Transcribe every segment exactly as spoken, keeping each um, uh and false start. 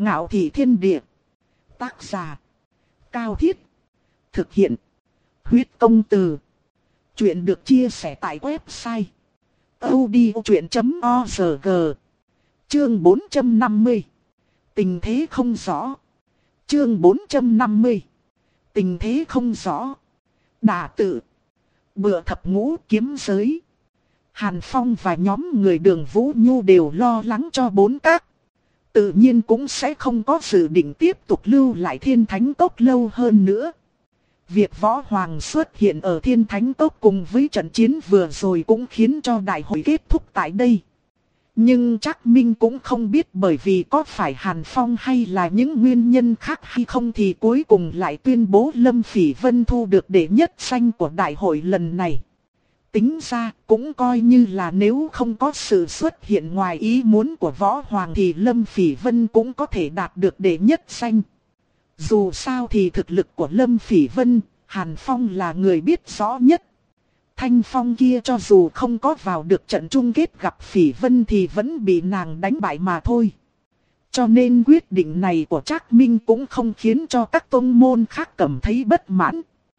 Ngạo thị thiên địa. Tác giả. Cao Thiết. Thực hiện. Huyết công từ. Chuyện được chia sẻ tại website audiochuyện chấm org. Chương bốn trăm năm mươi. Tình thế không rõ. Chương bốn trăm năm mươi. Tình thế không rõ. Đả tự. Bựa thập ngũ kiếm giới. Hàn Phong và nhóm người Đường Vũ Nhu đều lo lắng cho bốn các. Tự nhiên cũng sẽ không có dự định tiếp tục lưu lại Thiên Thánh Cốc lâu hơn nữa. Việc Võ Hoàng xuất hiện ở Thiên Thánh Cốc cùng với trận chiến vừa rồi cũng khiến cho đại hội kết thúc tại đây. Nhưng Trác Minh cũng không biết bởi vì có phải Hàn Phong hay là những nguyên nhân khác hay không thì cuối cùng lại tuyên bố Lâm Phỉ Vân thu được đệ nhất danh của đại hội lần này. Tính ra cũng coi như là nếu không có sự xuất hiện ngoài ý muốn của Võ Hoàng thì Lâm Phỉ Vân cũng có thể đạt được đệ nhất danh. Dù sao thì thực lực của Lâm Phỉ Vân, Hàn Phong là người biết rõ nhất. Thanh Phong kia cho dù không có vào được trận chung kết gặp Phỉ Vân thì vẫn bị nàng đánh bại mà thôi. Cho nên quyết định này của Trác Minh cũng không khiến cho các tông môn khác cảm thấy bất mãn.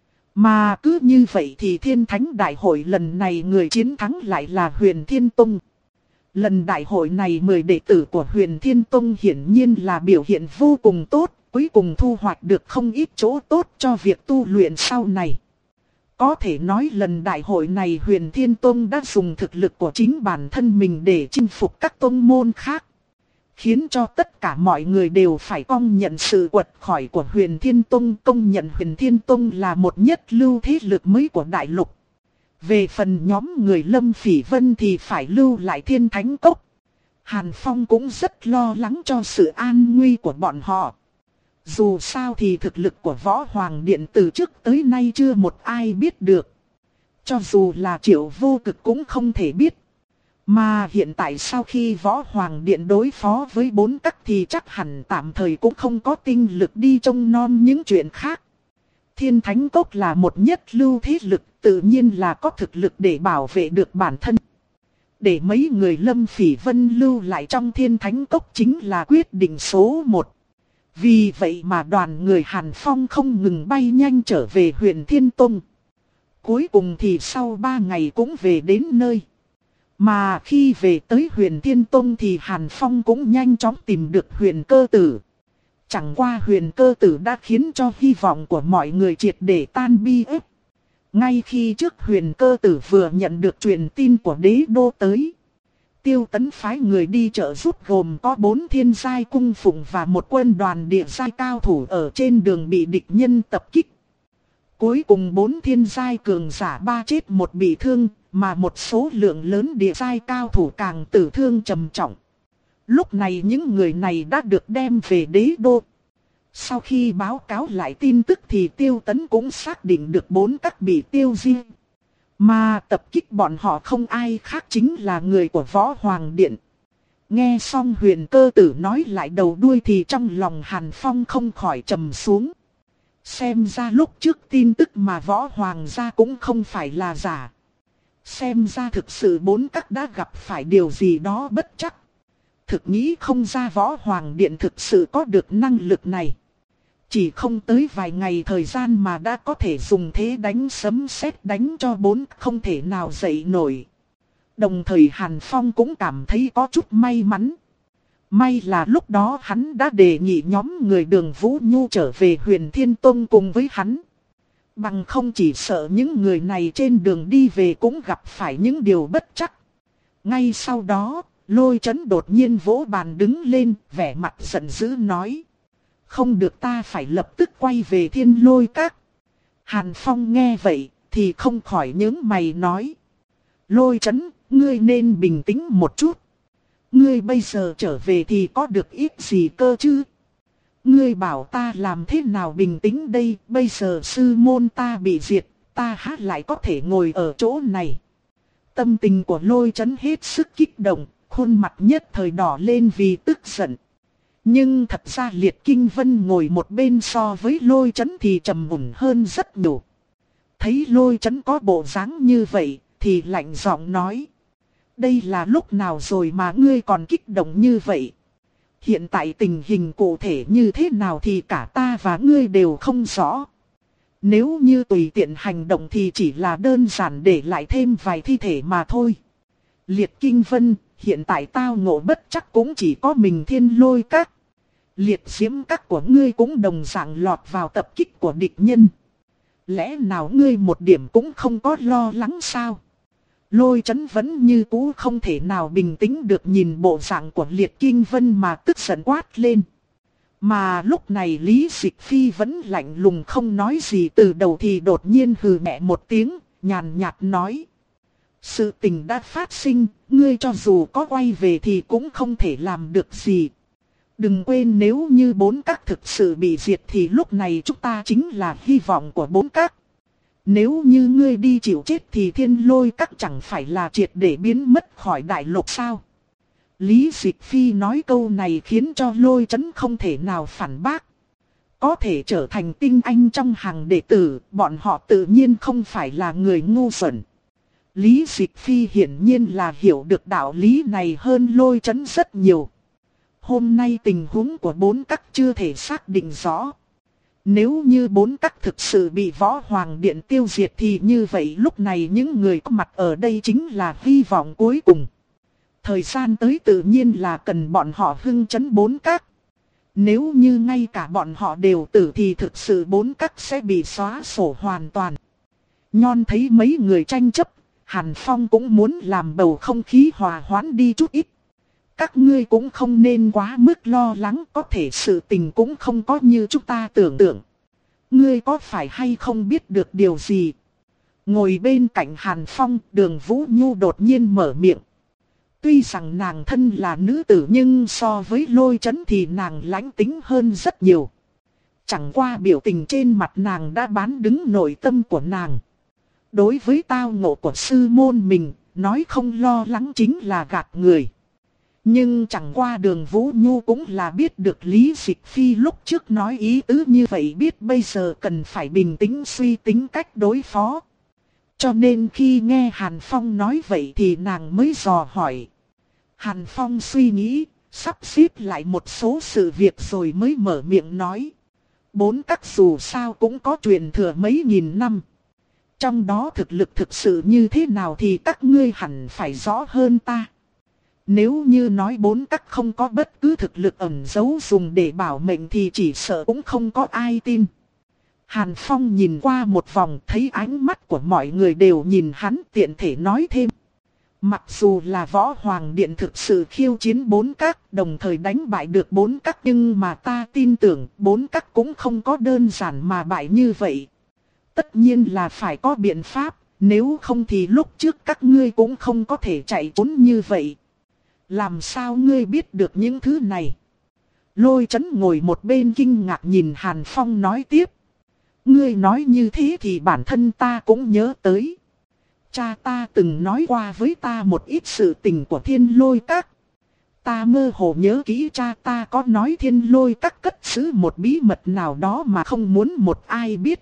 Mà cứ như vậy thì Thiên Thánh Đại hội lần này người chiến thắng lại là Huyền Thiên Tông. Lần đại hội này mười đệ tử của Huyền Thiên Tông hiển nhiên là biểu hiện vô cùng tốt, cuối cùng thu hoạch được không ít chỗ tốt cho việc tu luyện sau này. Có thể nói lần đại hội này Huyền Thiên Tông đã dùng thực lực của chính bản thân mình để chinh phục các tông môn khác. Khiến cho tất cả mọi người đều phải công nhận sự quật khởi của Huyền Thiên Tông, công nhận Huyền Thiên Tông là một nhất lưu thế lực mới của đại lục. Về phần nhóm người Lâm Phỉ Vân thì phải lưu lại Thiên Thánh Cốc. Hàn Phong cũng rất lo lắng cho sự an nguy của bọn họ. Dù sao thì thực lực của Võ Hoàng Điện từ trước tới nay chưa một ai biết được. Cho dù là Triệu Vô Cực cũng không thể biết. Mà hiện tại sau khi Võ Hoàng Điện đối phó với bốn các thì chắc hẳn tạm thời cũng không có tinh lực đi trông nom những chuyện khác. Thiên Thánh Cốc là một nhất lưu thế lực, tự nhiên là có thực lực để bảo vệ được bản thân. Để mấy người Lâm Phỉ Vân lưu lại trong Thiên Thánh Cốc chính là quyết định số một. Vì vậy mà đoàn người Hàn Phong không ngừng bay nhanh trở về Huyền Thiên Tông. Cuối cùng thì sau ba ngày cũng về đến nơi. Mà khi về tới Huyền Thiên Tông thì Hàn Phong cũng nhanh chóng tìm được Huyền Cơ Tử. Chẳng qua Huyền Cơ Tử đã khiến cho hy vọng của mọi người triệt để tan bi ếp. Ngay khi trước Huyền Cơ Tử vừa nhận được truyền tin của đế đô tới. Tiêu Tấn phái người đi trợ giúp gồm có bốn thiên giai cung phụng và một quân đoàn địa giai cao thủ ở trên đường bị địch nhân tập kích. Cuối cùng bốn thiên giai cường giả ba chết một bị thương, mà một số lượng lớn địa giai cao thủ càng tử thương trầm trọng. Lúc này những người này đã được đem về đế đô. Sau khi báo cáo lại tin tức thì Tiêu Tấn cũng xác định được bốn các bị tiêu diệt. Mà tập kích bọn họ không ai khác chính là người của Võ Hoàng Điện. Nghe xong Huyền Cơ Tử nói lại đầu đuôi thì trong lòng Hàn Phong không khỏi trầm xuống. Xem ra lúc trước tin tức mà Võ Hoàng ra cũng không phải là giả. Xem ra thực sự bốn các đã gặp phải điều gì đó bất chắc. Thực nghĩ không ra Võ Hoàng Điện thực sự có được năng lực này. Chỉ không tới vài ngày thời gian mà đã có thể dùng thế đánh sấm sét đánh cho bốn không thể nào dậy nổi. Đồng thời Hàn Phong cũng cảm thấy có chút may mắn. May là lúc đó hắn đã đề nghị nhóm người Đường Vũ Nhu trở về Huyền Thiên Tông cùng với hắn. Bằng không chỉ sợ những người này trên đường đi về cũng gặp phải những điều bất chắc. Ngay sau đó, Lôi Chấn đột nhiên vỗ bàn đứng lên, vẻ mặt giận dữ nói. Không được, ta phải lập tức quay về Thiên Lôi Các. Hàn Phong nghe vậy, thì không khỏi nhướng mày nói. Lôi Chấn, ngươi nên bình tĩnh một chút. Ngươi bây giờ trở về thì có được ít gì cơ chứ? Ngươi bảo ta làm thế nào bình tĩnh đây, bây giờ sư môn ta bị diệt, ta há lại có thể ngồi ở chỗ này. Tâm tình của Lôi Chấn hết sức kích động, khuôn mặt nhất thời đỏ lên vì tức giận. Nhưng thật ra Liệt Kinh Vân ngồi một bên so với Lôi Chấn thì trầm mùn hơn rất nhiều. Thấy Lôi Chấn có bộ dáng như vậy thì lạnh giọng nói. Đây là lúc nào rồi mà ngươi còn kích động như vậy? Hiện tại tình hình cụ thể như thế nào thì cả ta và ngươi đều không rõ. Nếu như tùy tiện hành động thì chỉ là đơn giản để lại thêm vài thi thể mà thôi. Liệt Kinh Vân, hiện tại tao ngộ bất chắc cũng chỉ có mình Thiên Lôi Các. Liệt Diễm Các của ngươi cũng đồng dạng lọt vào tập kích của địch nhân. Lẽ nào ngươi một điểm cũng không có lo lắng sao? Lôi Chấn vẫn như cũ không thể nào bình tĩnh được, nhìn bộ dạng của Liệt Kinh Vân mà tức giận quát lên. Mà lúc này Lý Dịch Phi vẫn lạnh lùng không nói gì, từ đầu thì đột nhiên hừ nhẹ một tiếng, nhàn nhạt nói. Sự tình đã phát sinh, ngươi cho dù có quay về thì cũng không thể làm được gì. Đừng quên nếu như bốn các thực sự bị diệt thì lúc này chúng ta chính là hy vọng của bốn các. Nếu như ngươi đi chịu chết thì Thiên Lôi Các chẳng phải là triệt để biến mất khỏi đại lục sao? Lý Dịch Phi nói câu này khiến cho Lôi Chấn không thể nào phản bác. Có thể trở thành tinh anh trong hàng đệ tử, bọn họ tự nhiên không phải là người ngu xuẩn. Lý Dịch Phi hiển nhiên là hiểu được đạo lý này hơn Lôi Chấn rất nhiều. Hôm nay tình huống của bốn các chưa thể xác định rõ. Nếu như bốn các thực sự bị Võ Hoàng Điện tiêu diệt thì như vậy lúc này những người có mặt ở đây chính là hy vọng cuối cùng. Thời gian tới tự nhiên là cần bọn họ hưng chấn bốn các. Nếu như ngay cả bọn họ đều tử thì thực sự bốn các sẽ bị xóa sổ hoàn toàn. Nhon thấy mấy người tranh chấp, Hàn Phong cũng muốn làm bầu không khí hòa hoãn đi chút ít. Các ngươi cũng không nên quá mức lo lắng, có thể sự tình cũng không có như chúng ta tưởng tượng. Ngươi có phải hay không biết được điều gì? Ngồi bên cạnh Hàn Phong, Đường Vũ Nhu đột nhiên mở miệng. Tuy rằng nàng thân là nữ tử nhưng so với Lôi Chấn thì nàng lãnh tính hơn rất nhiều. Chẳng qua biểu tình trên mặt nàng đã bán đứng nội tâm của nàng. Đối với tao ngộ của sư môn mình, nói không lo lắng chính là gạt người. Nhưng chẳng qua Đường Vũ Nhu cũng là biết được Lý Dịch Phi lúc trước nói ý tứ như vậy, biết bây giờ cần phải bình tĩnh suy tính cách đối phó. Cho nên khi nghe Hàn Phong nói vậy thì nàng mới dò hỏi. Hàn Phong suy nghĩ, sắp xếp lại một số sự việc rồi mới mở miệng nói. Bốn các dù sao cũng có truyền thừa mấy nghìn năm. Trong đó thực lực thực sự như thế nào thì các ngươi hẳn phải rõ hơn ta. Nếu như nói bốn các không có bất cứ thực lực ẩn giấu dùng để bảo mệnh thì chỉ sợ cũng không có ai tin. Hàn Phong nhìn qua một vòng thấy ánh mắt của mọi người đều nhìn hắn, tiện thể nói thêm. Mặc dù là Võ Hoàng Điện thực sự khiêu chiến bốn các, đồng thời đánh bại được bốn các, nhưng mà ta tin tưởng bốn các cũng không có đơn giản mà bại như vậy. Tất nhiên là phải có biện pháp, nếu không thì lúc trước các ngươi cũng không có thể chạy trốn như vậy. Làm sao ngươi biết được những thứ này? Lôi Chấn ngồi một bên kinh ngạc nhìn Hàn Phong nói tiếp. Ngươi nói như thế thì bản thân ta cũng nhớ tới. Cha ta từng nói qua với ta một ít sự tình của Thiên Lôi Các. Ta mơ hồ nhớ kỹ cha ta có nói Thiên Lôi Các cất giữ một bí mật nào đó mà không muốn một ai biết.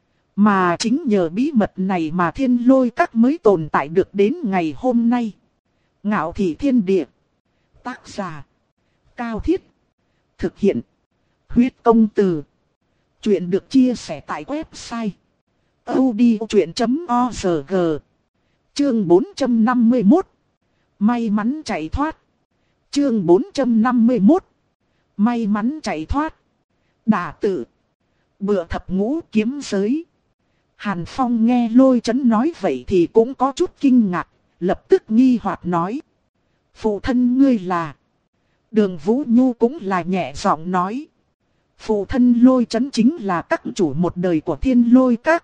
Mà chính nhờ bí mật này mà Thiên Lôi Các mới tồn tại được đến ngày hôm nay. Ngạo Thị Thiên Địa. Tác giả Cao Thiết. Thực hiện Huyết Công Từ. Chuyện được chia sẻ tại website audiochuyện chấm org. Chương bốn trăm năm mươi mốt. May mắn chạy thoát. Chương bốn trăm năm mươi mốt. May mắn chạy thoát. Đả tự. Bựa thập ngũ kiếm giới. Hàn Phong nghe Lôi Chấn nói vậy thì cũng có chút kinh ngạc, lập tức nghi hoặc nói. Phụ thân ngươi là? Đường Vũ Nhu cũng là nhẹ giọng nói. Phụ thân Lôi Chấn chính là các chủ một đời của Thiên Lôi Các.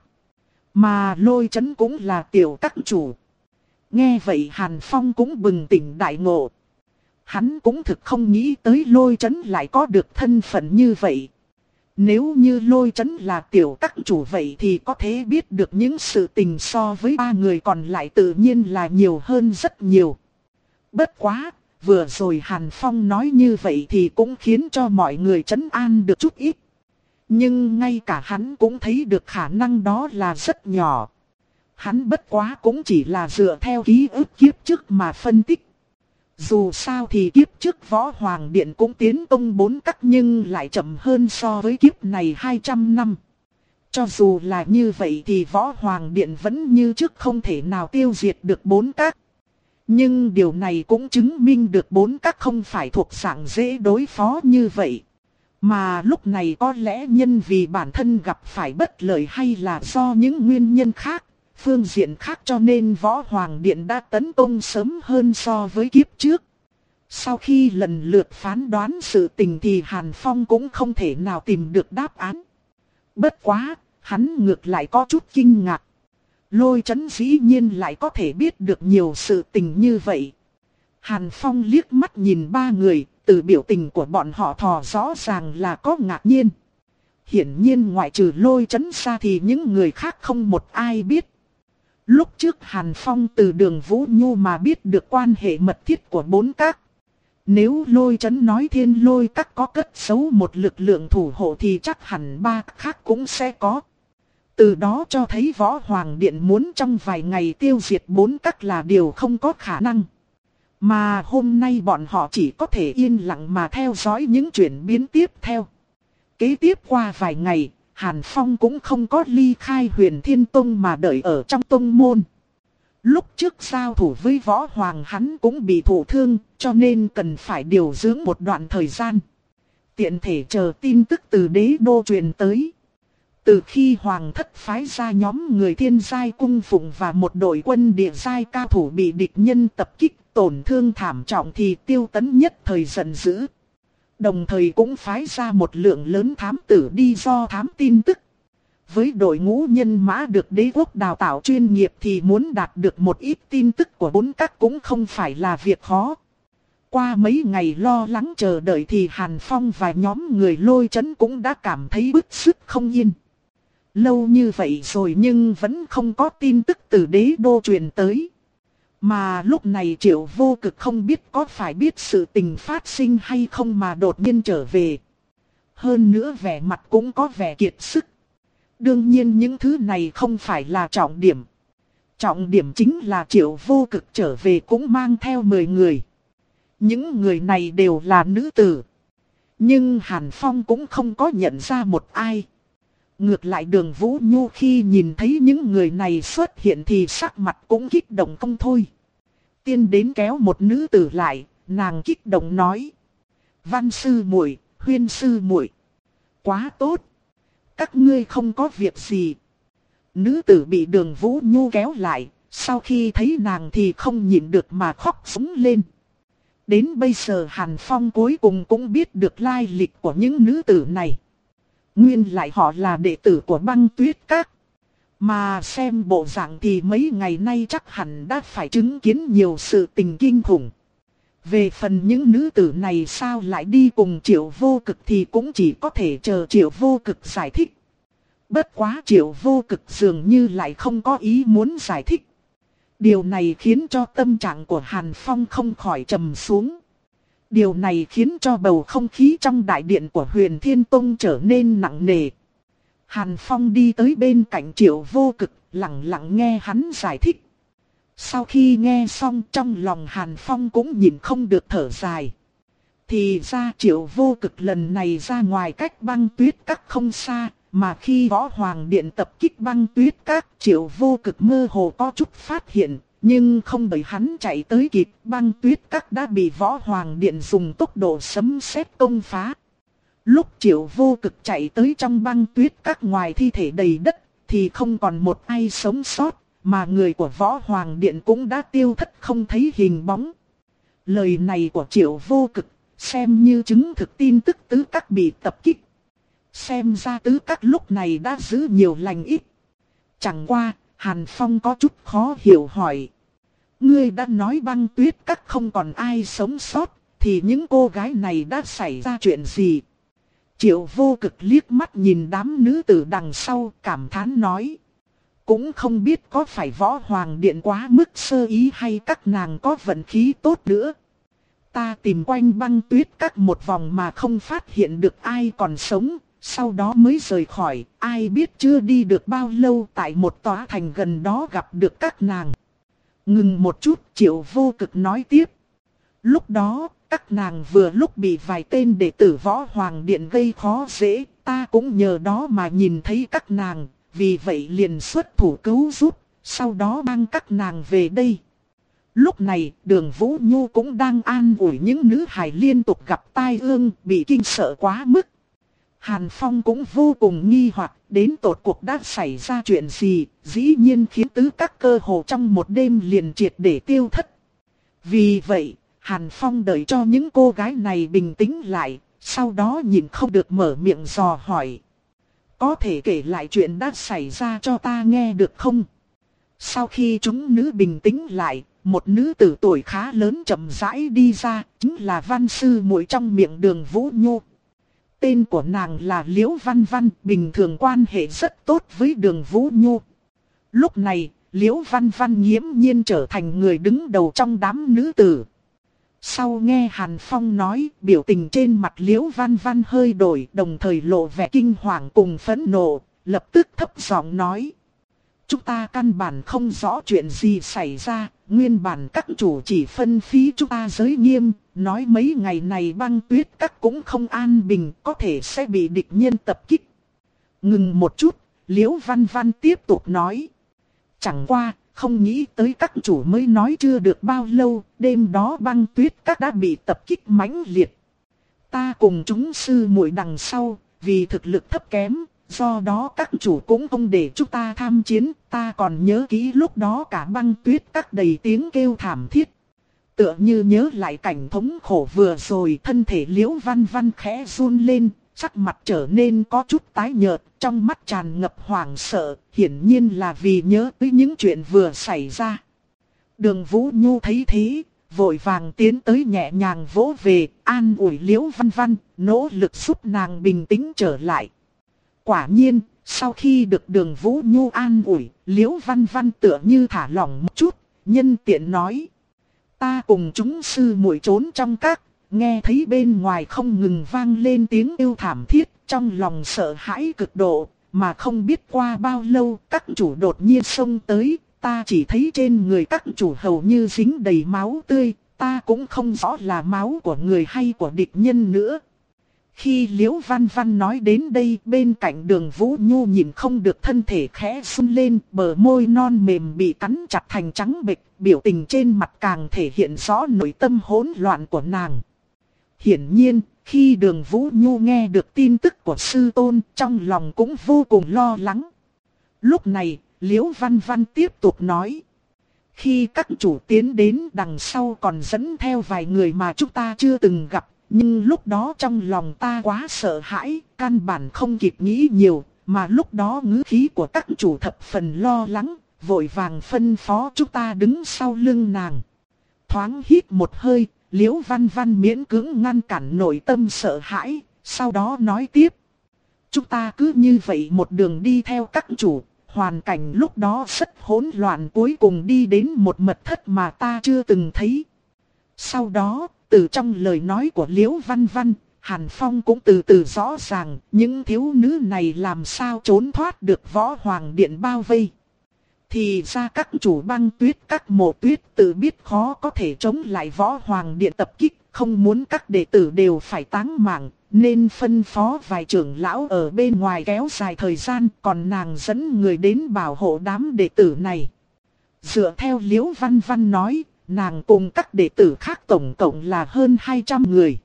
Mà Lôi Chấn cũng là tiểu các chủ. Nghe vậy Hàn Phong cũng bừng tỉnh đại ngộ. Hắn cũng thực không nghĩ tới Lôi Chấn lại có được thân phận như vậy. Nếu như Lôi Chấn là tiểu các chủ vậy thì có thể biết được những sự tình so với ba người còn lại tự nhiên là nhiều hơn rất nhiều. Bất quá, vừa rồi Hàn Phong nói như vậy thì cũng khiến cho mọi người trấn an được chút ít. Nhưng ngay cả hắn cũng thấy được khả năng đó là rất nhỏ. Hắn bất quá cũng chỉ là dựa theo ký ức kiếp trước mà phân tích. Dù sao thì kiếp trước Võ Hoàng Điện cũng tiến công bốn các nhưng lại chậm hơn so với kiếp này hai trăm năm. Cho dù là như vậy thì Võ Hoàng Điện vẫn như trước không thể nào tiêu diệt được bốn các. Nhưng điều này cũng chứng minh được bốn các không phải thuộc dạng dễ đối phó như vậy. Mà lúc này có lẽ nhân vì bản thân gặp phải bất lợi hay là do những nguyên nhân khác, phương diện khác cho nên Võ Hoàng Điện đã tấn công sớm hơn so với kiếp trước. Sau khi lần lượt phán đoán sự tình thì Hàn Phong cũng không thể nào tìm được đáp án. Bất quá, hắn ngược lại có chút kinh ngạc. Lôi Chấn dĩ nhiên lại có thể biết được nhiều sự tình như vậy. Hàn Phong liếc mắt nhìn ba người, từ biểu tình của bọn họ thò rõ ràng là có ngạc nhiên. Hiển nhiên ngoại trừ Lôi Chấn ra thì những người khác không một ai biết. Lúc trước Hàn Phong từ Đường Vũ Nhu mà biết được quan hệ mật thiết của bốn các. Nếu Lôi Chấn nói Thiên Lôi các có cất giấu một lực lượng thủ hộ thì chắc hẳn ba khác cũng sẽ có. Từ đó cho thấy Võ Hoàng Điện muốn trong vài ngày tiêu diệt bốn các là điều không có khả năng. Mà hôm nay bọn họ chỉ có thể yên lặng mà theo dõi những chuyển biến tiếp theo. Kế tiếp qua vài ngày, Hàn Phong cũng không có ly khai Huyền Thiên Tông mà đợi ở trong tông môn. Lúc trước giao thủ với Võ Hoàng hắn cũng bị thụ thương, cho nên cần phải điều dưỡng một đoạn thời gian. Tiện thể chờ tin tức từ đế đô truyền tới. Từ khi Hoàng thất phái ra nhóm người thiên giai cung phụng và một đội quân địa giai cao thủ bị địch nhân tập kích tổn thương thảm trọng thì Tiêu Tấn nhất thời giận dữ. Đồng thời cũng phái ra một lượng lớn thám tử đi do thám tin tức. Với đội ngũ nhân mã được đế quốc đào tạo chuyên nghiệp thì muốn đạt được một ít tin tức của bốn các cũng không phải là việc khó. Qua mấy ngày lo lắng chờ đợi thì Hàn Phong và nhóm người Lôi Chấn cũng đã cảm thấy bứt rứt không yên. Lâu như vậy rồi nhưng vẫn không có tin tức từ đế đô truyền tới. Mà lúc này Triệu Vô Cực không biết có phải biết sự tình phát sinh hay không mà đột nhiên trở về. Hơn nữa vẻ mặt cũng có vẻ kiệt sức. Đương nhiên những thứ này không phải là trọng điểm. Trọng điểm chính là Triệu Vô Cực trở về cũng mang theo mười người. Những người này đều là nữ tử. Nhưng Hàn Phong cũng không có nhận ra một ai. Ngược lại Đường Vũ Nhu khi nhìn thấy những người này xuất hiện thì sắc mặt cũng kích động không thôi. Tiên đến kéo một nữ tử lại, nàng kích động nói: "Văn sư muội, Huyên sư muội, quá tốt. Các ngươi không có việc gì." Nữ tử bị Đường Vũ Nhu kéo lại, sau khi thấy nàng thì không nhịn được mà khóc súng lên. Đến bây giờ Hàn Phong cuối cùng cũng biết được lai lịch của những nữ tử này. Nguyên lại họ là đệ tử của Băng Tuyết Các. Mà xem bộ dạng thì mấy ngày nay chắc hẳn đã phải chứng kiến nhiều sự tình kinh khủng. Về phần những nữ tử này sao lại đi cùng Triệu Vô Cực thì cũng chỉ có thể chờ Triệu Vô Cực giải thích. Bất quá Triệu Vô Cực dường như lại không có ý muốn giải thích. Điều này khiến cho tâm trạng của Hàn Phong không khỏi trầm xuống. Điều này khiến cho bầu không khí trong đại điện của Huyền Thiên Tông trở nên nặng nề. Hàn Phong đi tới bên cạnh Triệu Vô Cực, lặng lặng nghe hắn giải thích. Sau khi nghe xong trong lòng Hàn Phong cũng nhìn không được thở dài. Thì ra Triệu Vô Cực lần này ra ngoài cách Băng Tuyết Các không xa, mà khi Võ Hoàng Điện tập kích Băng Tuyết Các, Triệu Vô Cực mơ hồ có chút phát hiện. Nhưng không đợi hắn chạy tới kịp, Băng Tuyết Các đã bị Võ Hoàng Điện dùng tốc độ sấm sét công phá. Lúc Triệu Vô Cực chạy tới trong Băng Tuyết Các ngoài thi thể đầy đất, thì không còn một ai sống sót, mà người của Võ Hoàng Điện cũng đã tiêu thất không thấy hình bóng. Lời này của Triệu Vô Cực, xem như chứng thực tin tức tứ các bị tập kích. Xem ra tứ các lúc này đã giữ nhiều lành ít. Chẳng qua, Hàn Phong có chút khó hiểu hỏi. Ngươi đã nói Băng Tuyết Các không còn ai sống sót, thì những cô gái này đã xảy ra chuyện gì? Triệu Vô Cực liếc mắt nhìn đám nữ tử đằng sau, cảm thán nói. Cũng không biết có phải Võ Hoàng Điện quá mức sơ ý hay các nàng có vận khí tốt nữa. Ta tìm quanh Băng Tuyết Các một vòng mà không phát hiện được ai còn sống, sau đó mới rời khỏi, ai biết chưa đi được bao lâu tại một tòa thành gần đó gặp được các nàng. Ngừng một chút, Triệu Vô Cực nói tiếp. Lúc đó, các nàng vừa lúc bị vài tên đệ tử Võ Hoàng Điện gây khó dễ, ta cũng nhờ đó mà nhìn thấy các nàng, vì vậy liền xuất thủ cứu giúp, sau đó mang các nàng về đây. Lúc này, Đường Vũ Nhu cũng đang an ủi những nữ hài liên tục gặp tai ương, bị kinh sợ quá mức. Hàn Phong cũng vô cùng nghi hoặc, đến tột cuộc đã xảy ra chuyện gì, dĩ nhiên khiến tứ các cơ hồ trong một đêm liền triệt để tiêu thất. Vì vậy, Hàn Phong đợi cho những cô gái này bình tĩnh lại, sau đó nhìn không được mở miệng dò hỏi. Có thể kể lại chuyện đã xảy ra cho ta nghe được không? Sau khi chúng nữ bình tĩnh lại, một nữ tử tuổi khá lớn chậm rãi đi ra, chính là văn sư muội trong miệng Đường Vũ Nhu. Tên của nàng là Liễu Văn Văn, bình thường quan hệ rất tốt với Đường Vũ Nhu. Lúc này, Liễu Văn Văn nghiễm nhiên trở thành người đứng đầu trong đám nữ tử. Sau nghe Hàn Phong nói, biểu tình trên mặt Liễu Văn Văn hơi đổi, đồng thời lộ vẻ kinh hoàng cùng phẫn nộ, lập tức thấp giọng nói. Chúng ta căn bản không rõ chuyện gì xảy ra, nguyên bản các chủ chỉ phân phí chúng ta giới nghiêm, nói mấy ngày này Băng Tuyết các cũng không an bình, có thể sẽ bị địch nhân tập kích. Ngừng một chút, Liễu Văn Văn tiếp tục nói. Chẳng qua, không nghĩ tới các chủ mới nói chưa được bao lâu, đêm đó Băng Tuyết các đã bị tập kích mãnh liệt. Ta cùng chúng sư muội đằng sau, vì thực lực thấp kém, do đó các chủ cũng không để chúng ta tham chiến, ta còn nhớ kỹ lúc đó cả Băng Tuyết các đầy tiếng kêu thảm thiết. Tựa như nhớ lại cảnh thống khổ vừa rồi, thân thể Liễu Văn Văn khẽ run lên, sắc mặt trở nên có chút tái nhợt, trong mắt tràn ngập hoảng sợ, hiển nhiên là vì nhớ tới những chuyện vừa xảy ra. Đường Vũ Nhu thấy thế, vội vàng tiến tới nhẹ nhàng vỗ về, an ủi Liễu Văn Văn, nỗ lực giúp nàng bình tĩnh trở lại. Quả nhiên, sau khi được Đường Vũ Nhu an ủi, Liễu Văn Văn tựa như thả lỏng một chút, nhân tiện nói. Ta cùng chúng sư muội trốn trong các, nghe thấy bên ngoài không ngừng vang lên tiếng yêu thảm thiết, trong lòng sợ hãi cực độ, mà không biết qua bao lâu các chủ đột nhiên xông tới, ta chỉ thấy trên người các chủ hầu như dính đầy máu tươi, ta cũng không rõ là máu của người hay của địch nhân nữa. Khi Liễu Văn Văn nói đến đây, bên cạnh Đường Vũ Nhu nhìn không được thân thể khẽ run lên, bờ môi non mềm bị cắn chặt thành trắng bệch, biểu tình trên mặt càng thể hiện rõ nội tâm hỗn loạn của nàng. Hiển nhiên, khi Đường Vũ Nhu nghe được tin tức của sư tôn, trong lòng cũng vô cùng lo lắng. Lúc này, Liễu Văn Văn tiếp tục nói. Khi các chủ tiến đến đằng sau còn dẫn theo vài người mà chúng ta chưa từng gặp. Nhưng lúc đó trong lòng ta quá sợ hãi, căn bản không kịp nghĩ nhiều, mà lúc đó ngữ khí của các chủ thập phần lo lắng, vội vàng phân phó chúng ta đứng sau lưng nàng. Thoáng hít một hơi, Liễu Văn Văn miễn cưỡng ngăn cản nội tâm sợ hãi, sau đó nói tiếp. Chúng ta cứ như vậy một đường đi theo các chủ, hoàn cảnh lúc đó rất hỗn loạn, cuối cùng đi đến một mật thất mà ta chưa từng thấy. Sau đó, từ trong lời nói của Liễu Văn Văn, Hàn Phong cũng từ từ rõ ràng những thiếu nữ này làm sao trốn thoát được Võ Hoàng Điện bao vây. Thì ra các chủ Băng Tuyết các Mộ Tuyết tự biết khó có thể chống lại Võ Hoàng Điện tập kích, không muốn các đệ tử đều phải táng mạng, nên phân phó vài trưởng lão ở bên ngoài kéo dài thời gian, còn nàng dẫn người đến bảo hộ đám đệ tử này. Dựa theo Liễu Văn Văn nói, nàng cùng các đệ tử khác tổng cộng là hơn hai trăm người.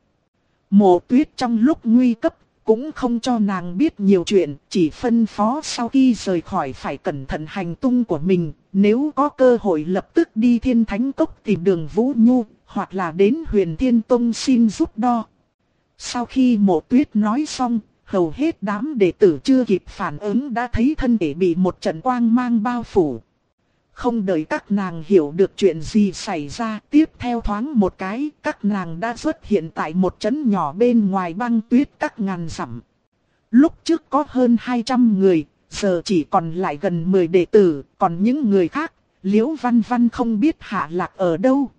Mộ Tuyết trong lúc nguy cấp cũng không cho nàng biết nhiều chuyện, chỉ phân phó sau khi rời khỏi phải cẩn thận hành tung của mình, nếu có cơ hội lập tức đi Thiên Thánh Cốc tìm Đường Vũ Nhu, hoặc là đến Huyền Thiên Tông xin giúp đo. Sau khi Mộ Tuyết nói xong, hầu hết đám đệ tử chưa kịp phản ứng đã thấy thân thể bị một trận quang mang bao phủ. Không đợi các nàng hiểu được chuyện gì xảy ra, tiếp theo thoáng một cái, các nàng đã xuất hiện tại một trấn nhỏ bên ngoài Băng Tuyết các ngàn dặm. Lúc trước có hơn hai trăm người, giờ chỉ còn lại gần mười đệ tử, còn những người khác, Liễu Văn Văn không biết hạ lạc ở đâu.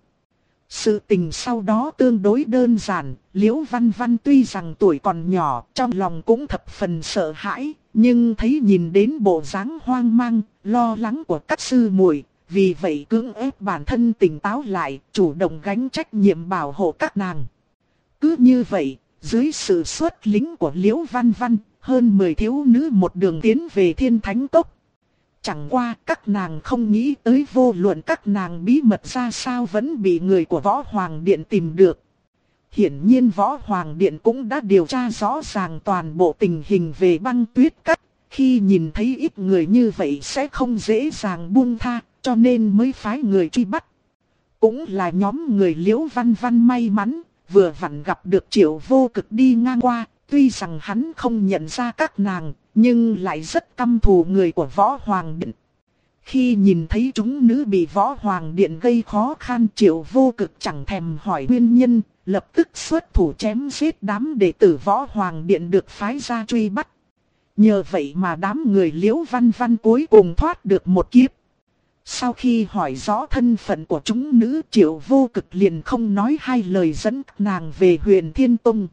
Sự tình sau đó tương đối đơn giản, Liễu Văn Văn tuy rằng tuổi còn nhỏ, trong lòng cũng thập phần sợ hãi, nhưng thấy nhìn đến bộ dáng hoang mang, lo lắng của các sư muội, vì vậy cưỡng ép bản thân tỉnh táo lại, chủ động gánh trách nhiệm bảo hộ các nàng. Cứ như vậy, dưới sự xuất lính của Liễu Văn Văn, hơn mười thiếu nữ một đường tiến về Thiên Thánh Cốc. Chẳng qua các nàng không nghĩ tới vô luận các nàng bí mật ra sao vẫn bị người của Võ Hoàng Điện tìm được. Hiển nhiên Võ Hoàng Điện cũng đã điều tra rõ ràng toàn bộ tình hình về Băng Tuyết Các. Khi nhìn thấy ít người như vậy sẽ không dễ dàng buông tha, cho nên mới phái người truy bắt. Cũng là nhóm người Liễu Văn Văn may mắn, vừa vặn gặp được Triệu Vô Cực đi ngang qua. Tuy rằng hắn không nhận ra các nàng, nhưng lại rất căm thù người của Võ Hoàng Điện. Khi nhìn thấy chúng nữ bị Võ Hoàng Điện gây khó khăn, Triệu Vô Cực chẳng thèm hỏi nguyên nhân, lập tức xuất thủ chém giết đám đệ tử Võ Hoàng Điện được phái ra truy bắt. Nhờ vậy mà đám người Liễu Văn Văn cuối cùng thoát được một kiếp. Sau khi hỏi rõ thân phận của chúng nữ, Triệu Vô Cực liền không nói hai lời dẫn nàng về Huyền Thiên Tông.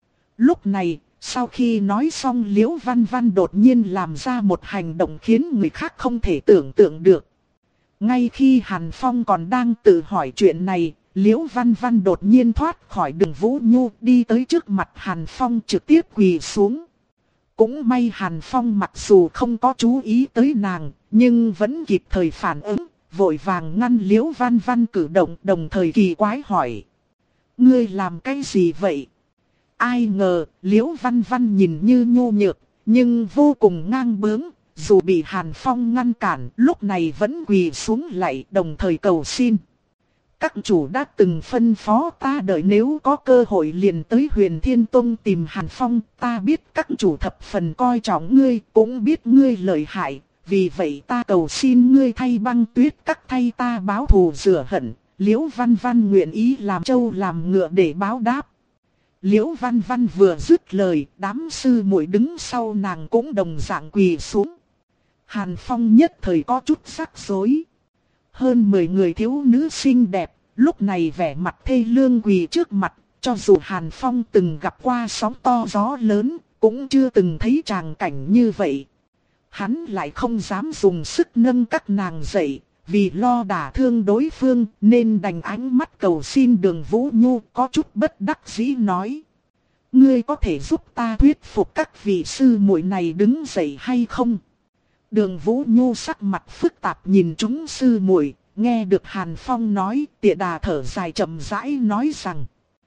Lúc này, sau khi nói xong, Liễu Văn Văn đột nhiên làm ra một hành động khiến người khác không thể tưởng tượng được. Ngay khi Hàn Phong còn đang tự hỏi chuyện này, Liễu Văn Văn đột nhiên thoát khỏi Đường Vũ Nhu, đi tới trước mặt Hàn Phong trực tiếp quỳ xuống. Cũng may Hàn Phong mặc dù không có chú ý tới nàng, nhưng vẫn kịp thời phản ứng, vội vàng ngăn Liễu Văn Văn cử động, đồng thời kỳ quái hỏi: ngươi làm cái gì vậy? Ai ngờ, Liễu Văn Văn nhìn như nhu nhược, nhưng vô cùng ngang bướng, dù bị Hàn Phong ngăn cản, lúc này vẫn quỳ xuống lạy, đồng thời cầu xin. Các chủ đã từng phân phó ta đợi nếu có cơ hội liền tới Huyền Thiên Tông tìm Hàn Phong, ta biết các chủ thập phần coi trọng ngươi, cũng biết ngươi lợi hại, vì vậy ta cầu xin ngươi thay Băng Tuyết Các thay ta báo thù rửa hận. Liễu Văn Văn nguyện ý làm trâu làm ngựa để báo đáp. Liễu Văn Văn vừa dứt lời, đám sư muội đứng sau nàng cũng đồng dạng quỳ xuống. Hàn Phong nhất thời có chút rắc rối. Hơn mười người thiếu nữ xinh đẹp, lúc này vẻ mặt thê lương quỳ trước mặt, cho dù Hàn Phong từng gặp qua sóng to gió lớn, cũng chưa từng thấy tràng cảnh như vậy. Hắn lại không dám dùng sức nâng các nàng dậy, vì lo đả thương đối phương nên đành ánh mắt cầu xin Đường Vũ Nhu, có chút bất đắc dĩ nói: ngươi có thể giúp ta thuyết phục các vị sư muội này đứng dậy hay không? Đường Vũ Nhu sắc mặt phức tạp nhìn chúng sư muội, nghe được Hàn Phong nói, Tiệ Đà thở dài chậm rãi nói rằng: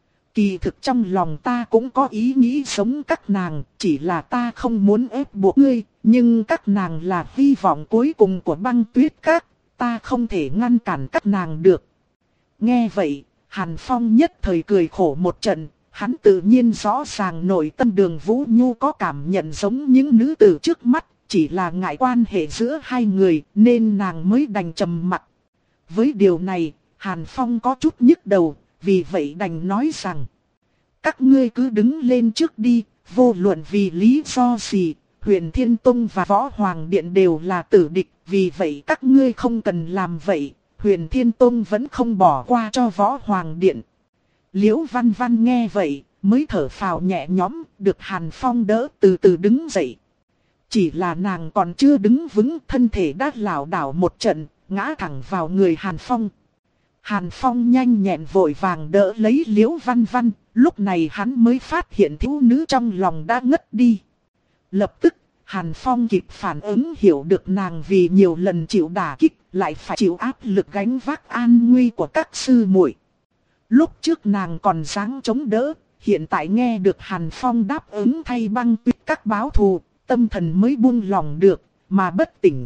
kỳ thực trong lòng ta cũng có ý nghĩ sống các nàng, chỉ là ta không muốn ép buộc ngươi, nhưng các nàng là hy vọng cuối cùng của Băng Tuyết Các, ta không thể ngăn cản các nàng được. Nghe vậy, Hàn Phong nhất thời cười khổ một trận, hắn tự nhiên rõ ràng nội tâm Đường Vũ Nhu có cảm nhận giống những nữ tử trước mắt, chỉ là ngại quan hệ giữa hai người nên nàng mới đành trầm mặc. Với điều này, Hàn Phong có chút nhức đầu, vì vậy đành nói rằng: các ngươi cứ đứng lên trước đi, vô luận vì lý do gì, Huyền Thiên Tông và Võ Hoàng Điện đều là tử địch, vì vậy các ngươi không cần làm vậy, Huyền Thiên Tông vẫn không bỏ qua cho Võ Hoàng Điện. Liễu Văn Văn nghe vậy, mới thở phào nhẹ nhõm, được Hàn Phong đỡ từ từ đứng dậy. Chỉ là nàng còn chưa đứng vững, thân thể đã lảo đảo một trận, ngã thẳng vào người Hàn Phong. Hàn Phong nhanh nhẹn vội vàng đỡ lấy Liễu Văn Văn, lúc này hắn mới phát hiện thiếu nữ trong lòng đã ngất đi. Lập tức, Hàn Phong kịp phản ứng, hiểu được nàng vì nhiều lần chịu đả kích, lại phải chịu áp lực gánh vác an nguy của các sư muội. Lúc trước nàng còn dáng chống đỡ, hiện tại nghe được Hàn Phong đáp ứng thay Băng Tuyết Các báo thù, tâm thần mới buông lòng được, mà bất tỉnh.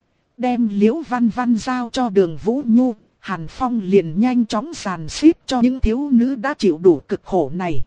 Đem Liễu Văn Văn giao cho Đường Vũ Nhu, Hàn Phong liền nhanh chóng dàn xếp cho những thiếu nữ đã chịu đủ cực khổ này.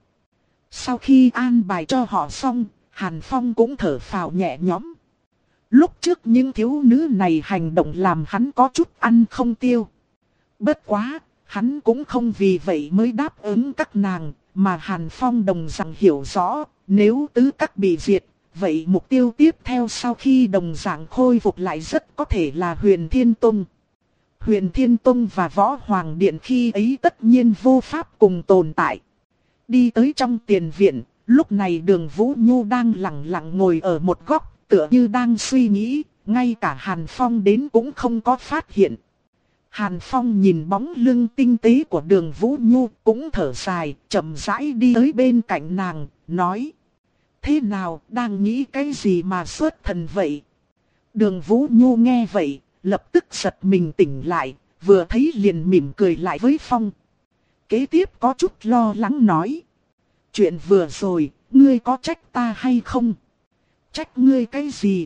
Sau khi an bài cho họ xong, Hàn Phong cũng thở phào nhẹ nhõm. Lúc trước những thiếu nữ này hành động làm hắn có chút ăn không tiêu. Bất quá, hắn cũng không vì vậy mới đáp ứng các nàng, mà Hàn Phong đồng dạng hiểu rõ, nếu tứ các bị diệt, vậy mục tiêu tiếp theo sau khi đồng dạng khôi phục lại rất có thể là Huyền Thiên Tông. Huyền Thiên Tông và Võ Hoàng Điện khi ấy tất nhiên vô pháp cùng tồn tại. Đi tới trong tiền viện, lúc này Đường Vũ Nhu đang lặng lặng ngồi ở một góc, tựa như đang suy nghĩ, ngay cả Hàn Phong đến cũng không có phát hiện. Hàn Phong nhìn bóng lưng tinh tế của Đường Vũ Nhu cũng thở dài, chậm rãi đi tới bên cạnh nàng, nói. Thế nào, đang nghĩ cái gì mà xuất thần vậy? Đường Vũ Nhu nghe vậy, lập tức giật mình tỉnh lại, vừa thấy liền mỉm cười lại với Phong. Kế tiếp có chút lo lắng nói. Chuyện vừa rồi, ngươi có trách ta hay không? Trách ngươi cái gì?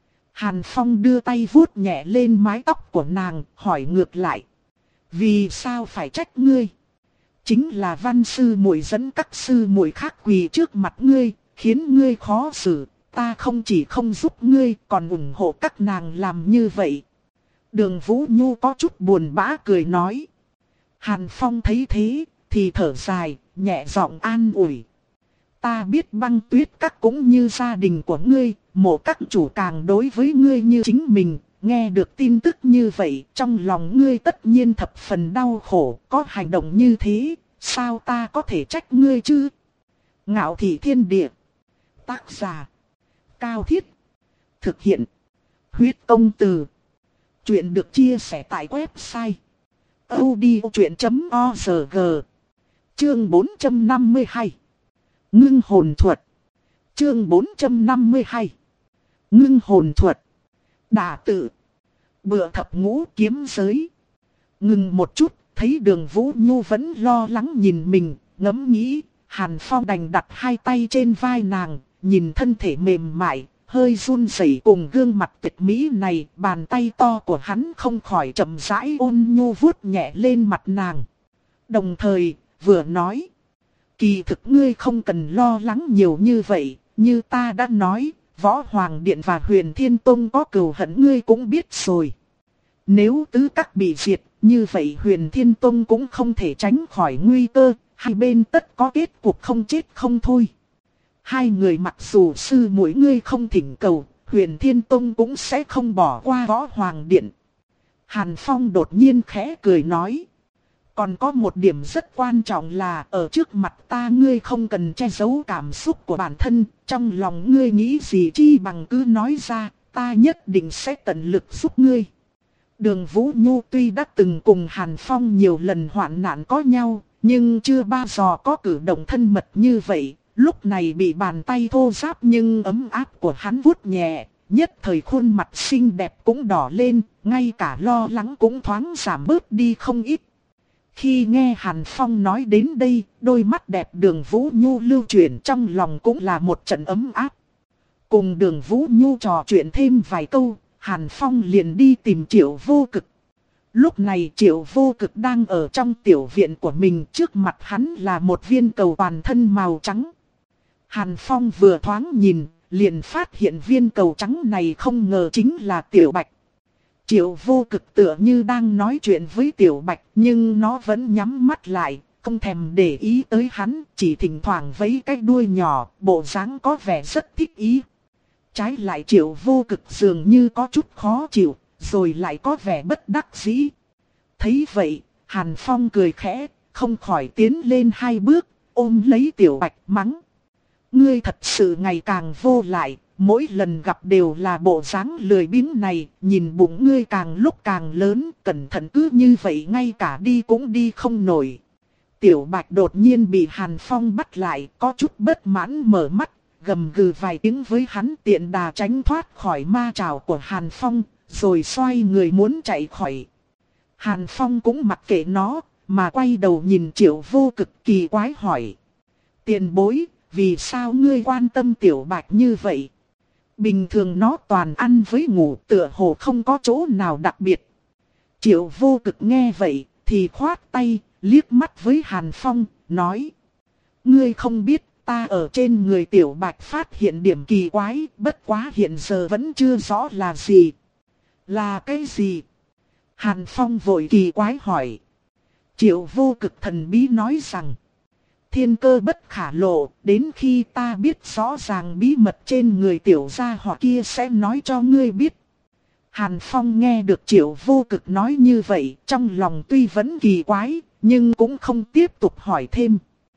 Hàn Phong đưa tay vuốt nhẹ lên mái tóc của nàng, hỏi ngược lại. Vì sao phải trách ngươi? Chính là văn sư muội dẫn các sư muội khác quỳ trước mặt ngươi, khiến ngươi khó xử. Ta không chỉ không giúp ngươi, còn ủng hộ các nàng làm như vậy. Đường Vũ Nhu có chút buồn bã cười nói. Hàn Phong thấy thế, thì thở dài, nhẹ giọng an ủi. Ta biết Băng Tuyết Các cũng như gia đình của ngươi, mộ các chủ càng đối với ngươi như chính mình. Nghe được tin tức như vậy, trong lòng ngươi tất nhiên thập phần đau khổ, có hành động như thế, sao ta có thể trách ngươi chứ? Ngạo Thị Thiên Địa. Tác giả. Cao Thiết. Thực hiện. Huyết Công Từ. Chuyện được chia sẻ tại website audiochuyện chấm org. Chương bốn trăm năm mươi hai. Ngưng hồn thuật. Chương bốn trăm năm mươi hai. Ngưng hồn thuật. Đả tự. Bựa thập ngũ kiếm giới. Ngừng một chút, thấy Đường Vũ Nhu vẫn lo lắng nhìn mình, ngẫm nghĩ, Hàn Phong đành đặt hai tay trên vai nàng, nhìn thân thể mềm mại, hơi run rẩy cùng gương mặt tuyệt mỹ này, bàn tay to của hắn không khỏi chậm rãi ôn nhu vuốt nhẹ lên mặt nàng. Đồng thời, vừa nói, kỳ thực ngươi không cần lo lắng nhiều như vậy, như ta đã nói, Võ Hoàng Điện và Huyền Thiên Tông có cừu hận ngươi cũng biết rồi. Nếu tứ các bị diệt, như vậy Huyền Thiên Tông cũng không thể tránh khỏi nguy cơ, hai bên tất có kết cục không chết không thôi. Hai người mặc dù sư muội ngươi không thỉnh cầu, Huyền Thiên Tông cũng sẽ không bỏ qua Võ Hoàng Điện. Hàn Phong đột nhiên khẽ cười nói. Còn có một điểm rất quan trọng là ở trước mặt ta ngươi không cần che giấu cảm xúc của bản thân, trong lòng ngươi nghĩ gì chi bằng cứ nói ra, ta nhất định sẽ tận lực giúp ngươi. Đường Vũ Nhu tuy đã từng cùng Hàn Phong nhiều lần hoạn nạn có nhau, nhưng chưa bao giờ có cử động thân mật như vậy. Lúc này bị bàn tay thô ráp nhưng ấm áp của hắn vuốt nhẹ, nhất thời khuôn mặt xinh đẹp cũng đỏ lên, ngay cả lo lắng cũng thoáng giảm bớt đi không ít. Khi nghe Hàn Phong nói đến đây, đôi mắt đẹp Đường Vũ Nhu lưu chuyển trong lòng cũng là một trận ấm áp. Cùng Đường Vũ Nhu trò chuyện thêm vài câu, Hàn Phong liền đi tìm Triệu Vô Cực. Lúc này Triệu Vô Cực đang ở trong tiểu viện của mình, trước mặt hắn là một viên cầu toàn thân màu trắng. Hàn Phong vừa thoáng nhìn, liền phát hiện viên cầu trắng này không ngờ chính là Tiểu Bạch. Triệu Vô Cực tựa như đang nói chuyện với Tiểu Bạch, nhưng nó vẫn nhắm mắt lại, không thèm để ý tới hắn, chỉ thỉnh thoảng vẫy cái đuôi nhỏ, bộ dáng có vẻ rất thích ý. Trái lại Triệu Vô Cực dường như có chút khó chịu, rồi lại có vẻ bất đắc dĩ. Thấy vậy, Hàn Phong cười khẽ, không khỏi tiến lên hai bước, ôm lấy Tiểu Bạch mắng. Ngươi thật sự ngày càng vô lại, mỗi lần gặp đều là bộ dáng lười biếng này, nhìn bụng ngươi càng lúc càng lớn, cẩn thận cứ như vậy ngay cả đi cũng đi không nổi. Tiểu Bạch đột nhiên bị Hàn Phong bắt lại, có chút bất mãn mở mắt, gầm gừ vài tiếng với hắn, tiện đà tránh thoát khỏi ma trảo của Hàn Phong, rồi xoay người muốn chạy khỏi. Hàn Phong cũng mặc kệ nó, mà quay đầu nhìn Triệu Vô Cực kỳ quái hỏi. Tiền bối, vì sao ngươi quan tâm Tiểu Bạch như vậy? Bình thường nó toàn ăn với ngủ, tựa hồ không có chỗ nào đặc biệt. Triệu Vô Cực nghe vậy, thì khoát tay, liếc mắt với Hàn Phong, nói. Ngươi không biết, ta ở trên người Tiểu Bạch phát hiện điểm kỳ quái, bất quá hiện giờ vẫn chưa rõ là gì. Là cái gì? Hàn Phong vội kỳ quái hỏi. Triệu Vô Cực thần bí nói rằng. Thiên cơ bất khả lộ, đến khi ta biết rõ ràng bí mật trên người Tiểu gia hỏa kia sẽ nói cho ngươi biết. Hàn Phong nghe được Triệu Vô Cực nói như vậy, trong lòng tuy vẫn kỳ quái, nhưng cũng không tiếp tục hỏi thêm.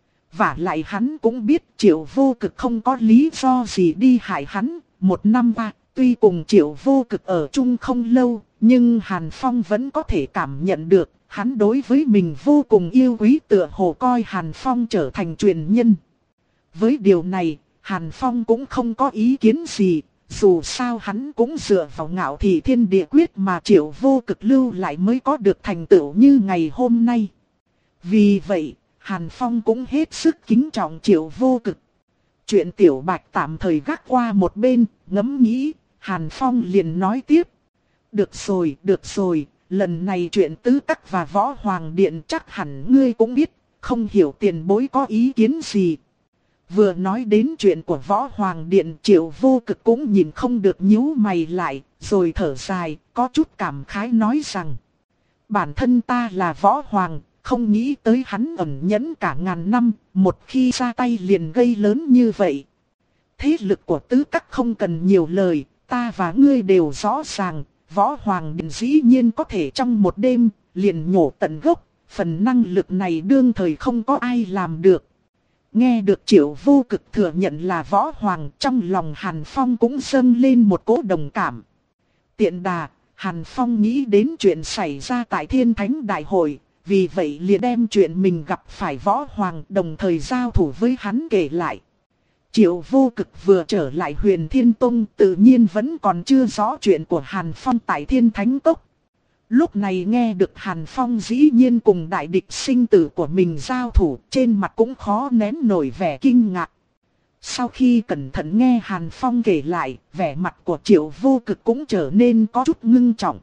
Vả lại hắn cũng biết Triệu Vô Cực không có lý do gì đi hại hắn, một năm qua, Tuy cùng Triệu Vô Cực ở chung không lâu, nhưng Hàn Phong vẫn có thể cảm nhận được, hắn đối với mình vô cùng yêu quý, tựa hồ coi Hàn Phong trở thành truyền nhân. Với điều này, Hàn Phong cũng không có ý kiến gì, dù sao hắn cũng dựa vào Ngạo Thị Thiên Địa Quyết mà Triệu Vô Cực lưu lại mới có được thành tựu như ngày hôm nay. Vì vậy, Hàn Phong cũng hết sức kính trọng Triệu Vô Cực. Chuyện Tiểu Bạch tạm thời gác qua một bên, ngẫm nghĩ, Hàn Phong liền nói tiếp. Được rồi, được rồi, lần này chuyện Tứ Các và Võ Hoàng Điện chắc hẳn ngươi cũng biết, không hiểu tiền bối có ý kiến gì. Vừa nói đến chuyện của Võ Hoàng Điện, Triệu Vô Cực cũng nhìn không được nhíu mày lại, rồi thở dài, có chút cảm khái nói rằng. Bản thân ta là Võ Hoàng, không nghĩ tới hắn ẩn nhẫn cả ngàn năm, một khi ra tay liền gây lớn như vậy. Thế lực của Tứ Các không cần nhiều lời, ta và ngươi đều rõ ràng, Võ Hoàng Điện dĩ nhiên có thể trong một đêm, liền nhổ tận gốc, phần năng lực này đương thời không có ai làm được. Nghe được Triệu Vô Cực thừa nhận là Võ Hoàng, trong lòng Hàn Phong cũng dâng lên một cỗ đồng cảm. Tiện đà, Hàn Phong nghĩ đến chuyện xảy ra tại Thiên Thánh Đại Hội, vì vậy liền đem chuyện mình gặp phải Võ Hoàng đồng thời giao thủ với hắn kể lại. Triệu Vô Cực vừa trở lại Huyền Thiên Tông, tự nhiên vẫn còn chưa rõ chuyện của Hàn Phong tại Thiên Thánh Cốc. Lúc này nghe được Hàn Phong dĩ nhiên cùng đại địch sinh tử của mình giao thủ, trên mặt cũng khó nén nổi vẻ kinh ngạc. Sau khi cẩn thận nghe Hàn Phong kể lại, vẻ mặt của Triệu Vô Cực cũng trở nên có chút ngưng trọng.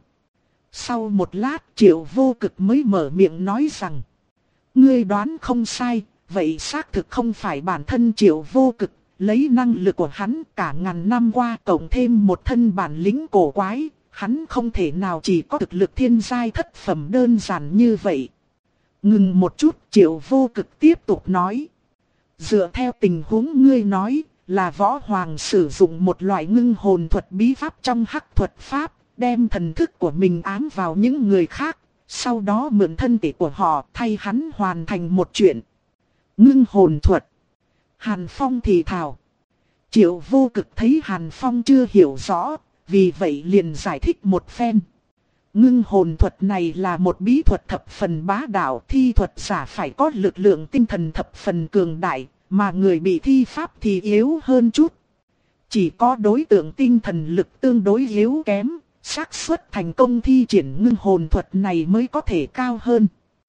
Sau một lát, Triệu Vô Cực mới mở miệng nói rằng: ngươi đoán không sai, vậy xác thực không phải bản thân Triệu Vô Cực. Lấy năng lực của hắn cả ngàn năm qua cộng thêm một thân bản lĩnh cổ quái, hắn không thể nào chỉ có thực lực thiên giai thất phẩm đơn giản như vậy. Ngừng một chút, Triệu Vô Cực tiếp tục nói. Dựa theo tình huống ngươi nói, là Võ Hoàng sử dụng một loại ngưng hồn thuật bí pháp trong hắc thuật pháp, đem thần thức của mình ám vào những người khác, sau đó mượn thân thể của họ thay hắn hoàn thành một chuyện. Ngưng hồn thuật. Hàn Phong thì thào. Triệu Vô Cực thấy Hàn Phong chưa hiểu rõ, vì vậy liền giải thích một phen. Ngưng hồn thuật này là một bí thuật thập phần bá đạo, thi thuật giả phải có lực lượng tinh thần thập phần cường đại, mà người bị thi pháp thì yếu hơn chút. Chỉ có đối tượng tinh thần lực tương đối yếu kém, xác suất thành công thi triển ngưng hồn thuật này mới có thể cao hơn.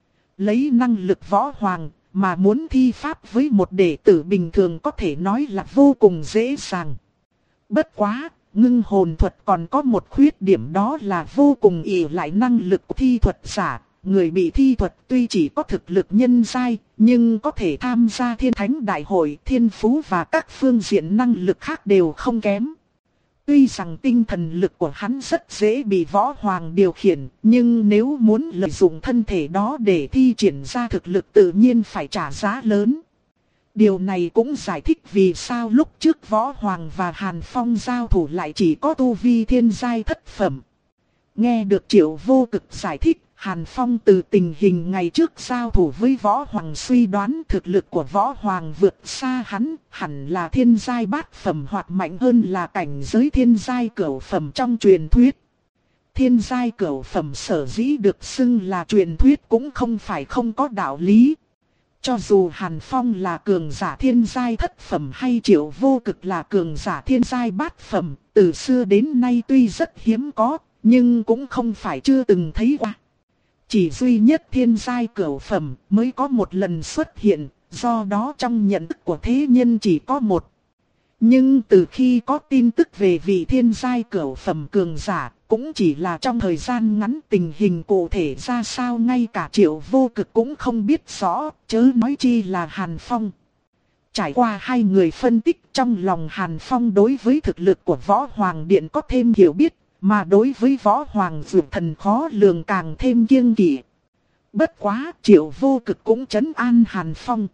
Lấy năng lực Võ Hoàng mà muốn thi pháp với một đệ tử bình thường có thể nói là vô cùng dễ dàng. Bất quá, ngưng hồn thuật còn có một khuyết điểm, đó là vô cùng ỷ lại năng lực của thi thuật giả. Người bị thi thuật tuy chỉ có thực lực nhân giai, nhưng có thể tham gia Thiên Thánh Đại Hội, thiên phú và các phương diện năng lực khác đều không kém. Tuy rằng tinh thần lực của hắn rất dễ bị Võ Hoàng điều khiển, nhưng nếu muốn lợi dụng thân thể đó để thi triển ra thực lực tự nhiên phải trả giá lớn. Điều này cũng giải thích vì sao lúc trước Võ Hoàng và Hàn Phong giao thủ lại chỉ có tu vi thiên giai thất phẩm. Nghe được Triệu Vô Cực giải thích, Hàn Phong từ tình hình ngày trước giao thủ với Võ Hoàng suy đoán thực lực của Võ Hoàng vượt xa hắn, hẳn là thiên giai bát phẩm hoặc mạnh hơn là cảnh giới thiên giai cửu phẩm trong truyền thuyết. Thiên giai cửu phẩm sở dĩ được xưng là truyền thuyết cũng không phải không có đạo lý. Cho dù Hàn Phong là cường giả thiên giai thất phẩm hay Triệu Vô Cực là cường giả thiên giai bát phẩm, từ xưa đến nay tuy rất hiếm có, nhưng cũng không phải chưa từng thấy qua. Chỉ duy nhất thiên giai cửu phẩm mới có một lần xuất hiện, do đó trong nhận thức của thế nhân chỉ có một. Nhưng từ khi có tin tức về vị thiên giai cửu phẩm cường giả, cũng chỉ là trong thời gian ngắn, tình hình cụ thể ra sao ngay cả Triệu Vô Cực cũng không biết rõ, chớ nói chi là Hàn Phong. Trải qua hai người phân tích, trong lòng Hàn Phong đối với thực lực của Võ Hoàng Điện có thêm hiểu biết, mà đối với Võ Hoàng Dược Thần khó lường càng thêm kiêng kỵ. Bất quá, Triệu Vô Cực cũng trấn an Hàn Phong.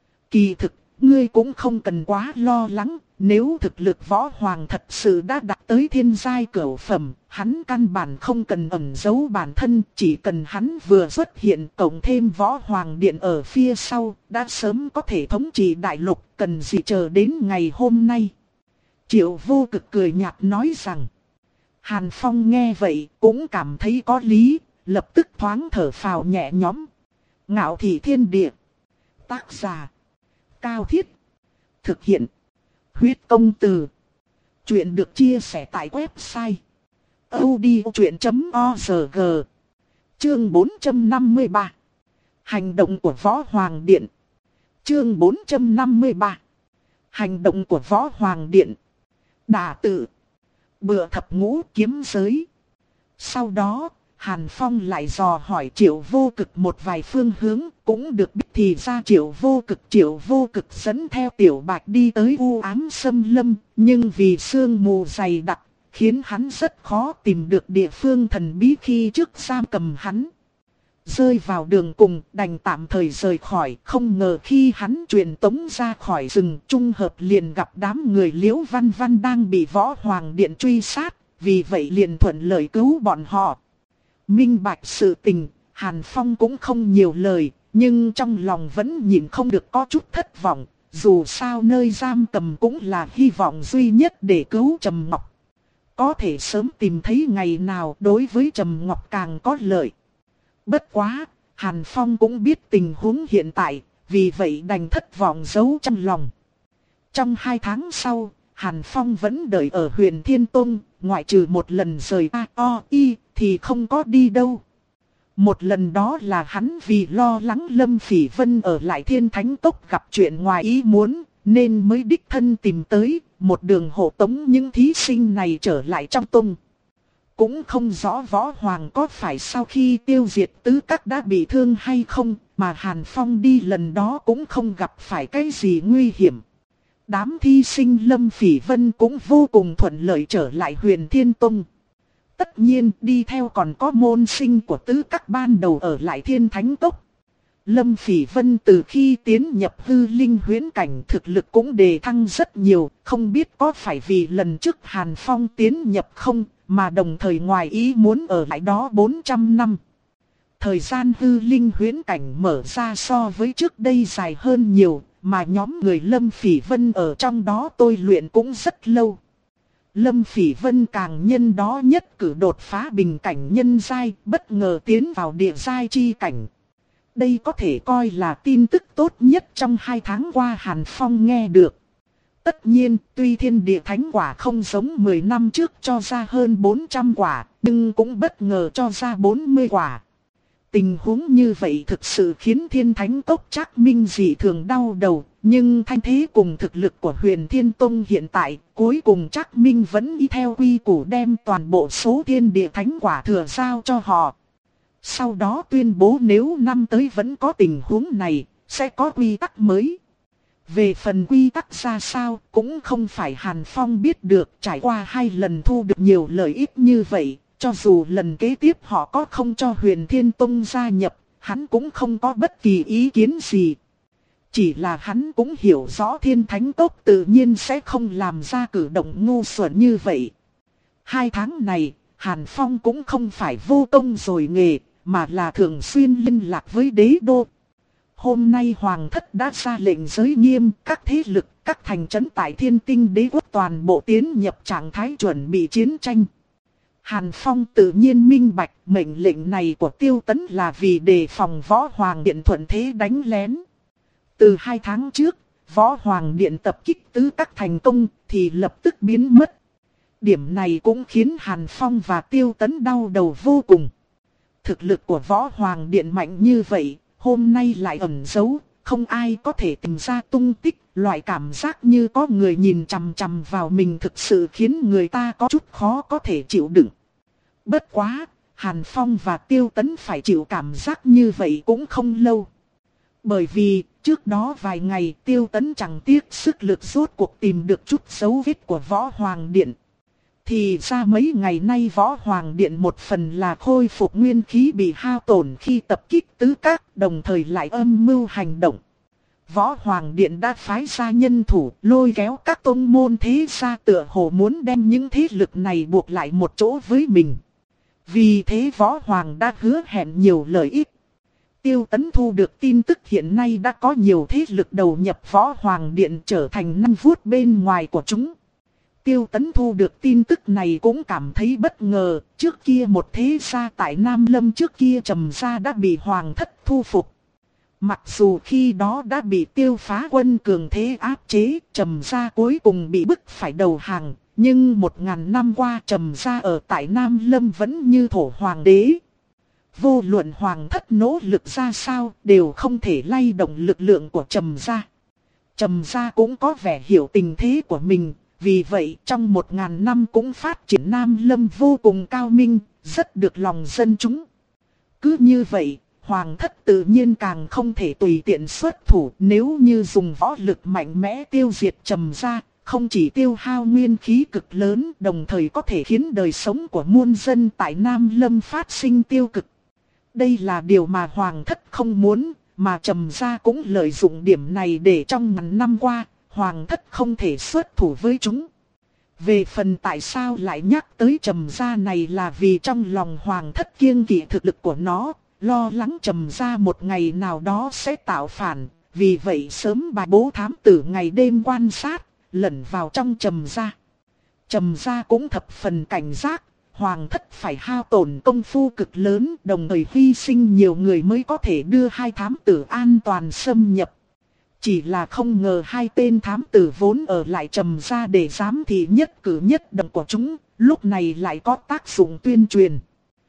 Kỳ thực, ngươi cũng không cần quá lo lắng, nếu thực lực Võ Hoàng thật sự đã đạt tới thiên giai cửu phẩm, hắn căn bản không cần ẩn giấu bản thân, chỉ cần hắn vừa xuất hiện cộng thêm Võ Hoàng Điện ở phía sau, đã sớm có thể thống trị đại lục, cần gì chờ đến ngày hôm nay. Triệu Vô Cực cười nhạt nói rằng. Hàn Phong nghe vậy cũng cảm thấy có lý, lập tức thoáng thở phào nhẹ nhõm. Ngạo Thị Thiên Địa. Tác giả. Cao Thiết. Thực hiện. Huyết Công Từ. Chuyện được chia sẻ tại website odchuyện chấm org. Chương bốn trăm năm mươi ba. Hành động của Võ Hoàng Điện. Chương bốn trăm năm mươi ba. Hành động của Võ Hoàng Điện. Đả tự. Bựa thập ngũ kiếm giới. Sau đó, Hàn Phong lại dò hỏi Triệu Vô Cực một vài phương hướng, cũng được biết thì ra Triệu Vô Cực Triệu Vô Cực dẫn theo Tiểu Bạch đi tới u ám xâm lâm, nhưng vì sương mù dày đặc, khiến hắn rất khó tìm được địa phương thần bí khi trước giam cầm hắn. Rơi vào đường cùng, đành tạm thời rời khỏi, không ngờ khi hắn truyền tống ra khỏi rừng, trung hợp liền gặp đám người Liễu Văn Văn đang bị Võ Hoàng Điện truy sát, vì vậy liền thuận lợi cứu bọn họ. Minh bạch sự tình, Hàn Phong cũng không nhiều lời, nhưng trong lòng vẫn nhìn không được có chút thất vọng, dù sao nơi giam cầm cũng là hy vọng duy nhất để cứu Trầm Ngọc. Có thể sớm tìm thấy ngày nào đối với Trầm Ngọc càng có lợi. Bất quá, Hàn Phong cũng biết tình huống hiện tại, vì vậy đành thất vọng giấu trong lòng. Trong hai tháng sau, Hàn Phong vẫn đợi ở Huyền Thiên Tông, ngoại trừ một lần rời A O I thì không có đi đâu. Một lần đó là hắn vì lo lắng Lâm Phỉ Vân ở lại Thiên Thánh Cốc gặp chuyện ngoài ý muốn, nên mới đích thân tìm tới, một đường hộ tống những thí sinh này trở lại trong tông. Cũng không rõ Võ Hoàng có phải sau khi tiêu diệt tứ các đã bị thương hay không, mà Hàn Phong đi lần đó cũng không gặp phải cái gì nguy hiểm. Đám thi sinh Lâm Phỉ Vân cũng vô cùng thuận lợi trở lại Huyền Thiên Tông. Tất nhiên đi theo còn có môn sinh của tứ các ban đầu ở lại Thiên Thánh Cốc. Lâm Phỉ Vân từ khi tiến nhập hư linh huyễn cảnh thực lực cũng đề thăng rất nhiều, không biết có phải vì lần trước Hàn Phong tiến nhập không, mà đồng thời ngoài ý muốn ở lại đó bốn trăm năm. Thời gian hư linh huyễn cảnh mở ra so với trước đây dài hơn nhiều, mà nhóm người Lâm Phỉ Vân ở trong đó tôi luyện cũng rất lâu. Lâm Phỉ Vân càng nhân đó nhất cử đột phá bình cảnh nhân giai, bất ngờ tiến vào địa giai chi cảnh. Đây có thể coi là tin tức tốt nhất trong hai tháng qua Hàn Phong nghe được. Tất nhiên, tuy thiên địa thánh quả không giống mười năm trước cho ra hơn bốn trăm quả, nhưng cũng bất ngờ cho ra bốn mươi quả. Tình huống như vậy thực sự khiến Thiên Thánh Cốc Trác Minh dị thường đau đầu, nhưng thanh thế cùng thực lực của Huyền Thiên Tông hiện tại, cuối cùng Trác Minh vẫn y theo quy củ đem toàn bộ số thiên địa thánh quả thừa giao cho họ. Sau đó tuyên bố nếu năm tới vẫn có tình huống này, sẽ có quy tắc mới. Về phần quy tắc ra sao, cũng không phải Hàn Phong biết được, trải qua hai lần thu được nhiều lợi ích như vậy. Cho dù lần kế tiếp họ có không cho Huyền Thiên Tông gia nhập, hắn cũng không có bất kỳ ý kiến gì. Chỉ là hắn cũng hiểu rõ Thiên Thánh Cốc tự nhiên sẽ không làm ra cử động ngu xuẩn như vậy. Hai tháng này, Hàn Phong cũng không phải vô công rồi nghề, mà là thường xuyên liên lạc với đế đô. Hôm nay Hoàng thất đã ra lệnh giới nghiêm, các thế lực, các thành trấn tại Thiên Tinh Đế quốc toàn bộ tiến nhập trạng thái chuẩn bị chiến tranh. Hàn Phong tự nhiên minh bạch mệnh lệnh này của Tiêu Tấn là vì đề phòng Võ Hoàng Điện thuận thế đánh lén. Từ hai tháng trước, Võ Hoàng Điện tập kích tứ các thành công thì lập tức biến mất. Điểm này cũng khiến Hàn Phong và Tiêu Tấn đau đầu vô cùng. Thực lực của Võ Hoàng Điện mạnh như vậy, hôm nay lại ẩn giấu, không ai có thể tìm ra tung tích. Loại cảm giác như có người nhìn chằm chằm vào mình thực sự khiến người ta có chút khó có thể chịu đựng. Bất quá, Hàn Phong và Tiêu Tấn phải chịu cảm giác như vậy cũng không lâu. Bởi vì, trước đó vài ngày Tiêu Tấn chẳng tiếc sức lực rốt cuộc tìm được chút dấu vết của Võ Hoàng Điện. Thì ra mấy ngày nay Võ Hoàng Điện một phần là khôi phục nguyên khí bị hao tổn khi tập kích tứ các, đồng thời lại âm mưu hành động. Võ Hoàng Điện đã phái ra nhân thủ lôi kéo các tông môn thế gia tựa hồ muốn đem những thế lực này buộc lại một chỗ với mình. Vì thế Võ Hoàng đã hứa hẹn nhiều lợi ích. Tiêu Tấn thu được tin tức hiện nay đã có nhiều thế lực đầu nhập Võ Hoàng Điện trở thành nanh vuốt bên ngoài của chúng. Tiêu Tấn thu được tin tức này cũng cảm thấy bất ngờ, trước kia một thế gia tại Nam Lâm trước kia Trầm gia đã bị Hoàng thất thu phục. Mặc dù khi đó đã bị Tiêu Phá Quân cường thế áp chế, Trầm gia cuối cùng bị bức phải đầu hàng, nhưng một ngàn năm qua Trầm gia ở tại Nam Lâm vẫn như thổ hoàng đế. Vô luận Hoàng thất nỗ lực ra sao đều không thể lay động lực lượng của Trầm gia. Trầm gia cũng có vẻ hiểu tình thế của mình, vì vậy trong một ngàn năm cũng phát triển Nam Lâm vô cùng cao minh, rất được lòng dân chúng. Cứ như vậy, Hoàng thất tự nhiên càng không thể tùy tiện xuất thủ, nếu như dùng võ lực mạnh mẽ tiêu diệt Trầm gia, không chỉ tiêu hao nguyên khí cực lớn, đồng thời có thể khiến đời sống của muôn dân tại Nam Lâm phát sinh tiêu cực. Đây là điều mà Hoàng thất không muốn, mà Trầm gia cũng lợi dụng điểm này để trong ngàn năm qua, Hoàng thất không thể xuất thủ với chúng. Về phần tại sao lại nhắc tới Trầm gia này là vì trong lòng Hoàng thất kiêng kỵ thực lực của nó, lo lắng Trầm gia một ngày nào đó sẽ tạo phản, vì vậy sớm bài bố thám tử ngày đêm quan sát, lẩn vào trong Trầm gia. Trầm gia cũng thập phần cảnh giác, Hoàng thất phải hao tổn công phu cực lớn, đồng thời hy sinh nhiều người mới có thể đưa hai thám tử an toàn xâm nhập. Chỉ là không ngờ hai tên thám tử vốn ở lại Trầm gia để giám thị nhất cử nhất động của chúng, lúc này lại có tác dụng tuyên truyền.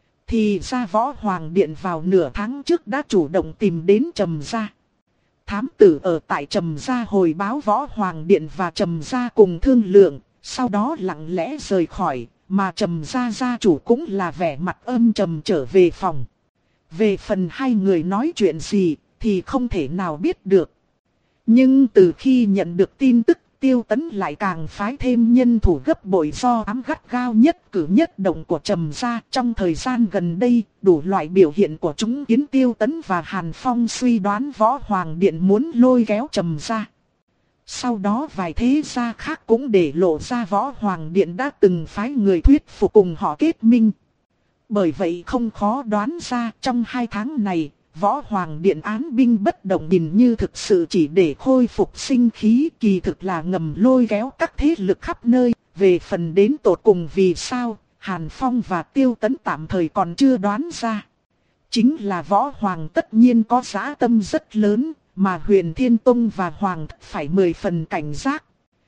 Thì ra Võ Hoàng Điện vào nửa tháng trước đã chủ động tìm đến Trầm gia. Thám tử ở tại Trầm gia hồi báo Võ Hoàng Điện và Trầm gia cùng thương lượng, sau đó lặng lẽ rời khỏi, mà Trầm gia gia chủ cũng là vẻ mặt âm trầm trở về phòng. Về phần hai người nói chuyện gì thì không thể nào biết được. Nhưng từ khi nhận được tin tức, Tiêu Tấn lại càng phái thêm nhân thủ gấp bội do ám gắt gao nhất cử nhất động của Trầm gia. Trong thời gian gần đây, đủ loại biểu hiện của chúng khiến Tiêu Tấn và Hàn Phong suy đoán Võ Hoàng Điện muốn lôi kéo Trầm gia. Sau đó vài thế gia khác cũng để lộ ra Võ Hoàng Điện đã từng phái người thuyết phục cùng họ kết minh. Bởi vậy không khó đoán ra trong hai tháng này, Võ Hoàng Điện án binh bất động nhìn như thực sự chỉ để khôi phục sinh khí, kỳ thực là ngầm lôi kéo các thế lực khắp nơi. Về phần đến tột cùng vì sao, Hàn Phong và Tiêu Tấn tạm thời còn chưa đoán ra. Chính là Võ Hoàng tất nhiên có dã tâm rất lớn, mà Huyền Thiên Tông và Hoàng thất phải mười phần cảnh giác.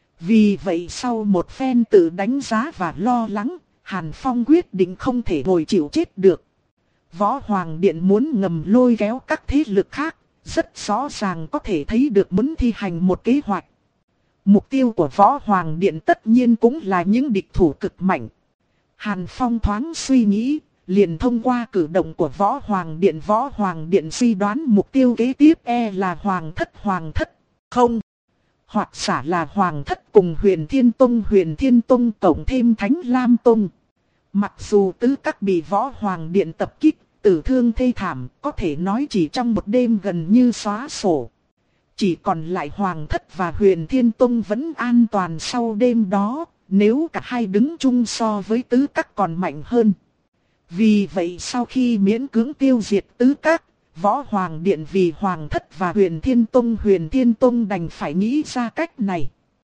Vì vậy sau một phen tự đánh giá và lo lắng, Hàn Phong quyết định không thể ngồi chịu chết được. Võ Hoàng Điện muốn ngầm lôi kéo các thế lực khác, rất rõ ràng có thể thấy được muốn thi hành một kế hoạch. Mục tiêu của Võ Hoàng Điện tất nhiên cũng là những địch thủ cực mạnh. Hàn Phong thoáng suy nghĩ, liền thông qua cử động của Võ Hoàng Điện. Võ Hoàng Điện suy đoán mục tiêu kế tiếp e là Hoàng thất Hoàng thất, không. Hoặc giả là Hoàng thất cùng Huyền Thiên Tông, Huyền Thiên Tông cộng thêm Thánh Lam Tông. Mặc dù tứ các bị Võ Hoàng Điện tập kích, tử thương thê thảm, có thể nói chỉ trong một đêm gần như xóa sổ. Chỉ còn lại Hoàng thất và Huyền Thiên Tông vẫn an toàn sau đêm đó, nếu cả hai đứng chung so với tứ các còn mạnh hơn. Vì vậy sau khi miễn cưỡng tiêu diệt tứ các, Võ Hoàng Điện vì Hoàng thất và Huyền Thiên Tông Huyền Thiên Tông đành phải nghĩ ra cách này.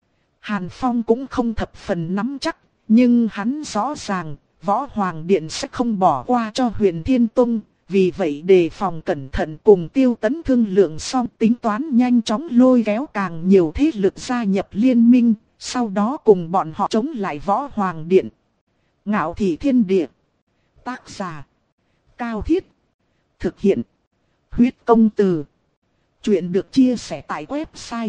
Hàn Phong cũng không thập phần nắm chắc, nhưng hắn rõ ràng Võ Hoàng Điện sẽ không bỏ qua cho Huyền Thiên Tông. Vì vậy đề phòng cẩn thận cùng Tiêu Tấn thương lượng xong, tính toán nhanh chóng lôi kéo càng nhiều thế lực gia nhập liên minh, sau đó cùng bọn họ chống lại Võ Hoàng Điện. Ngạo Thị Thiên Địa. Tác giả Cao Thiết. Thực hiện Huyết Công Từ. Chuyện được chia sẻ tại website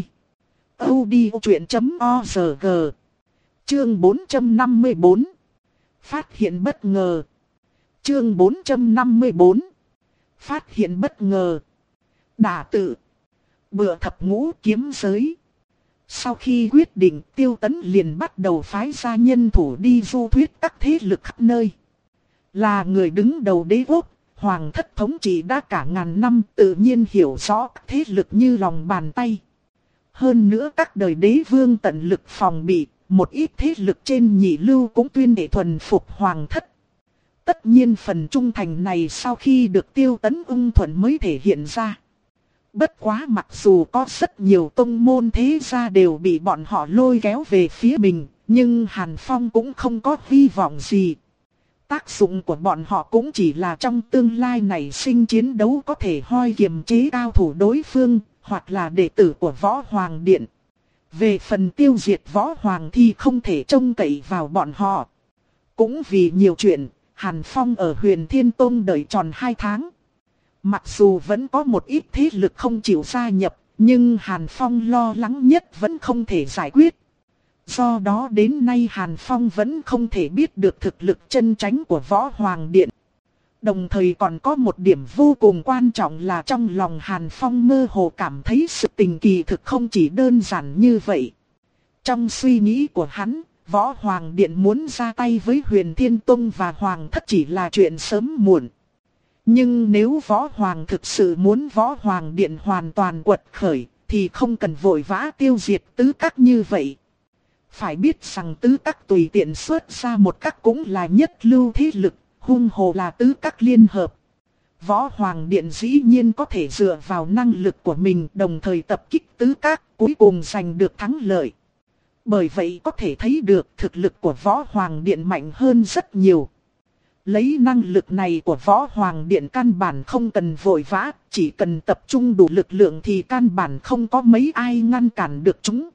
odchuyện chấm org. Chương bốn trăm năm mươi bốn. Phát hiện bất ngờ. Chương bốn trăm năm mươi bốn. Phát hiện bất ngờ. Đả tự. Bựa thập ngũ kiếm giới. Sau khi quyết định, Tiêu Tấn liền bắt đầu phái ra nhân thủ đi du thuyết các thế lực khắp nơi. Là người đứng đầu đế quốc, Hoàng thất thống trị đã cả ngàn năm, tự nhiên hiểu rõ các thế lực như lòng bàn tay. Hơn nữa các đời đế vương tận lực phòng bị, một ít thế lực trên nhị lưu cũng tuyên để thuần phục Hoàng thất. Tất nhiên phần trung thành này sau khi được Tiêu Tấn ưng thuận mới thể hiện ra. Bất quá mặc dù có rất nhiều tông môn thế gia đều bị bọn họ lôi kéo về phía mình, Nhưng Hàn Phong cũng không có hy vọng gì. Tác dụng của bọn họ cũng chỉ là trong tương lai này sinh chiến đấu có thể hoi kiềm chế cao thủ đối phương, hoặc là đệ tử của Võ Hoàng Điện. Về phần tiêu diệt Võ Hoàng thì không thể trông cậy vào bọn họ. Cũng vì nhiều chuyện, Hàn Phong ở Huyền Thiên Tông đợi tròn hai tháng. Mặc dù vẫn có một ít thế lực không chịu gia nhập, nhưng Hàn Phong lo lắng nhất vẫn không thể giải quyết. Do đó đến nay Hàn Phong vẫn không thể biết được thực lực chân chánh của Võ Hoàng Điện. Đồng thời còn có một điểm vô cùng quan trọng là trong lòng Hàn Phong mơ hồ cảm thấy sự tình kỳ thực không chỉ đơn giản như vậy. Trong suy nghĩ của hắn, Võ Hoàng Điện muốn ra tay với Huyền Thiên Tông và Hoàng Thất chỉ là chuyện sớm muộn. Nhưng nếu Võ Hoàng thực sự muốn Võ Hoàng Điện hoàn toàn quật khởi, thì không cần vội vã tiêu diệt tứ các như vậy. Phải biết rằng tứ các tùy tiện xuất ra một các cũng là nhất lưu thế lực, hung hồ là tứ các liên hợp. Võ Hoàng Điện dĩ nhiên có thể dựa vào năng lực của mình đồng thời tập kích tứ các, cuối cùng giành được thắng lợi. Bởi vậy có thể thấy được thực lực của Võ Hoàng Điện mạnh hơn rất nhiều. Lấy năng lực này của Võ Hoàng Điện căn bản không cần vội vã, chỉ cần tập trung đủ lực lượng thì căn bản không có mấy ai ngăn cản được chúng.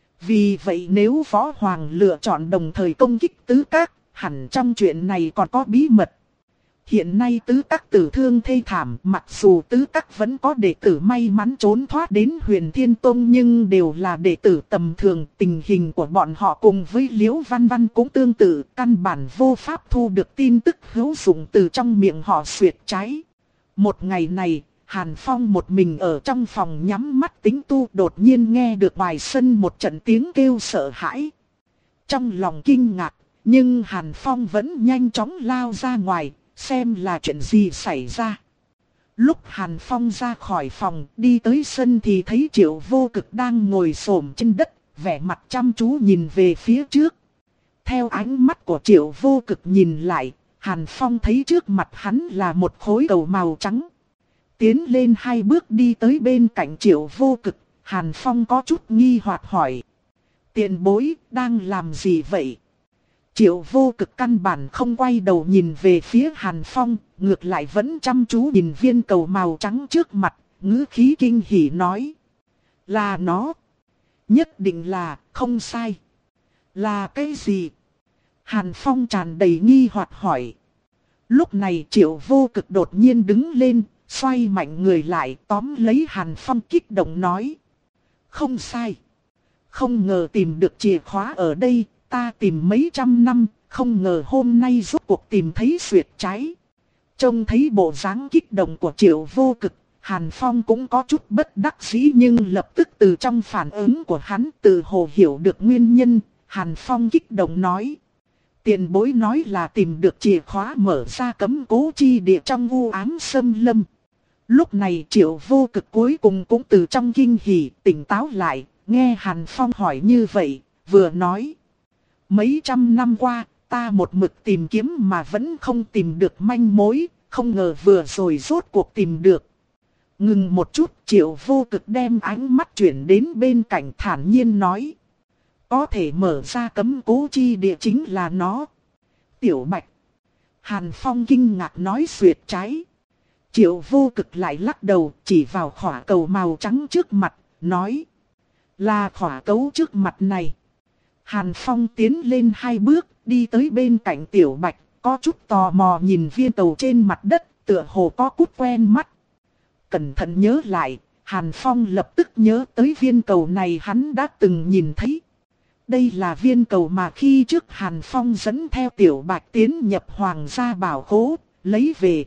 Vì vậy nếu Võ Hoàng lựa chọn đồng thời công kích tứ các, hẳn trong chuyện này còn có bí mật. Hiện nay tứ các tử thương thê thảm, mặc dù tứ các vẫn có đệ tử may mắn trốn thoát đến Huyền Thiên Tông nhưng đều là đệ tử tầm thường. Tình hình của bọn họ cùng với Liễu Văn Văn cũng tương tự, căn bản vô pháp thu được tin tức hữu dụng từ trong miệng họ xuyệt trái. Một ngày này, Hàn Phong một mình ở trong phòng nhắm mắt tính tu, đột nhiên nghe được ngoài sân một trận tiếng kêu sợ hãi. Trong lòng kinh ngạc, nhưng Hàn Phong vẫn nhanh chóng lao ra ngoài, xem là chuyện gì xảy ra. Lúc Hàn Phong ra khỏi phòng, đi tới sân thì thấy Triệu Vô Cực đang ngồi xổm trên đất, vẻ mặt chăm chú nhìn về phía trước. Theo ánh mắt của Triệu Vô Cực nhìn lại, Hàn Phong thấy trước mặt hắn là một khối cầu màu trắng. Tiến lên hai bước đi tới bên cạnh Triệu Vô Cực, Hàn Phong có chút nghi hoặc hỏi: tiền bối, đang làm gì vậy? Triệu Vô Cực căn bản không quay đầu nhìn về phía Hàn Phong, ngược lại vẫn chăm chú nhìn viên cầu màu trắng trước mặt, ngữ khí kinh hỉ nói: là nó. Nhất định là, không sai. Là cái gì? Hàn Phong tràn đầy nghi hoặc hỏi. Lúc này Triệu Vô Cực đột nhiên đứng lên, xoay mạnh người lại tóm lấy Hàn Phong kích động nói: không sai. Không ngờ tìm được chìa khóa ở đây, ta tìm mấy trăm năm, không ngờ hôm nay rốt cuộc tìm thấy xuyệt trái. Trông thấy bộ dáng kích động của Triệu Vô Cực, Hàn Phong cũng có chút bất đắc dĩ nhưng lập tức từ trong phản ứng của hắn tự hồ hiểu được nguyên nhân. Hàn Phong kích động nói: tiền bối nói là tìm được chìa khóa mở ra cấm cố chi địa trong u ám xâm lâm. Lúc này Triệu Vô Cực cuối cùng cũng từ trong kinh hỉ tỉnh táo lại, nghe Hàn Phong hỏi như vậy, vừa nói: mấy trăm năm qua, ta một mực tìm kiếm mà vẫn không tìm được manh mối, không ngờ vừa rồi rốt cuộc tìm được. Ngừng một chút, Triệu Vô Cực đem ánh mắt chuyển đến bên cạnh thản nhiên nói: có thể mở ra cấm cố chi địa chính là nó. Tiểu Bạch. Hàn Phong kinh ngạc nói: xuyệt trái. Triệu Vô Cực lại lắc đầu chỉ vào khỏa cầu màu trắng trước mặt, nói: là khỏa cấu trước mặt này. Hàn Phong tiến lên hai bước, đi tới bên cạnh Tiểu Bạch, có chút tò mò nhìn viên cầu trên mặt đất, tựa hồ có cút quen mắt. Cẩn thận nhớ lại, Hàn Phong lập tức nhớ tới viên cầu này hắn đã từng nhìn thấy. Đây là viên cầu mà khi trước Hàn Phong dẫn theo Tiểu Bạch tiến nhập Hoàng gia bảo khố, lấy về.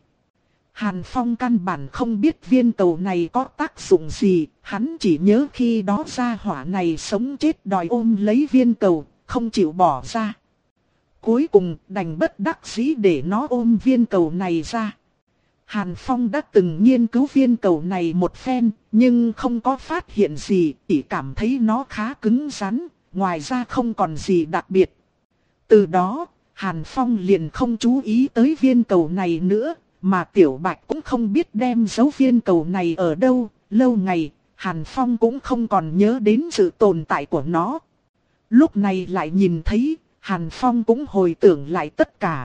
Hàn Phong căn bản không biết viên cầu này có tác dụng gì, hắn chỉ nhớ khi đó gia hỏa này sống chết đòi ôm lấy viên cầu, không chịu bỏ ra. Cuối cùng đành bất đắc dĩ để nó ôm viên cầu này ra. Hàn Phong đã từng nghiên cứu viên cầu này một phen, nhưng không có phát hiện gì, chỉ cảm thấy nó khá cứng rắn, ngoài ra không còn gì đặc biệt. Từ đó, Hàn Phong liền không chú ý tới viên cầu này nữa. Mà Tiểu Bạch cũng không biết đem dấu viên cầu này ở đâu, lâu ngày, Hàn Phong cũng không còn nhớ đến sự tồn tại của nó. Lúc này lại nhìn thấy, Hàn Phong cũng hồi tưởng lại tất cả.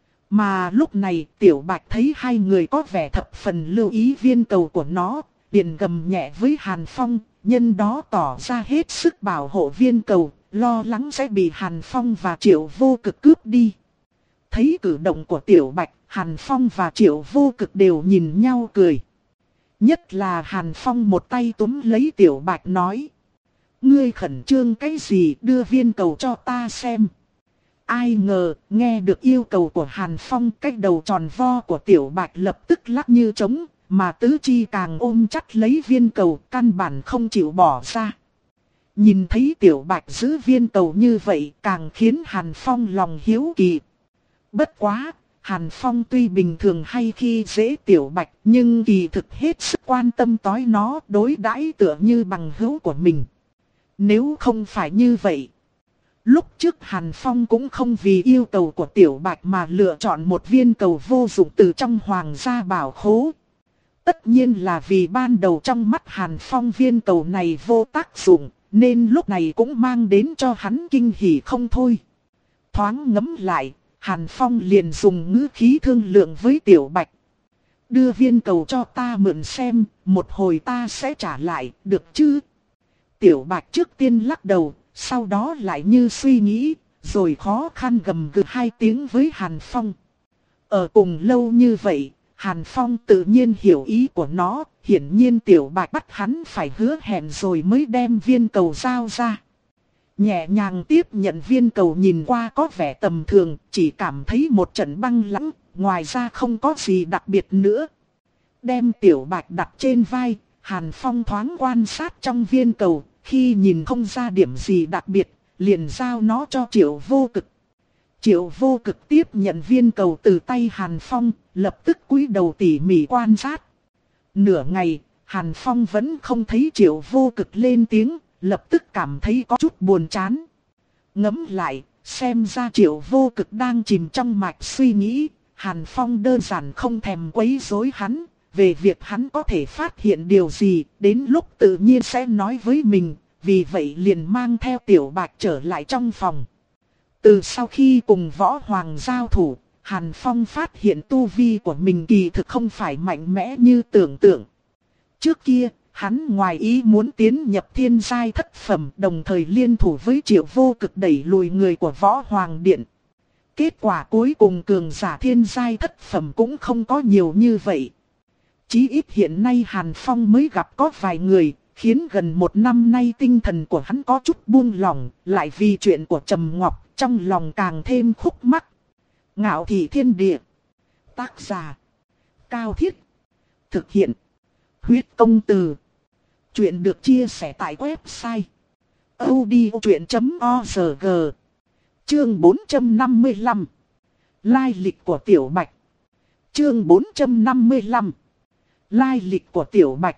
Mà lúc này Tiểu Bạch thấy hai người có vẻ thập phần lưu ý viên cầu của nó, liền gầm nhẹ với Hàn Phong, nhân đó tỏ ra hết sức bảo hộ viên cầu, lo lắng sẽ bị Hàn Phong và Triệu Vô Cực cướp đi. Thấy cử động của Tiểu Bạch, Hàn Phong và Triệu Vô Cực đều nhìn nhau cười. Nhất là Hàn Phong một tay túm lấy Tiểu Bạch nói: ngươi khẩn trương cái gì, đưa viên cầu cho ta xem. Ai ngờ, nghe được yêu cầu của Hàn Phong, cái đầu tròn vo của Tiểu Bạch lập tức lắc như trống, mà tứ chi càng ôm chặt lấy viên cầu, căn bản không chịu bỏ ra. Nhìn thấy Tiểu Bạch giữ viên cầu như vậy, càng khiến Hàn Phong lòng hiếu kỳ. Bất quá, Hàn Phong tuy bình thường hay khi dễ Tiểu Bạch, nhưng kỳ thực hết sức quan tâm tới nó, đối đãi tựa như bằng hữu của mình. Nếu không phải như vậy, lúc trước Hàn Phong cũng không vì yêu cầu của Tiểu Bạch mà lựa chọn một viên cầu vô dụng từ trong hoàng gia bảo khố. Tất nhiên là vì ban đầu trong mắt Hàn Phong viên cầu này vô tác dụng, nên lúc này cũng mang đến cho hắn kinh hỉ không thôi. Thoáng ngẫm lại, Hàn Phong liền dùng ngữ khí thương lượng với Tiểu Bạch. Đưa viên cầu cho ta mượn xem, một hồi ta sẽ trả lại, được chứ? Tiểu Bạch trước tiên lắc đầu, sau đó lại như suy nghĩ, rồi khó khăn gầm gừ hai tiếng với Hàn Phong. Ở cùng lâu như vậy, Hàn Phong tự nhiên hiểu ý của nó, hiển nhiên Tiểu Bạch bắt hắn phải hứa hẹn rồi mới đem viên cầu giao ra. Nhẹ nhàng tiếp nhận viên cầu nhìn qua có vẻ tầm thường, chỉ cảm thấy một trận băng lãnh, ngoài ra không có gì đặc biệt nữa. Đem Tiểu Bạch đặt trên vai, Hàn Phong thoáng quan sát trong viên cầu, khi nhìn không ra điểm gì đặc biệt, liền giao nó cho Triệu Vô Cực. Triệu Vô Cực tiếp nhận viên cầu từ tay Hàn Phong, lập tức cúi đầu tỉ mỉ quan sát. Nửa ngày, Hàn Phong vẫn không thấy Triệu Vô Cực lên tiếng, lập tức cảm thấy có chút buồn chán. Ngẫm lại, xem ra Triệu Vô Cực đang chìm trong mạch suy nghĩ, Hàn Phong đơn giản không thèm quấy rối hắn. Về việc hắn có thể phát hiện điều gì, đến lúc tự nhiên sẽ nói với mình, vì vậy liền mang theo Tiểu Bạch trở lại trong phòng. Từ sau khi cùng Võ Hoàng giao thủ, Hàn Phong phát hiện tu vi của mình kỳ thực không phải mạnh mẽ như tưởng tượng. Trước kia, hắn ngoài ý muốn tiến nhập thiên giai thất phẩm, đồng thời liên thủ với Triệu Vô Cực đẩy lùi người của Võ Hoàng Điện. Kết quả cuối cùng cường giả thiên giai thất phẩm cũng không có nhiều như vậy. Chí ít hiện nay Hàn Phong mới gặp có vài người, khiến gần một năm nay tinh thần của hắn có chút buông lỏng, lại vì chuyện của Trầm Ngọc, trong lòng càng thêm khúc mắc. Ngạo Thị Thiên Địa. Tác giả: Cao Thiết. Thực hiện: Huyết Công Từ. Chuyện được chia sẻ tại website audiochuyện chấm org. Chương bốn trăm năm mươi lăm. Lai lịch của Tiểu Bạch. Chương bốn trăm năm mươi lăm. Lai lịch của Tiểu Bạch.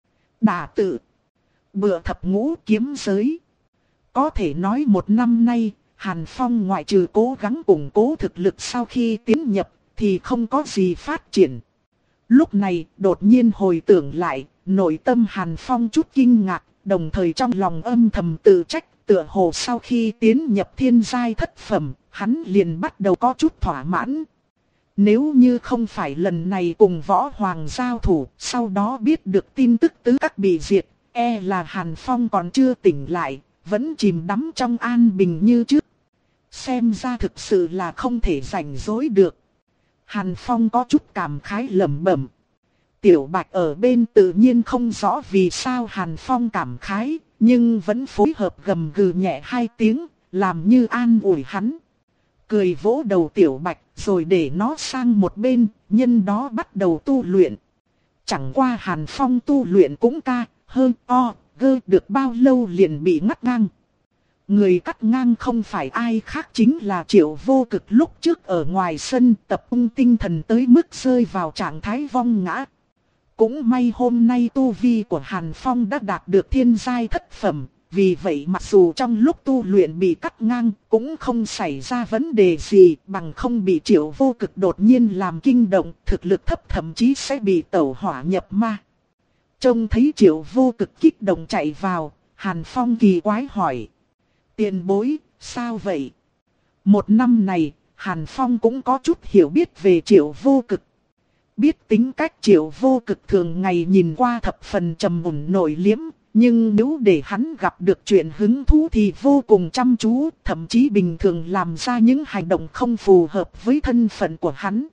Đả tự. Bựa thập ngũ kiếm giới. Có thể nói một năm nay, Hàn Phong ngoại trừ cố gắng củng cố thực lực sau khi tiến nhập, thì không có gì phát triển. Lúc này, đột nhiên hồi tưởng lại, nội tâm Hàn Phong chút kinh ngạc, đồng thời trong lòng âm thầm tự trách, tựa hồ sau khi tiến nhập thiên giai thất phẩm, hắn liền bắt đầu có chút thỏa mãn. Nếu như không phải lần này cùng Võ Hoàng giao thủ, sau đó biết được tin tức tứ các bị diệt, e là Hàn Phong còn chưa tỉnh lại, vẫn chìm đắm trong an bình như trước. Xem ra thực sự là không thể rảnh rỗi được. Hàn Phong có chút cảm khái lẩm bẩm. Tiểu Bạch ở bên tự nhiên không rõ vì sao Hàn Phong cảm khái, nhưng vẫn phối hợp gầm gừ nhẹ hai tiếng, làm như an ủi hắn. Cười vỗ đầu Tiểu Bạch, rồi để nó sang một bên, nhân đó bắt đầu tu luyện. Chẳng qua Hàn Phong tu luyện cũng ca, hơn o, gơ được bao lâu liền bị ngắt ngang. Người cắt ngang không phải ai khác chính là Triệu Vô Cực lúc trước ở ngoài sân tập trung tinh thần tới mức rơi vào trạng thái vong ngã. Cũng may hôm nay tu vi của Hàn Phong đã đạt được thiên giai thất phẩm, vì vậy mặc dù trong lúc tu luyện bị cắt ngang cũng không xảy ra vấn đề gì, bằng không bị Triệu Vô Cực đột nhiên làm kinh động, thực lực thấp thậm chí sẽ bị tẩu hỏa nhập ma. Trông thấy Triệu Vô Cực kích động chạy vào, Hàn Phong kỳ quái hỏi. Tiền bối, sao vậy? Một năm này, Hàn Phong cũng có chút hiểu biết về Triệu Vô Cực. Biết tính cách Triệu Vô Cực thường ngày nhìn qua thập phần trầm mùn nội liếm, nhưng nếu để hắn gặp được chuyện hứng thú thì vô cùng chăm chú, thậm chí bình thường làm ra những hành động không phù hợp với thân phận của hắn.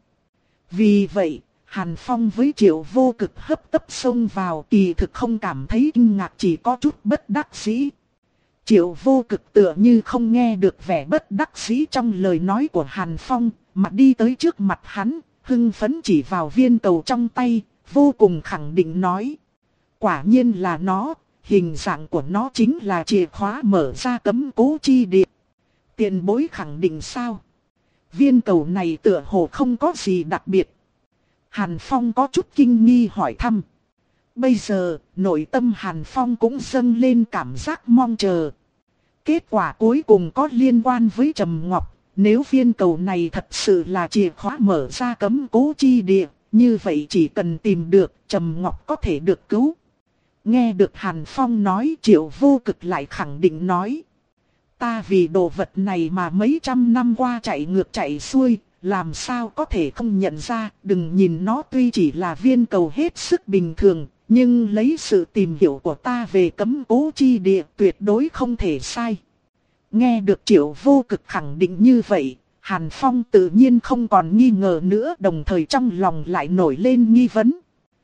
Vì vậy, Hàn Phong với Triệu Vô Cực hấp tấp xông vào, kỳ thực không cảm thấy kinh ngạc, chỉ có chút bất đắc dĩ. Triệu Vô Cực tựa như không nghe được vẻ bất đắc dĩ trong lời nói của Hàn Phong, mà đi tới trước mặt hắn, hưng phấn chỉ vào viên cầu trong tay, vô cùng khẳng định nói. Quả nhiên là nó, hình dạng của nó chính là chìa khóa mở ra cấm cố chi địa. Tiền bối khẳng định sao? Viên cầu này tựa hồ không có gì đặc biệt. Hàn Phong có chút kinh nghi hỏi thăm. Bây giờ, nội tâm Hàn Phong cũng dâng lên cảm giác mong chờ. Kết quả cuối cùng có liên quan với Trầm Ngọc. Nếu viên cầu này thật sự là chìa khóa mở ra cấm cố chi địa, như vậy chỉ cần tìm được, Trầm Ngọc có thể được cứu. Nghe được Hàn Phong nói, Triệu Vô Cực lại khẳng định nói. Ta vì đồ vật này mà mấy trăm năm qua chạy ngược chạy xuôi, làm sao có thể không nhận ra, đừng nhìn nó tuy chỉ là viên cầu hết sức bình thường, nhưng lấy sự tìm hiểu của ta về cấm cố chi địa tuyệt đối không thể sai. Nghe được Triệu Vô Cực khẳng định như vậy, Hàn Phong tự nhiên không còn nghi ngờ nữa, đồng thời trong lòng lại nổi lên nghi vấn.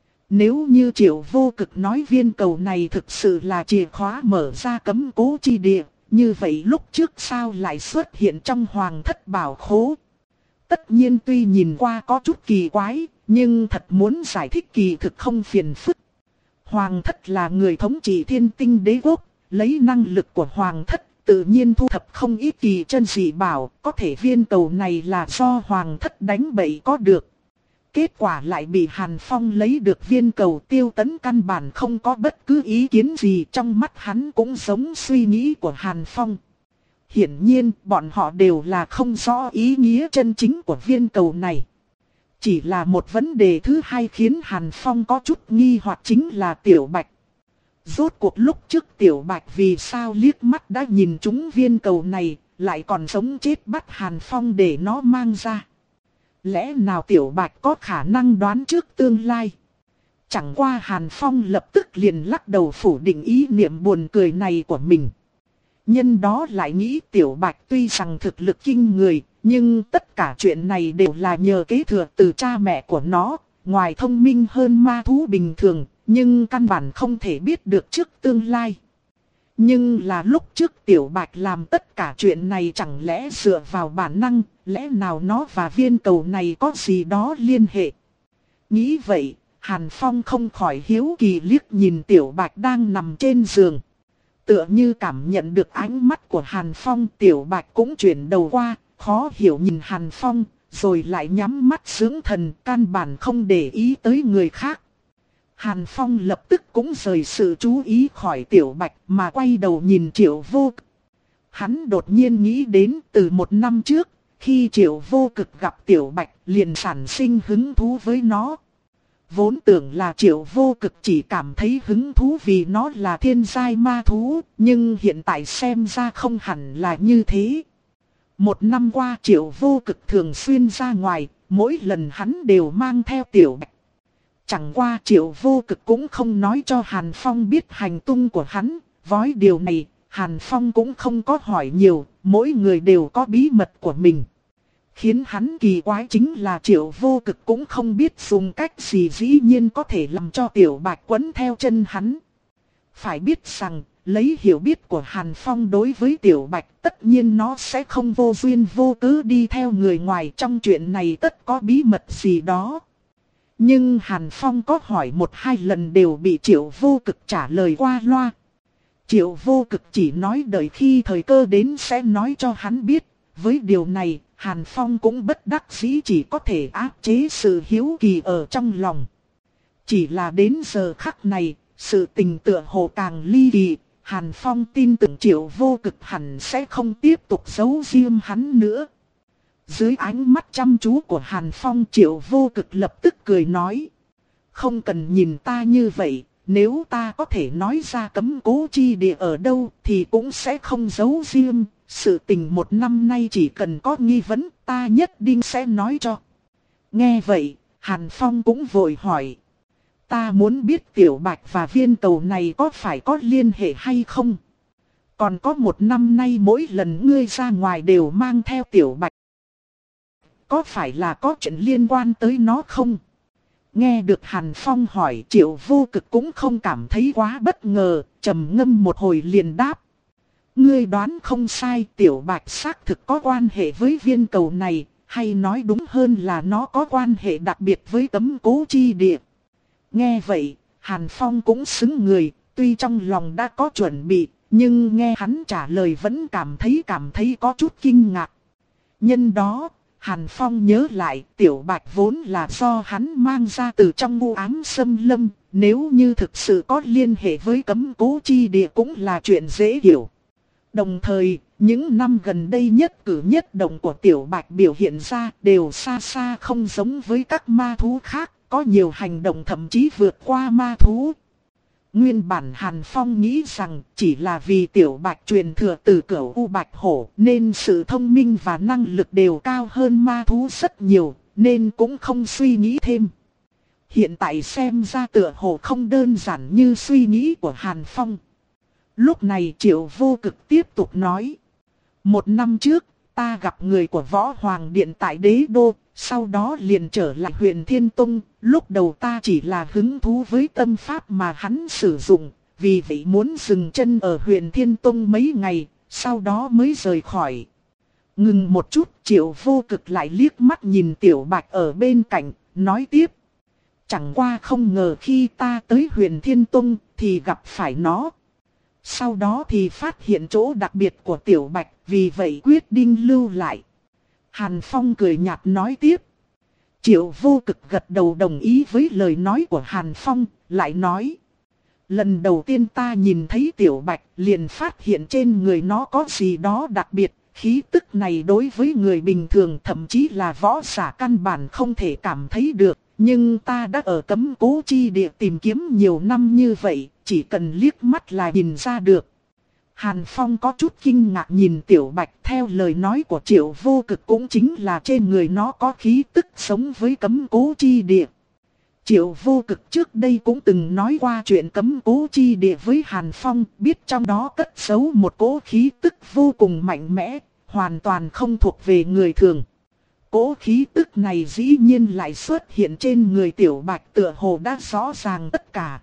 Nếu như Triệu Vô Cực nói viên cầu này thực sự là chìa khóa mở ra cấm cố chi địa, như vậy lúc trước sao lại xuất hiện trong Hoàng Thất Bảo Khố? Tất nhiên tuy nhìn qua có chút kỳ quái, nhưng thật muốn giải thích kỳ thực không phiền phức. Hoàng Thất là người thống trị Thiên Tinh Đế Quốc, lấy năng lực của Hoàng Thất tự nhiên thu thập không ít kỳ chân dị bảo, có thể viên cầu này là do Hoàng Thất đánh bậy có được. Kết quả lại bị Hàn Phong lấy được viên cầu. Tiêu Tấn căn bản không có bất cứ ý kiến gì, trong mắt hắn cũng giống suy nghĩ của Hàn Phong. Hiển nhiên bọn họ đều là không rõ ý nghĩa chân chính của viên cầu này. Chỉ là một vấn đề thứ hai khiến Hàn Phong có chút nghi hoặc, chính là Tiểu Bạch. Rốt cuộc lúc trước Tiểu Bạch vì sao liếc mắt đã nhìn trúng viên cầu này, lại còn sống chết bắt Hàn Phong để nó mang ra. Lẽ nào Tiểu Bạch có khả năng đoán trước tương lai? Chẳng qua Hàn Phong lập tức liền lắc đầu phủ định ý niệm buồn cười này của mình. Nhân đó lại nghĩ Tiểu Bạch tuy rằng thực lực kinh người, nhưng tất cả chuyện này đều là nhờ kế thừa từ cha mẹ của nó. Ngoài thông minh hơn ma thú bình thường, nhưng căn bản không thể biết được trước tương lai. Nhưng là lúc trước Tiểu Bạch làm tất cả chuyện này chẳng lẽ dựa vào bản năng, lẽ nào nó và viên cầu này có gì đó liên hệ? Nghĩ vậy, Hàn Phong không khỏi hiếu kỳ liếc nhìn Tiểu Bạch đang nằm trên giường. Tựa như cảm nhận được ánh mắt của Hàn Phong, Tiểu Bạch cũng chuyển đầu qua, khó hiểu nhìn Hàn Phong, rồi lại nhắm mắt dưỡng thần, căn bản không để ý tới người khác. Hàn Phong lập tức cũng rời sự chú ý khỏi Tiểu Bạch mà quay đầu nhìn Triệu Vô Cực. Hắn đột nhiên nghĩ đến từ một năm trước, khi Triệu Vô Cực gặp Tiểu Bạch liền sản sinh hứng thú với nó. Vốn tưởng là Triệu Vô Cực chỉ cảm thấy hứng thú vì nó là thiên giai ma thú, nhưng hiện tại xem ra không hẳn là như thế. Một năm qua Triệu Vô Cực thường xuyên ra ngoài, mỗi lần hắn đều mang theo Tiểu Bạch. Chẳng qua Triệu Vô Cực cũng không nói cho Hàn Phong biết hành tung của hắn, với điều này, Hàn Phong cũng không có hỏi nhiều, mỗi người đều có bí mật của mình. Khiến hắn kỳ quái chính là Triệu Vô Cực cũng không biết dùng cách gì dĩ nhiên có thể làm cho Tiểu Bạch quấn theo chân hắn. Phải biết rằng, lấy hiểu biết của Hàn Phong đối với Tiểu Bạch, tất nhiên nó sẽ không vô duyên vô cớ đi theo người ngoài, trong chuyện này tất có bí mật gì đó. Nhưng Hàn Phong có hỏi một hai lần đều bị Triệu Vô Cực trả lời qua loa. Triệu Vô Cực chỉ nói đợi khi thời cơ đến sẽ nói cho hắn biết. Với điều này, Hàn Phong cũng bất đắc dĩ chỉ có thể áp chế sự hiếu kỳ ở trong lòng. Chỉ là đến giờ khắc này, sự tình tựa hồ càng ly kỳ, Hàn Phong tin tưởng Triệu Vô Cực hẳn sẽ không tiếp tục giấu giếm hắn nữa. Dưới ánh mắt chăm chú của Hàn Phong, Triệu Vô Cực lập tức cười nói. Không cần nhìn ta như vậy, nếu ta có thể nói ra cấm cố chi địa ở đâu thì cũng sẽ không giấu riêng. Sự tình một năm nay chỉ cần có nghi vấn ta nhất định sẽ nói cho. Nghe vậy, Hàn Phong cũng vội hỏi. Ta muốn biết Tiểu Bạch và viên cầu này có phải có liên hệ hay không? Còn có một năm nay mỗi lần ngươi ra ngoài đều mang theo Tiểu Bạch. Có phải là có chuyện liên quan tới nó không? Nghe được Hàn Phong hỏi, Triệu Vô Cực cũng không cảm thấy quá bất ngờ, trầm ngâm một hồi liền đáp. Ngươi đoán không sai, Tiểu Bạch xác thực có quan hệ với viên cầu này, hay nói đúng hơn là nó có quan hệ đặc biệt với cấm cố chi địa. Nghe vậy, Hàn Phong cũng sững người, tuy trong lòng đã có chuẩn bị, nhưng nghe hắn trả lời vẫn cảm thấy cảm thấy có chút kinh ngạc. Nhân đó, Hàn Phong nhớ lại Tiểu Bạch vốn là do hắn mang ra từ trong u ám xâm lâm, nếu như thực sự có liên hệ với cấm cố chi địa cũng là chuyện dễ hiểu. Đồng thời, những năm gần đây nhất cử nhất động của Tiểu Bạch biểu hiện ra đều xa xa không giống với các ma thú khác, có nhiều hành động thậm chí vượt qua ma thú. Nguyên bản Hàn Phong nghĩ rằng chỉ là vì Tiểu Bạch truyền thừa từ Cửu U Bạch Hổ nên sự thông minh và năng lực đều cao hơn ma thú rất nhiều, nên cũng không suy nghĩ thêm. Hiện tại xem ra tựa hồ không đơn giản như suy nghĩ của Hàn Phong. Lúc này Triệu Vô Cực tiếp tục nói. Một năm trước, ta gặp người của Võ Hoàng Điện tại Đế Đô, sau đó liền trở lại huyện Thiên Tông. Lúc đầu ta chỉ là hứng thú với tâm pháp mà hắn sử dụng, vì vậy muốn dừng chân ở huyện Thiên Tông mấy ngày, sau đó mới rời khỏi. Ngừng một chút, Triệu Vô Cực lại liếc mắt nhìn Tiểu Bạch ở bên cạnh, nói tiếp. Chẳng qua không ngờ khi ta tới huyện Thiên Tông thì gặp phải nó. Sau đó thì phát hiện chỗ đặc biệt của Tiểu Bạch, vì vậy quyết định lưu lại. Hàn Phong cười nhạt nói tiếp. Triệu Vô Cực gật đầu đồng ý với lời nói của Hàn Phong, lại nói. Lần đầu tiên ta nhìn thấy Tiểu Bạch liền phát hiện trên người nó có gì đó đặc biệt. Khí tức này đối với người bình thường thậm chí là võ giả căn bản không thể cảm thấy được. Nhưng ta đã ở cấm cố chi địa tìm kiếm nhiều năm như vậy, chỉ cần liếc mắt là nhìn ra được. Hàn Phong có chút kinh ngạc nhìn Tiểu Bạch, theo lời nói của Triệu Vô Cực cũng chính là trên người nó có khí tức sống với cấm cố chi địa. Triệu Vô Cực trước đây cũng từng nói qua chuyện cấm cố chi địa với Hàn Phong, biết trong đó cất giấu một cỗ khí tức vô cùng mạnh mẽ, hoàn toàn không thuộc về người thường. Cỗ khí tức này dĩ nhiên lại xuất hiện trên người Tiểu Bạch, tựa hồ đã rõ ràng tất cả.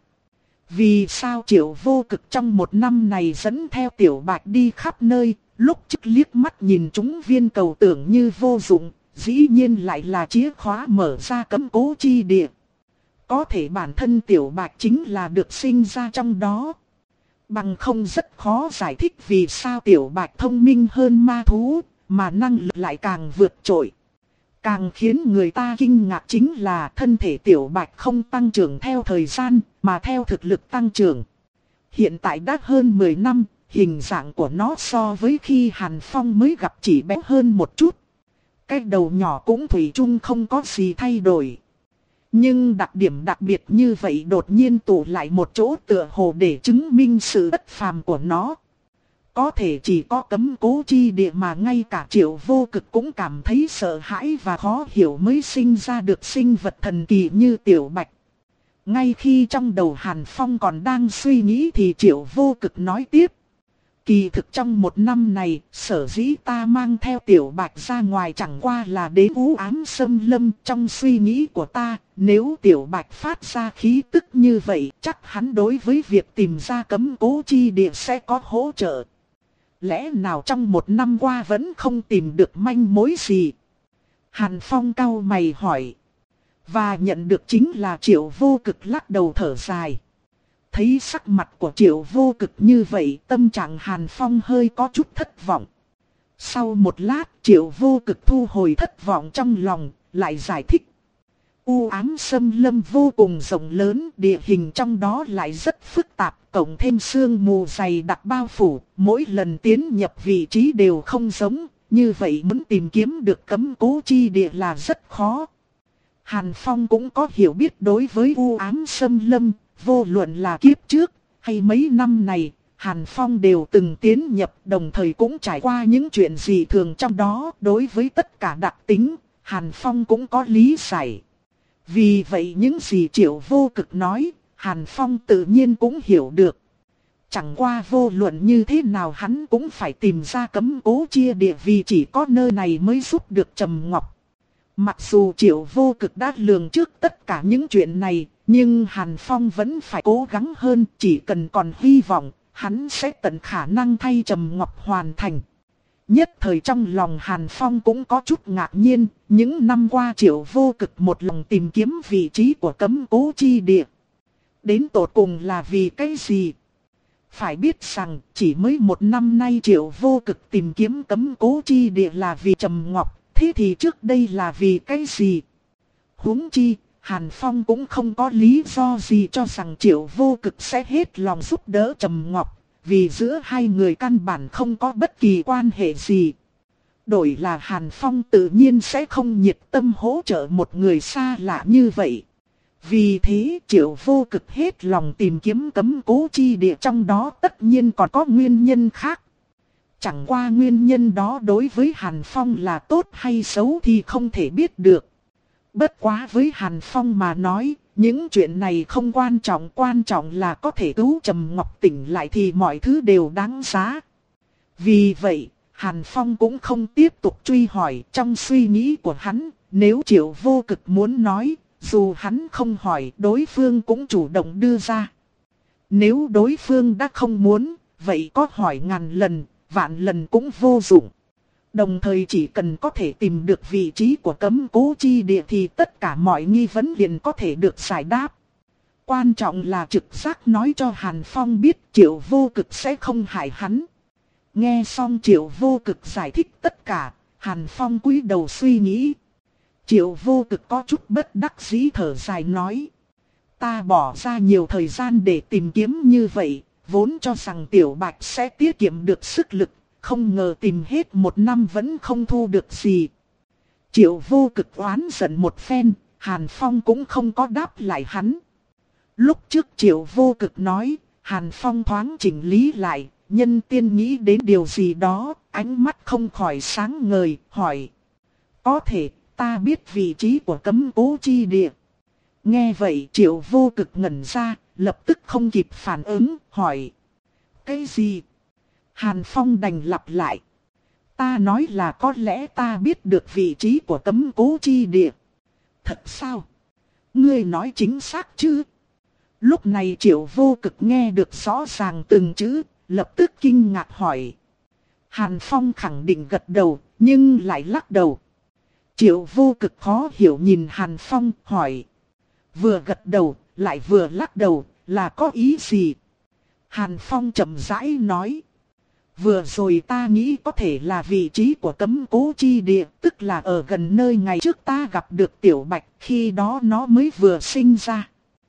Vì sao Triệu Vô Cực trong một năm này dẫn theo Tiểu Bạch đi khắp nơi, lúc trước liếc mắt nhìn chúng viên cầu tưởng như vô dụng, dĩ nhiên lại là chìa khóa mở ra cấm cố chi địa. Có thể bản thân Tiểu Bạch chính là được sinh ra trong đó. Bằng không rất khó giải thích vì sao Tiểu Bạch thông minh hơn ma thú, mà năng lực lại càng vượt trội. Càng khiến người ta kinh ngạc chính là thân thể Tiểu Bạch không tăng trưởng theo thời gian, mà theo thực lực tăng trưởng. Hiện tại đã hơn mười năm, hình dạng của nó so với khi Hàn Phong mới gặp chỉ bé hơn một chút. Cái đầu nhỏ cũng thủy chung không có gì thay đổi. Nhưng đặc điểm đặc biệt như vậy đột nhiên tụ lại một chỗ tựa hồ để chứng minh sự bất phàm của nó. Có thể chỉ có cấm cố chi địa mà ngay cả Triệu Vô Cực cũng cảm thấy sợ hãi và khó hiểu mới sinh ra được sinh vật thần kỳ như Tiểu Bạch. Ngay khi trong đầu Hàn Phong còn đang suy nghĩ thì Triệu Vô Cực nói tiếp. Kỳ thực trong một năm này, sở dĩ ta mang theo Tiểu Bạch ra ngoài chẳng qua là đến u ám xâm lâm. Trong suy nghĩ của ta, nếu Tiểu Bạch phát ra khí tức như vậy, chắc hắn đối với việc tìm ra cấm cố chi địa sẽ có hỗ trợ. Lẽ nào trong một năm qua vẫn không tìm được manh mối gì? Hàn Phong cau mày hỏi. Và nhận được chính là Triệu Vô Cực lắc đầu thở dài. Thấy sắc mặt của Triệu Vô Cực như vậy, tâm trạng Hàn Phong hơi có chút thất vọng. Sau một lát, Triệu Vô Cực thu hồi thất vọng trong lòng, lại giải thích. U ám xâm lâm vô cùng rộng lớn, địa hình trong đó lại rất phức tạp, cộng thêm sương mù dày đặc bao phủ, mỗi lần tiến nhập vị trí đều không giống, như vậy muốn tìm kiếm được cấm cố chi địa là rất khó. Hàn Phong cũng có hiểu biết đối với u ám xâm lâm, vô luận là kiếp trước hay mấy năm này, Hàn Phong đều từng tiến nhập, đồng thời cũng trải qua những chuyện gì thường trong đó. Đối với tất cả đặc tính, Hàn Phong cũng có lý giải. Vì vậy những gì Triệu Vô Cực nói, Hàn Phong tự nhiên cũng hiểu được. Chẳng qua vô luận như thế nào hắn cũng phải tìm ra cấm cố chia địa, vì chỉ có nơi này mới giúp được Trầm Ngọc. Mặc dù Triệu Vô Cực đã lường trước tất cả những chuyện này, nhưng Hàn Phong vẫn phải cố gắng hơn, chỉ cần còn hy vọng, hắn sẽ tận khả năng thay Trầm Ngọc hoàn thành. Nhất thời trong lòng Hàn Phong cũng có chút ngạc nhiên, những năm qua Triệu Vô Cực một lòng tìm kiếm vị trí của cấm cố chi địa. Đến tột cùng là vì cái gì? Phải biết rằng chỉ mới một năm nay Triệu Vô Cực tìm kiếm cấm cố chi địa là vì Trầm Ngọc, thế thì trước đây là vì cái gì? Huống chi, Hàn Phong cũng không có lý do gì cho rằng Triệu Vô Cực sẽ hết lòng giúp đỡ Trầm Ngọc, vì giữa hai người căn bản không có bất kỳ quan hệ gì. Đổi là Hàn Phong tự nhiên sẽ không nhiệt tâm hỗ trợ một người xa lạ như vậy. Vì thế Triệu Vô Cực hết lòng tìm kiếm cấm cố chi địa, trong đó tất nhiên còn có nguyên nhân khác. Chẳng qua nguyên nhân đó đối với Hàn Phong là tốt hay xấu thì không thể biết được. Bất quá với Hàn Phong mà nói, những chuyện này không quan trọng, quan trọng là có thể cứu Trầm Ngọc tỉnh lại thì mọi thứ đều đáng giá. Vì vậy, Hàn Phong cũng không tiếp tục truy hỏi. Trong suy nghĩ của hắn, nếu Triệu Vô Cực muốn nói, dù hắn không hỏi, đối phương cũng chủ động đưa ra. Nếu đối phương đã không muốn, vậy có hỏi ngàn lần, vạn lần cũng vô dụng. Đồng thời chỉ cần có thể tìm được vị trí của cấm cố chi địa thì tất cả mọi nghi vấn liền có thể được giải đáp. Quan trọng là trực giác nói cho Hàn Phong biết Triệu Vô Cực sẽ không hại hắn. Nghe xong Triệu Vô Cực giải thích tất cả, Hàn Phong cúi đầu suy nghĩ. Triệu Vô Cực có chút bất đắc dĩ thở dài nói. Ta bỏ ra nhiều thời gian để tìm kiếm như vậy, vốn cho rằng Tiểu Bạch sẽ tiết kiệm được sức lực, không ngờ tìm hết một năm vẫn không thu được gì. Triệu Vô Cực oán giận một phen, Hàn Phong cũng không có đáp lại hắn. Lúc trước Triệu Vô Cực nói, Hàn Phong thoáng chỉnh lý lại, nhân tiên nghĩ đến điều gì đó, ánh mắt không khỏi sáng ngời, hỏi. Có thể, ta biết vị trí của cấm cố chi địa. Nghe vậy Triệu Vô Cực ngẩn ra, lập tức không kịp phản ứng, hỏi. Cái gì? Hàn Phong đành lặp lại. Ta nói là có lẽ ta biết được vị trí của cấm cố chi địa. Thật sao? Ngươi nói chính xác chứ? Lúc này Triệu Vô Cực nghe được rõ ràng từng chữ, lập tức kinh ngạc hỏi. Hàn Phong khẳng định gật đầu, nhưng lại lắc đầu. Triệu Vô Cực khó hiểu nhìn Hàn Phong, hỏi. Vừa gật đầu, lại vừa lắc đầu, là có ý gì? Hàn Phong chậm rãi nói. Vừa rồi ta nghĩ có thể là vị trí của cấm cố chi địa, tức là ở gần nơi ngày trước ta gặp được Tiểu Bạch, khi đó nó mới vừa sinh ra.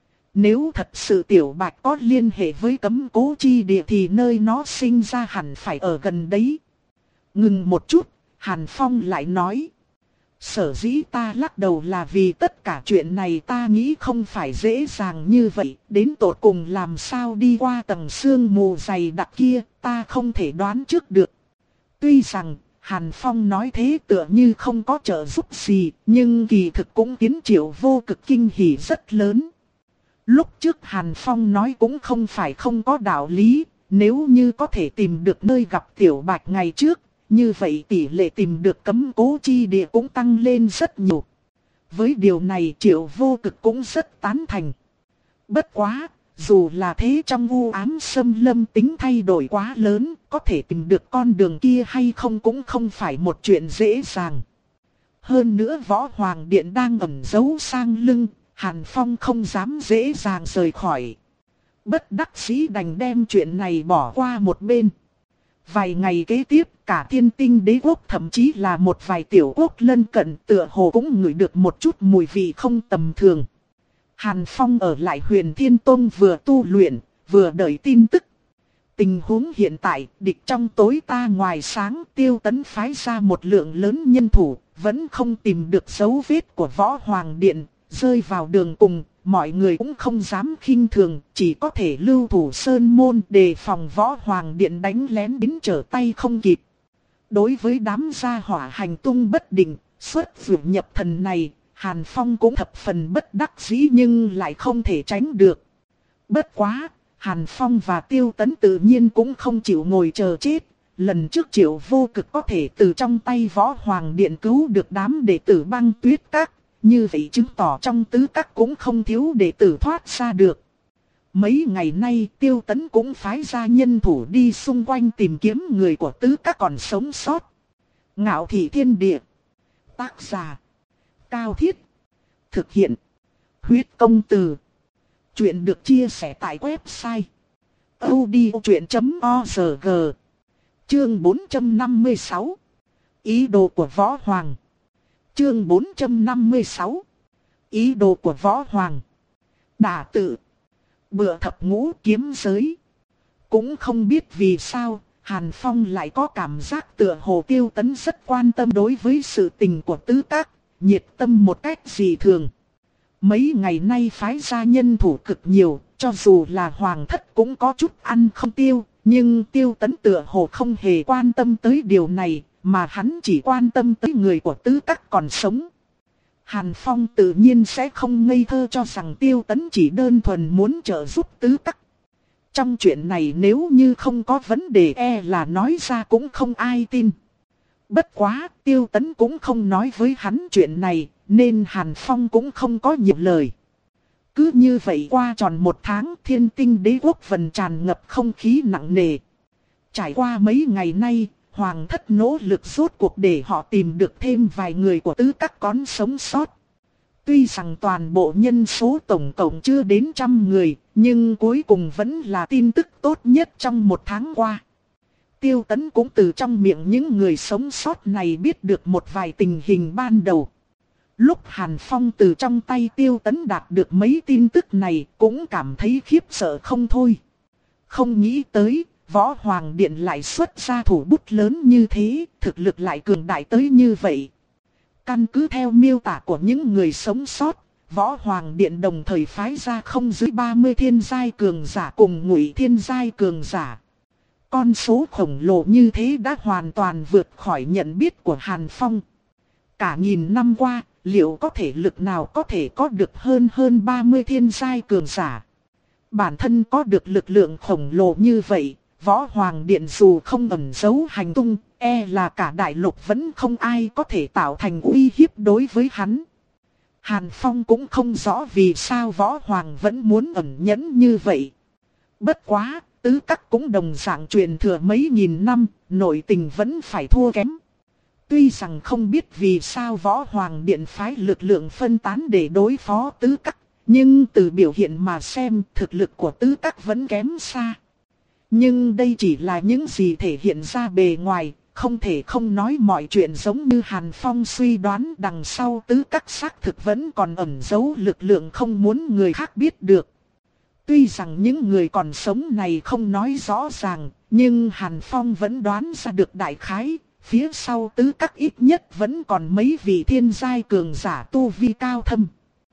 Nếu thật sự Tiểu Bạch có liên hệ với cấm cố chi địa thì nơi nó sinh ra hẳn phải ở gần đấy. Ngừng một chút, Hàn Phong lại nói. Sở dĩ ta lắc đầu là vì tất cả chuyện này ta nghĩ không phải dễ dàng như vậy, đến tột cùng làm sao đi qua tầng sương mù dày đặc kia, ta không thể đoán trước được. Tuy rằng, Hàn Phong nói thế tựa như không có trợ giúp gì, nhưng kỳ thực cũng khiến Triệu Vô Cực kinh hỉ rất lớn. Lúc trước Hàn Phong nói cũng không phải không có đạo lý, nếu như có thể tìm được nơi gặp Tiểu Bạch ngày trước, như vậy tỷ lệ tìm được cấm cố chi địa cũng tăng lên rất nhiều. Với điều này Triệu Vô Cực cũng rất tán thành. Bất quá, dù là thế trong u ám xâm lâm tính thay đổi quá lớn, có thể tìm được con đường kia hay không cũng không phải một chuyện dễ dàng. Hơn nữa Võ Hoàng Điện đang ẩn giấu sang lưng, Hàn Phong không dám dễ dàng rời khỏi. Bất đắc dĩ đành đem chuyện này bỏ qua một bên. Vài ngày kế tiếp, cả Thiên Tinh Đế quốc thậm chí là một vài tiểu quốc lân cận tựa hồ cũng ngửi được một chút mùi vị không tầm thường. Hàn Phong ở lại Huyền Thiên Tông vừa tu luyện, vừa đợi tin tức. Tình huống hiện tại, địch trong tối ta ngoài sáng, Tiêu Tấn phái ra một lượng lớn nhân thủ, vẫn không tìm được dấu vết của Võ Hoàng Điện, rơi vào đường cùng, mọi người cũng không dám khinh thường, chỉ có thể lưu thủ sơn môn đề phòng Võ Hoàng Điện đánh lén đến trở tay không kịp. Đối với đám gia hỏa hành tung bất định, xuất vượt nhập thần này, Hàn Phong cũng thập phần bất đắc dĩ nhưng lại không thể tránh được. Bất quá, Hàn Phong và Tiêu Tấn tự nhiên cũng không chịu ngồi chờ chết. Lần trước Triệu Vô Cực có thể từ trong tay Võ Hoàng Điện cứu được đám đệ tử Băng Tuyết Các, như vậy chứng tỏ trong tứ các cũng không thiếu đệ tử thoát ra được. Mấy ngày nay Tiêu Tấn cũng phái ra nhân thủ đi xung quanh tìm kiếm người của tứ các còn sống sót. Ngạo Thị Thiên Địa. Tác giả Cao Thiết. Thực hiện Huyết Công Từ. Chuyện được chia sẻ tại website odchuyện chấm org. Chương bốn trăm năm mươi sáu. Ý đồ của Võ Hoàng. Chương bốn trăm năm mươi sáu. Ý đồ của Võ Hoàng. Đả tự. Bựa thập ngũ kiếm giới. Cũng không biết vì sao, Hàn Phong lại có cảm giác tựa hồ Tiêu Tấn rất quan tâm đối với sự tình của tứ các, nhiệt tâm một cách dị thường. Mấy ngày nay phái gia nhân thủ cực nhiều, cho dù là Hoàng thất cũng có chút ăn không tiêu, nhưng Tiêu Tấn tựa hồ không hề quan tâm tới điều này, mà hắn chỉ quan tâm tới người của tứ các còn sống. Hàn Phong tự nhiên sẽ không ngây thơ cho rằng Tiêu Tấn chỉ đơn thuần muốn trợ giúp tứ các. Trong chuyện này nếu như không có vấn đề e là nói ra cũng không ai tin. Bất quá, Tiêu Tấn cũng không nói với hắn chuyện này, nên Hàn Phong cũng không có nhiều lời. Cứ như vậy qua tròn một tháng, Thiên Tinh Đế quốc vần tràn ngập không khí nặng nề. Trải qua mấy ngày nay, Hoàng thất nỗ lực rốt cuộc để họ tìm được thêm vài người của tứ các còn sống sót. Tuy rằng toàn bộ nhân số tổng cộng chưa đến trăm người, nhưng cuối cùng vẫn là tin tức tốt nhất trong một tháng qua. Tiêu Tấn cũng từ trong miệng những người sống sót này biết được một vài tình hình ban đầu. Lúc Hàn Phong từ trong tay Tiêu Tấn đạt được mấy tin tức này cũng cảm thấy khiếp sợ không thôi. Không nghĩ tới, Võ Hoàng Điện lại xuất ra thủ bút lớn như thế, thực lực lại cường đại tới như vậy. Căn cứ theo miêu tả của những người sống sót, Võ Hoàng Điện đồng thời phái ra không dưới ba mươi thiên giai cường giả cùng ngụy thiên giai cường giả. Con số khổng lồ như thế đã hoàn toàn vượt khỏi nhận biết của Hàn Phong. Cả nghìn năm qua, liệu có thể lực nào có thể có được hơn hơn ba mươi thiên giai cường giả? Bản thân có được lực lượng khổng lồ như vậy, Võ Hoàng Điện dù không ẩn giấu hành tung, e là cả đại lục vẫn không ai có thể tạo thành uy hiếp đối với hắn. Hàn Phong cũng không rõ vì sao Võ Hoàng vẫn muốn ẩn nhẫn như vậy. Bất quá, tứ các cũng đồng dạng truyền thừa mấy nghìn năm, nội tình vẫn phải thua kém. Tuy rằng không biết vì sao Võ Hoàng Điện phái lực lượng phân tán để đối phó tứ các, nhưng từ biểu hiện mà xem thực lực của tứ các vẫn kém xa. Nhưng đây chỉ là những gì thể hiện ra bề ngoài, không thể không nói mọi chuyện giống như Hàn Phong suy đoán đằng sau tứ các xác thực vẫn còn ẩn giấu lực lượng không muốn người khác biết được. Tuy rằng những người còn sống này không nói rõ ràng, nhưng Hàn Phong vẫn đoán ra được đại khái, phía sau tứ các ít nhất vẫn còn mấy vị thiên giai cường giả tu vi cao thâm.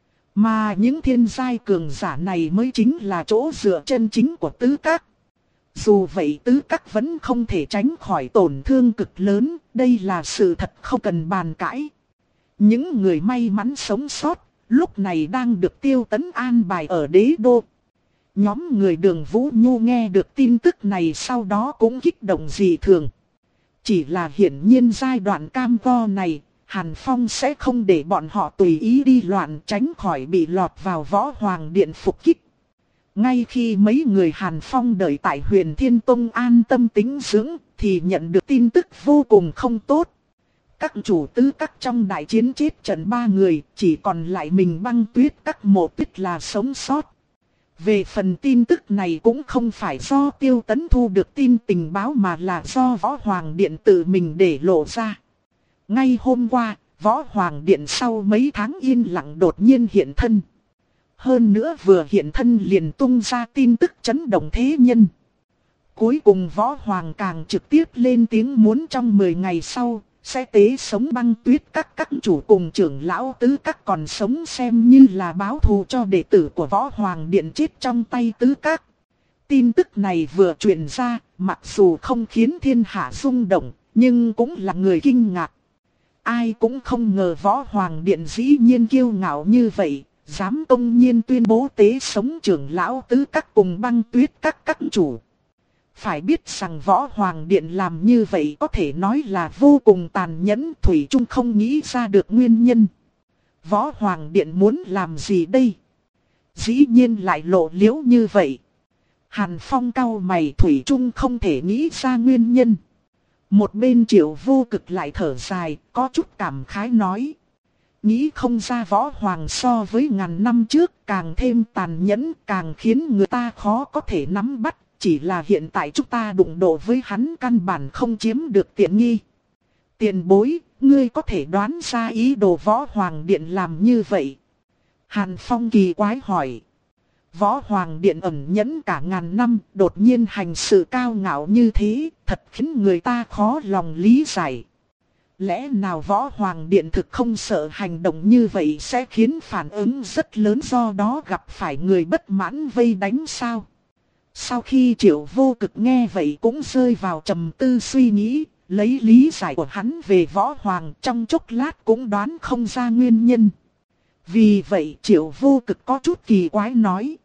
Mà những thiên giai cường giả này mới chính là chỗ dựa chân chính của tứ các. Dù vậy tứ các vẫn không thể tránh khỏi tổn thương cực lớn, đây là sự thật không cần bàn cãi. Những người may mắn sống sót, lúc này đang được Tiêu Tấn an bài ở đế đô. Nhóm người Đường Vũ Nhu nghe được tin tức này sau đó cũng kích động dị thường. Chỉ là hiển nhiên giai đoạn cam go này, Hàn Phong sẽ không để bọn họ tùy ý đi loạn tránh khỏi bị lọt vào Võ Hoàng Điện phục kích. Ngay khi mấy người Hàn Phong đợi tại Huyền Thiên Tông an tâm tĩnh dưỡng, thì nhận được tin tức vô cùng không tốt. Các chủ tứ các trong đại chiến chết trận ba người, chỉ còn lại mình Băng Tuyết Các một Tuyết là sống sót. Về phần tin tức này cũng không phải do Tiêu Tấn thu được tin tình báo mà là do Võ Hoàng Điện tự mình để lộ ra. Ngay hôm qua, Võ Hoàng Điện sau mấy tháng yên lặng đột nhiên hiện thân. Hơn nữa vừa hiện thân liền tung ra tin tức chấn động thế nhân. Cuối cùng Võ Hoàng càng trực tiếp lên tiếng muốn trong mười ngày sau, sẽ tế sống Băng Tuyết các các chủ cùng trưởng lão tứ các còn sống xem như là báo thù cho đệ tử của Võ Hoàng Điện chết trong tay tứ các. Tin tức này vừa truyền ra, mặc dù không khiến thiên hạ rung động, nhưng cũng là người kinh ngạc. Ai cũng không ngờ Võ Hoàng Điện dĩ nhiên kiêu ngạo như vậy, dám công nhiên tuyên bố tế sống trưởng lão tứ các cùng Băng Tuyết các các chủ. Phải biết rằng Võ Hoàng Điện làm như vậy có thể nói là vô cùng tàn nhẫn, thủy chung không nghĩ ra được nguyên nhân. Võ Hoàng Điện muốn làm gì đây? Dĩ nhiên lại lộ liễu như vậy. Hàn Phong cau mày, thủy chung không thể nghĩ ra nguyên nhân. Một bên Triệu Vô Cực lại thở dài, có chút cảm khái nói. Nghĩ không ra Võ Hoàng so với ngàn năm trước càng thêm tàn nhẫn, càng khiến người ta khó có thể nắm bắt. Chỉ là hiện tại chúng ta đụng độ với hắn căn bản không chiếm được tiện nghi. Tiền bối, ngươi có thể đoán ra ý đồ Võ Hoàng Điện làm như vậy? Hàn Phong kỳ quái hỏi. Võ Hoàng Điện ẩn nhẫn cả ngàn năm, đột nhiên hành sự cao ngạo như thế, thật khiến người ta khó lòng lý giải. Lẽ nào Võ Hoàng Điện thực không sợ hành động như vậy sẽ khiến phản ứng rất lớn, do đó gặp phải người bất mãn vây đánh sao? Sau khi Triệu Vô Cực nghe vậy cũng rơi vào trầm tư suy nghĩ, lấy lý giải của hắn về Võ Hoàng trong chốc lát cũng đoán không ra nguyên nhân. Vì vậy Triệu Vô Cực có chút kỳ quái nói.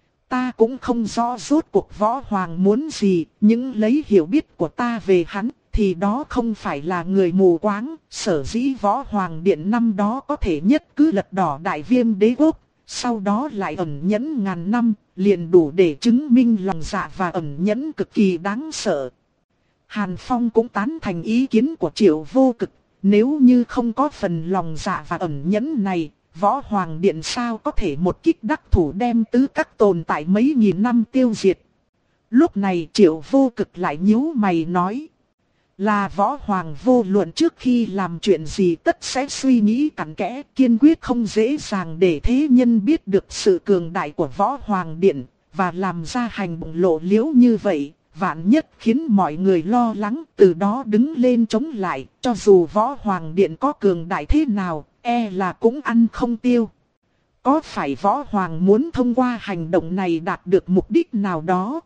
Ta cũng không rõ rốt cuộc Võ Hoàng muốn gì, nhưng lấy hiểu biết của ta về hắn thì đó không phải là người mù quáng. Sở dĩ Võ Hoàng Điện năm đó có thể nhất cứ lật đỏ Đại Viêm Đế Quốc, sau đó lại ẩn nhẫn ngàn năm, liền đủ để chứng minh lòng dạ và ẩn nhẫn cực kỳ đáng sợ. Hàn Phong cũng tán thành ý kiến của Triệu Vô Cực, nếu như không có phần lòng dạ và ẩn nhẫn này, Võ Hoàng Điện sao có thể một kích đắc thủ đem tứ các tồn tại mấy nghìn năm tiêu diệt. Lúc này Triệu Vô Cực lại nhíu mày nói. Là Võ Hoàng vô luận trước khi làm chuyện gì tất sẽ suy nghĩ cặn kẽ, kiên quyết không dễ dàng để thế nhân biết được sự cường đại của Võ Hoàng Điện, và làm ra hành động lộ liễu như vậy, vạn nhất khiến mọi người lo lắng, từ đó đứng lên chống lại, cho dù Võ Hoàng Điện có cường đại thế nào, e là cũng ăn không tiêu. Có phải Võ Hoàng muốn thông qua hành động này đạt được mục đích nào đó?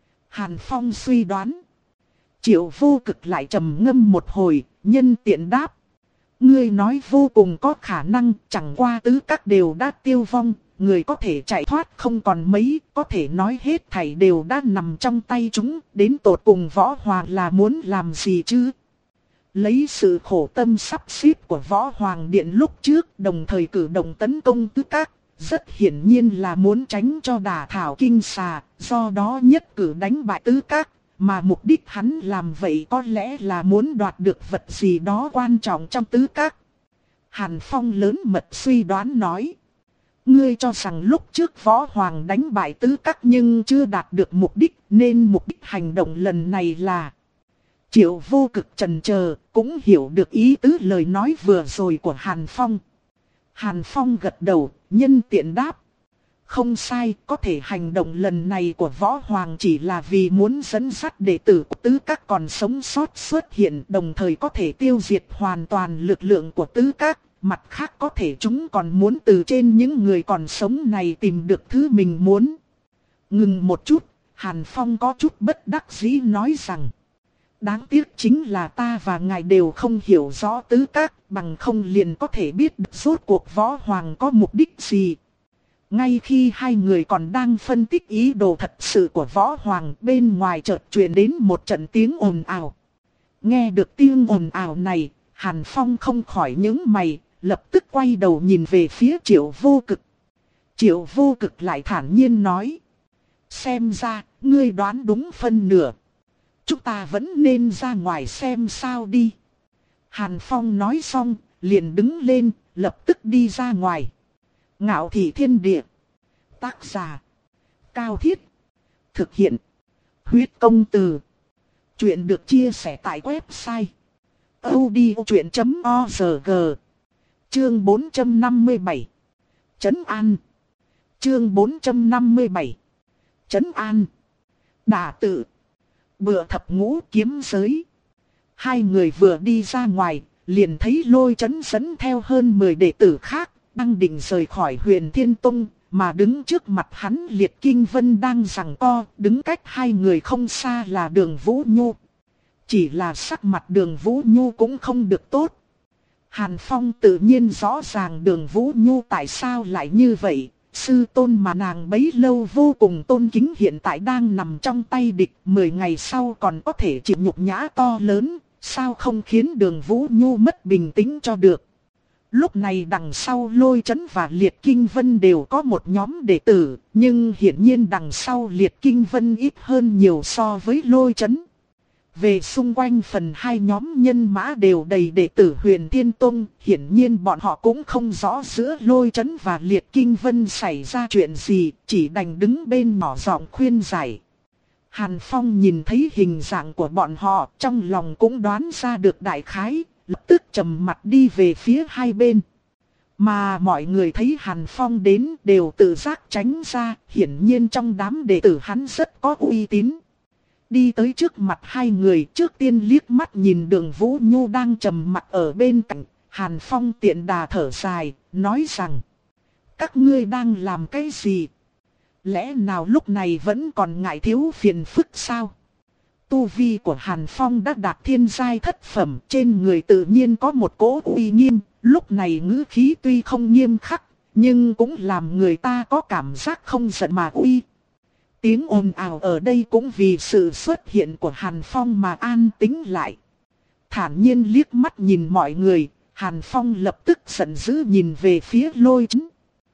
Hàn Phong suy đoán. Triệu Vô Cực lại trầm ngâm một hồi, nhân tiện đáp. Ngươi nói vô cùng có khả năng, chẳng qua tứ các đều đã tiêu vong, người có thể chạy thoát không còn mấy, có thể nói hết thảy đều đã nằm trong tay chúng, đến tột cùng Võ Hoàng là muốn làm gì chứ? Lấy sự khổ tâm sắp xếp của Võ Hoàng Điện lúc trước, đồng thời cử động tấn công tứ các, rất hiển nhiên là muốn tránh cho đả thảo kinh xà, do đó nhất cử đánh bại tứ các. Mà mục đích hắn làm vậy có lẽ là muốn đoạt được vật gì đó quan trọng trong tứ các. Hàn Phong lớn mật suy đoán nói. Ngươi cho rằng lúc trước Võ Hoàng đánh bại tứ các nhưng chưa đạt được mục đích, nên mục đích hành động lần này là... Triệu Vô Cực chần chờ, cũng hiểu được ý tứ lời nói vừa rồi của Hàn Phong. Hàn Phong gật đầu, nhân tiện đáp. Không sai, có thể hành động lần này của Võ Hoàng chỉ là vì muốn dẫn dắt đệ tử của tứ các còn sống sót xuất hiện, đồng thời có thể tiêu diệt hoàn toàn lực lượng của tứ các. Mặt khác có thể chúng còn muốn từ trên những người còn sống này tìm được thứ mình muốn. Ngừng một chút, Hàn Phong có chút bất đắc dĩ nói rằng. Đáng tiếc chính là ta và ngài đều không hiểu rõ tứ các, bằng không liền có thể biết được rốt cuộc Võ Hoàng có mục đích gì. Ngay khi hai người còn đang phân tích ý đồ thật sự của Võ Hoàng, bên ngoài chợt truyền đến một trận tiếng ồn ào. Nghe được tiếng ồn ào này, Hàn Phong không khỏi nhướng mày, lập tức quay đầu nhìn về phía Triệu Vô Cực. Triệu Vô Cực lại thản nhiên nói. Xem ra, ngươi đoán đúng phân nửa. Chúng ta vẫn nên ra ngoài xem sao đi. Hàn Phong nói xong, liền đứng lên, lập tức đi ra ngoài. Ngạo Thị Thiên Địa. Tác giả. Cao Thiết. Thực hiện. Huyết Công Từ. Chuyện được chia sẻ tại website. odchuyện chấm org. Chương bốn trăm năm mươi bảy. Trấn An. Chương bốn trăm năm mươi bảy. Trấn An. Đả tự. Bựa thập ngũ kiếm giới. Hai người vừa đi ra ngoài, liền thấy Lôi Chấn dẫn theo hơn mười đệ tử khác, đang định rời khỏi Huyền Thiên Tông, mà đứng trước mặt hắn Liệt Kinh Vân đang giằng co, đứng cách hai người không xa là Đường Vũ Nhu. Chỉ là sắc mặt Đường Vũ Nhu cũng không được tốt. Hàn Phong tự nhiên rõ ràng Đường Vũ Nhu tại sao lại như vậy. Sư tôn mà nàng bấy lâu vô cùng tôn kính hiện tại đang nằm trong tay địch, mười ngày sau còn có thể chịu nhục nhã to lớn, sao không khiến Đường Vũ Nhu mất bình tĩnh cho được. Lúc này đằng sau Lôi Chấn và Liệt Kinh Vân đều có một nhóm đệ tử, nhưng hiển nhiên đằng sau Liệt Kinh Vân ít hơn nhiều so với Lôi Chấn. Về xung quanh phần hai nhóm nhân mã đều đầy đệ tử Huyền Thiên Tông, hiển nhiên bọn họ cũng không rõ giữa Lôi Chấn và Liệt Kinh Vân xảy ra chuyện gì, chỉ đành đứng bên nhỏ giọng khuyên giải. Hàn Phong nhìn thấy hình dạng của bọn họ, trong lòng cũng đoán ra được đại khái, lập tức trầm mặt đi về phía hai bên. Mà mọi người thấy Hàn Phong đến đều tự giác tránh ra, hiển nhiên trong đám đệ tử hắn rất có uy tín. Đi tới trước mặt hai người, trước tiên liếc mắt nhìn Đường Vũ Nhu đang trầm mặt ở bên cạnh, Hàn Phong tiện đà thở dài, nói rằng: các ngươi đang làm cái gì? Lẽ nào lúc này vẫn còn ngại thiếu phiền phức sao? Tu vi của Hàn Phong đã đạt thiên giai thất phẩm, trên người tự nhiên có một cỗ uy nghiêm, lúc này ngữ khí tuy không nghiêm khắc, nhưng cũng làm người ta có cảm giác không giận mà uy. Tiếng ồn ào ở đây cũng vì sự xuất hiện của Hàn Phong mà an tĩnh lại. Thản nhiên liếc mắt nhìn mọi người, Hàn Phong lập tức giận dữ nhìn về phía Lôi Chấn.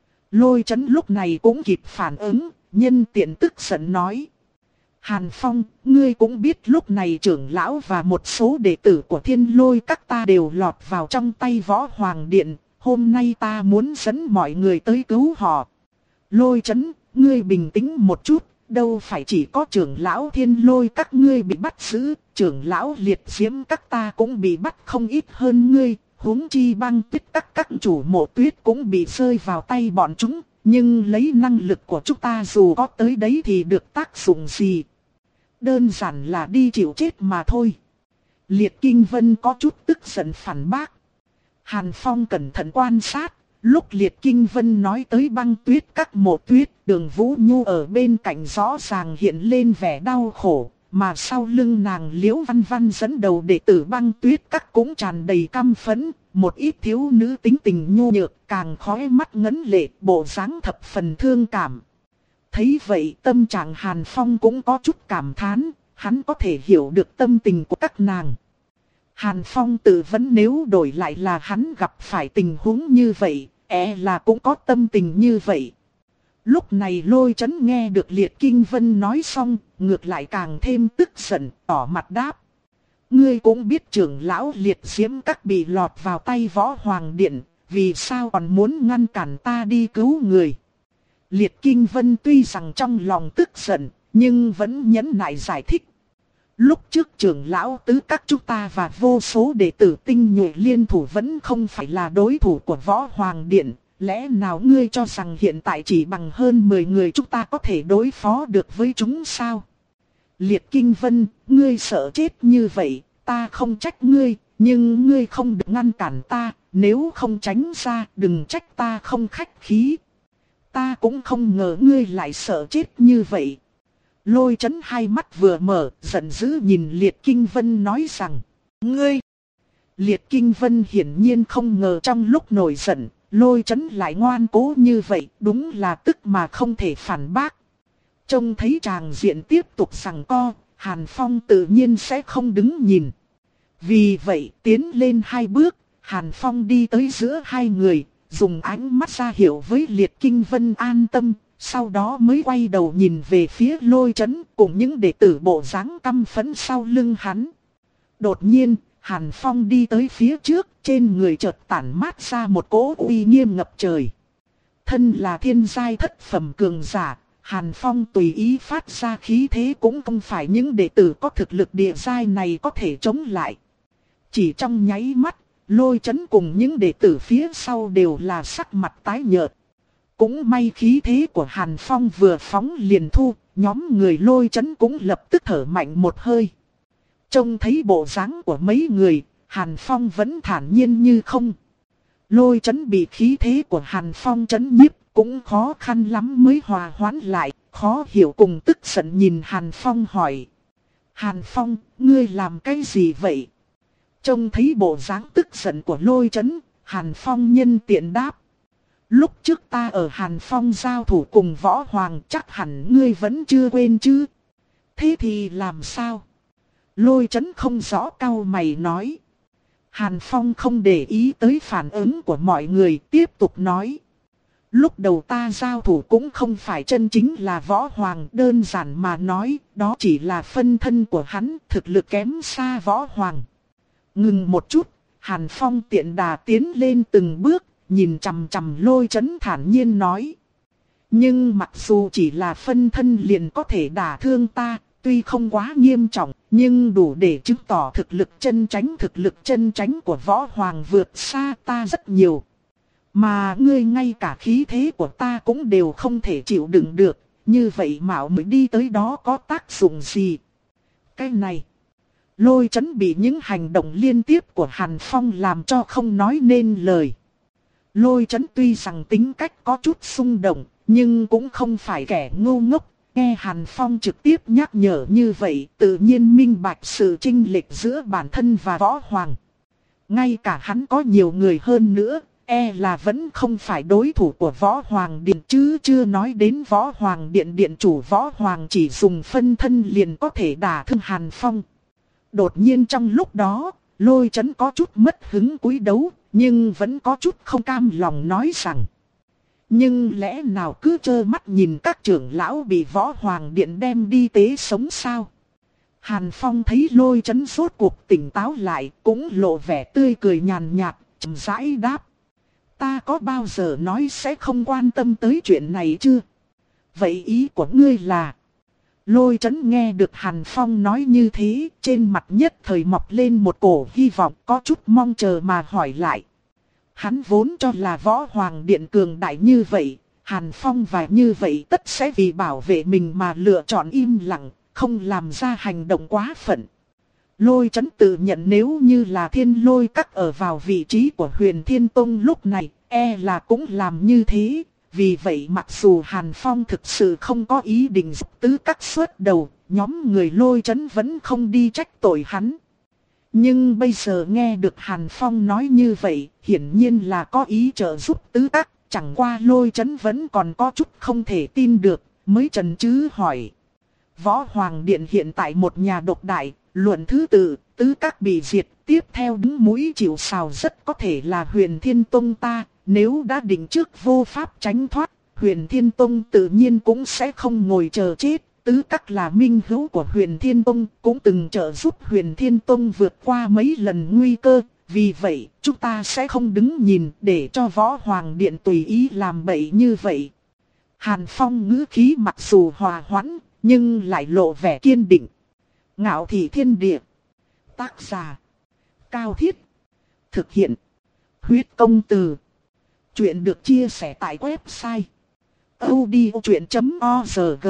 Lôi Chấn lúc này cũng kịp phản ứng, nhân tiện tức giận nói: Hàn Phong, ngươi cũng biết lúc này trưởng lão và một số đệ tử của Thiên Lôi các ta đều lọt vào trong tay Võ Hoàng Điện, hôm nay ta muốn dẫn mọi người tới cứu họ. Lôi Chấn, ngươi bình tĩnh một chút, đâu phải chỉ có trưởng lão Thiên Lôi các ngươi bị bắt giữ, trưởng lão Liệt Diễm các ta cũng bị bắt không ít hơn ngươi, huống chi Băng Tuyết các các chủ Mộ Tuyết cũng bị rơi vào tay bọn chúng, nhưng lấy năng lực của chúng ta dù có tới đấy thì được tác dụng gì? Đơn giản là đi chịu chết mà thôi. Liệt Kinh Vân có chút tức giận phản bác. Hàn Phong cẩn thận quan sát, lúc Liệt Kinh Vân nói tới Băng Tuyết các Mộ Tuyết, Đường Vũ Nhu ở bên cạnh rõ ràng hiện lên vẻ đau khổ, mà sau lưng nàng Liễu Văn Văn dẫn đầu đệ tử Băng Tuyết các cũng tràn đầy căm phẫn, một ít thiếu nữ tính tình nhu nhược càng khóe mắt ngấn lệ, bộ dáng thập phần thương cảm. Thấy vậy tâm trạng Hàn Phong cũng có chút cảm thán, hắn có thể hiểu được tâm tình của các nàng. Hàn Phong tự vấn nếu đổi lại là hắn gặp phải tình huống như vậy, e là cũng có tâm tình như vậy. Lúc này Lôi Chấn nghe được Liệt Kinh Vân nói xong, ngược lại càng thêm tức giận, tỏ mặt đáp: ngươi cũng biết trưởng lão Liệt Diễm các bị lọt vào tay Võ Hoàng Điện, vì sao còn muốn ngăn cản ta đi cứu người? Liệt Kinh Vân tuy rằng trong lòng tức giận, nhưng vẫn nhẫn nại giải thích. Lúc trước trưởng lão tứ các chúng ta và vô số đệ tử tinh nhuệ liên thủ vẫn không phải là đối thủ của Võ Hoàng Điện. Lẽ nào ngươi cho rằng hiện tại chỉ bằng hơn mười người chúng ta có thể đối phó được với chúng sao? Liệt Kinh Vân, ngươi sợ chết như vậy, ta không trách ngươi, nhưng ngươi không được ngăn cản ta, nếu không tránh ra đừng trách ta không khách khí. Ta cũng không ngờ ngươi lại sợ chết như vậy. Lôi Chấn hai mắt vừa mở, giận dữ nhìn Liệt Kinh Vân nói rằng: ngươi! Liệt Kinh Vân hiển nhiên không ngờ trong lúc nổi giận, Lôi Chấn lại ngoan cố như vậy, đúng là tức mà không thể phản bác. Trông thấy tràng diện tiếp tục giằng co, Hàn Phong tự nhiên sẽ không đứng nhìn. Vì vậy tiến lên hai bước, Hàn Phong đi tới giữa hai người, dùng ánh mắt ra hiệu với Liệt Kinh Vân an tâm, sau đó mới quay đầu nhìn về phía Lôi Chấn cùng những đệ tử bộ dáng căm phẫn sau lưng hắn. Đột nhiên, Hàn Phong đi tới phía trước, trên người chợt tản mát ra một cỗ uy nghiêm ngập trời. Thân là thiên giai thất phẩm cường giả, Hàn Phong tùy ý phát ra khí thế cũng không phải những đệ tử có thực lực địa giai này có thể chống lại. Chỉ trong nháy mắt, Lôi Chấn cùng những đệ tử phía sau đều là sắc mặt tái nhợt. Cũng may khí thế của Hàn Phong vừa phóng liền thu, nhóm người Lôi Chấn cũng lập tức thở mạnh một hơi. Trông thấy bộ dáng của mấy người, Hàn Phong vẫn thản nhiên như không. Lôi Chấn bị khí thế của Hàn Phong chấn nhiếp, cũng khó khăn lắm mới hòa hoãn lại, khó hiểu cùng tức giận nhìn Hàn Phong hỏi. Hàn Phong, ngươi làm cái gì vậy? Trông thấy bộ dáng tức giận của Lôi Chấn, Hàn Phong nhân tiện đáp. Lúc trước ta ở Hàn Phong giao thủ cùng Võ Hoàng, chắc hẳn ngươi vẫn chưa quên chứ? Thế thì làm sao? Lôi Chấn không rõ, cau mày nói. Hàn Phong không để ý tới phản ứng của mọi người, tiếp tục nói. Lúc đầu ta giao thủ cũng không phải chân chính là Võ Hoàng, đơn giản mà nói, đó chỉ là phân thân của hắn, thực lực kém xa Võ Hoàng. Ngừng một chút, Hàn Phong tiện đà tiến lên từng bước, nhìn chằm chằm Lôi Chấn thản nhiên nói. Nhưng mặc dù chỉ là phân thân liền có thể đả thương ta, tuy không quá nghiêm trọng, nhưng đủ để chứng tỏ thực lực chân chánh thực lực chân chánh của Võ Hoàng vượt xa ta rất nhiều. Mà ngươi ngay cả khí thế của ta cũng đều không thể chịu đựng được, như vậy mạo mới đi tới đó có tác dụng gì? Cái này, Lôi Chấn bị những hành động liên tiếp của Hàn Phong làm cho không nói nên lời. Lôi Chấn tuy rằng tính cách có chút xung động, nhưng cũng không phải kẻ ngu ngốc. Nghe Hàn Phong trực tiếp nhắc nhở như vậy, tự nhiên minh bạch sự chênh lệch giữa bản thân và Võ Hoàng. Ngay cả hắn có nhiều người hơn nữa, e là vẫn không phải đối thủ của Võ Hoàng Điện, chứ chưa nói đến Võ Hoàng Điện điện chủ. Võ Hoàng chỉ dùng phân thân liền có thể đả thương Hàn Phong. Đột nhiên trong lúc đó, Lôi Chấn có chút mất hứng cúi đấu, nhưng vẫn có chút không cam lòng nói rằng. Nhưng lẽ nào cứ trơ mắt nhìn các trưởng lão bị Võ Hoàng Điện đem đi tế sống sao? Hàn Phong thấy Lôi Chấn rốt cuộc tỉnh táo lại, cũng lộ vẻ tươi cười nhàn nhạt, chậm rãi đáp. Ta có bao giờ nói sẽ không quan tâm tới chuyện này chưa? Vậy ý của ngươi là... Lôi Chấn nghe được Hàn Phong nói như thế, trên mặt nhất thời mọc lên một cổ hy vọng, có chút mong chờ mà hỏi lại. Hắn vốn cho là Võ Hoàng Điện cường đại như vậy, Hàn Phong và như vậy tất sẽ vì bảo vệ mình mà lựa chọn im lặng, không làm ra hành động quá phận. Lôi Chấn tự nhận nếu như là Thiên Lôi Các ở vào vị trí của Huyền Thiên Tông lúc này, e là cũng làm như thế. Vì vậy mặc dù Hàn Phong thực sự không có ý định giúp tứ các xuất đầu, nhóm người Lôi Chấn vẫn không đi trách tội hắn. Nhưng bây giờ nghe được Hàn Phong nói như vậy, hiển nhiên là có ý trợ giúp tứ các, chẳng qua Lôi Chấn vẫn còn có chút không thể tin được, mới chần chừ hỏi. Võ Hoàng Điện hiện tại một nhà độc đại, luận thứ tự, tứ các bị diệt, tiếp theo đứng mũi chịu sào rất có thể là Huyền Thiên Tông ta. Nếu đã định trước vô pháp tránh thoát, Huyền Thiên Tông tự nhiên cũng sẽ không ngồi chờ chết. Tứ các là minh hữu của Huyền Thiên Tông, cũng từng trợ giúp Huyền Thiên Tông vượt qua mấy lần nguy cơ. Vì vậy, chúng ta sẽ không đứng nhìn để cho Võ Hoàng Điện tùy ý làm bậy như vậy. Hàn Phong ngữ khí mặc dù hòa hoãn, nhưng lại lộ vẻ kiên định. Ngạo Thị Thiên Địa. Tác giả. Cao Thiết. Thực hiện. Huyết Công Từ. Chuyện được chia sẻ tại website audiochuyện chấm org.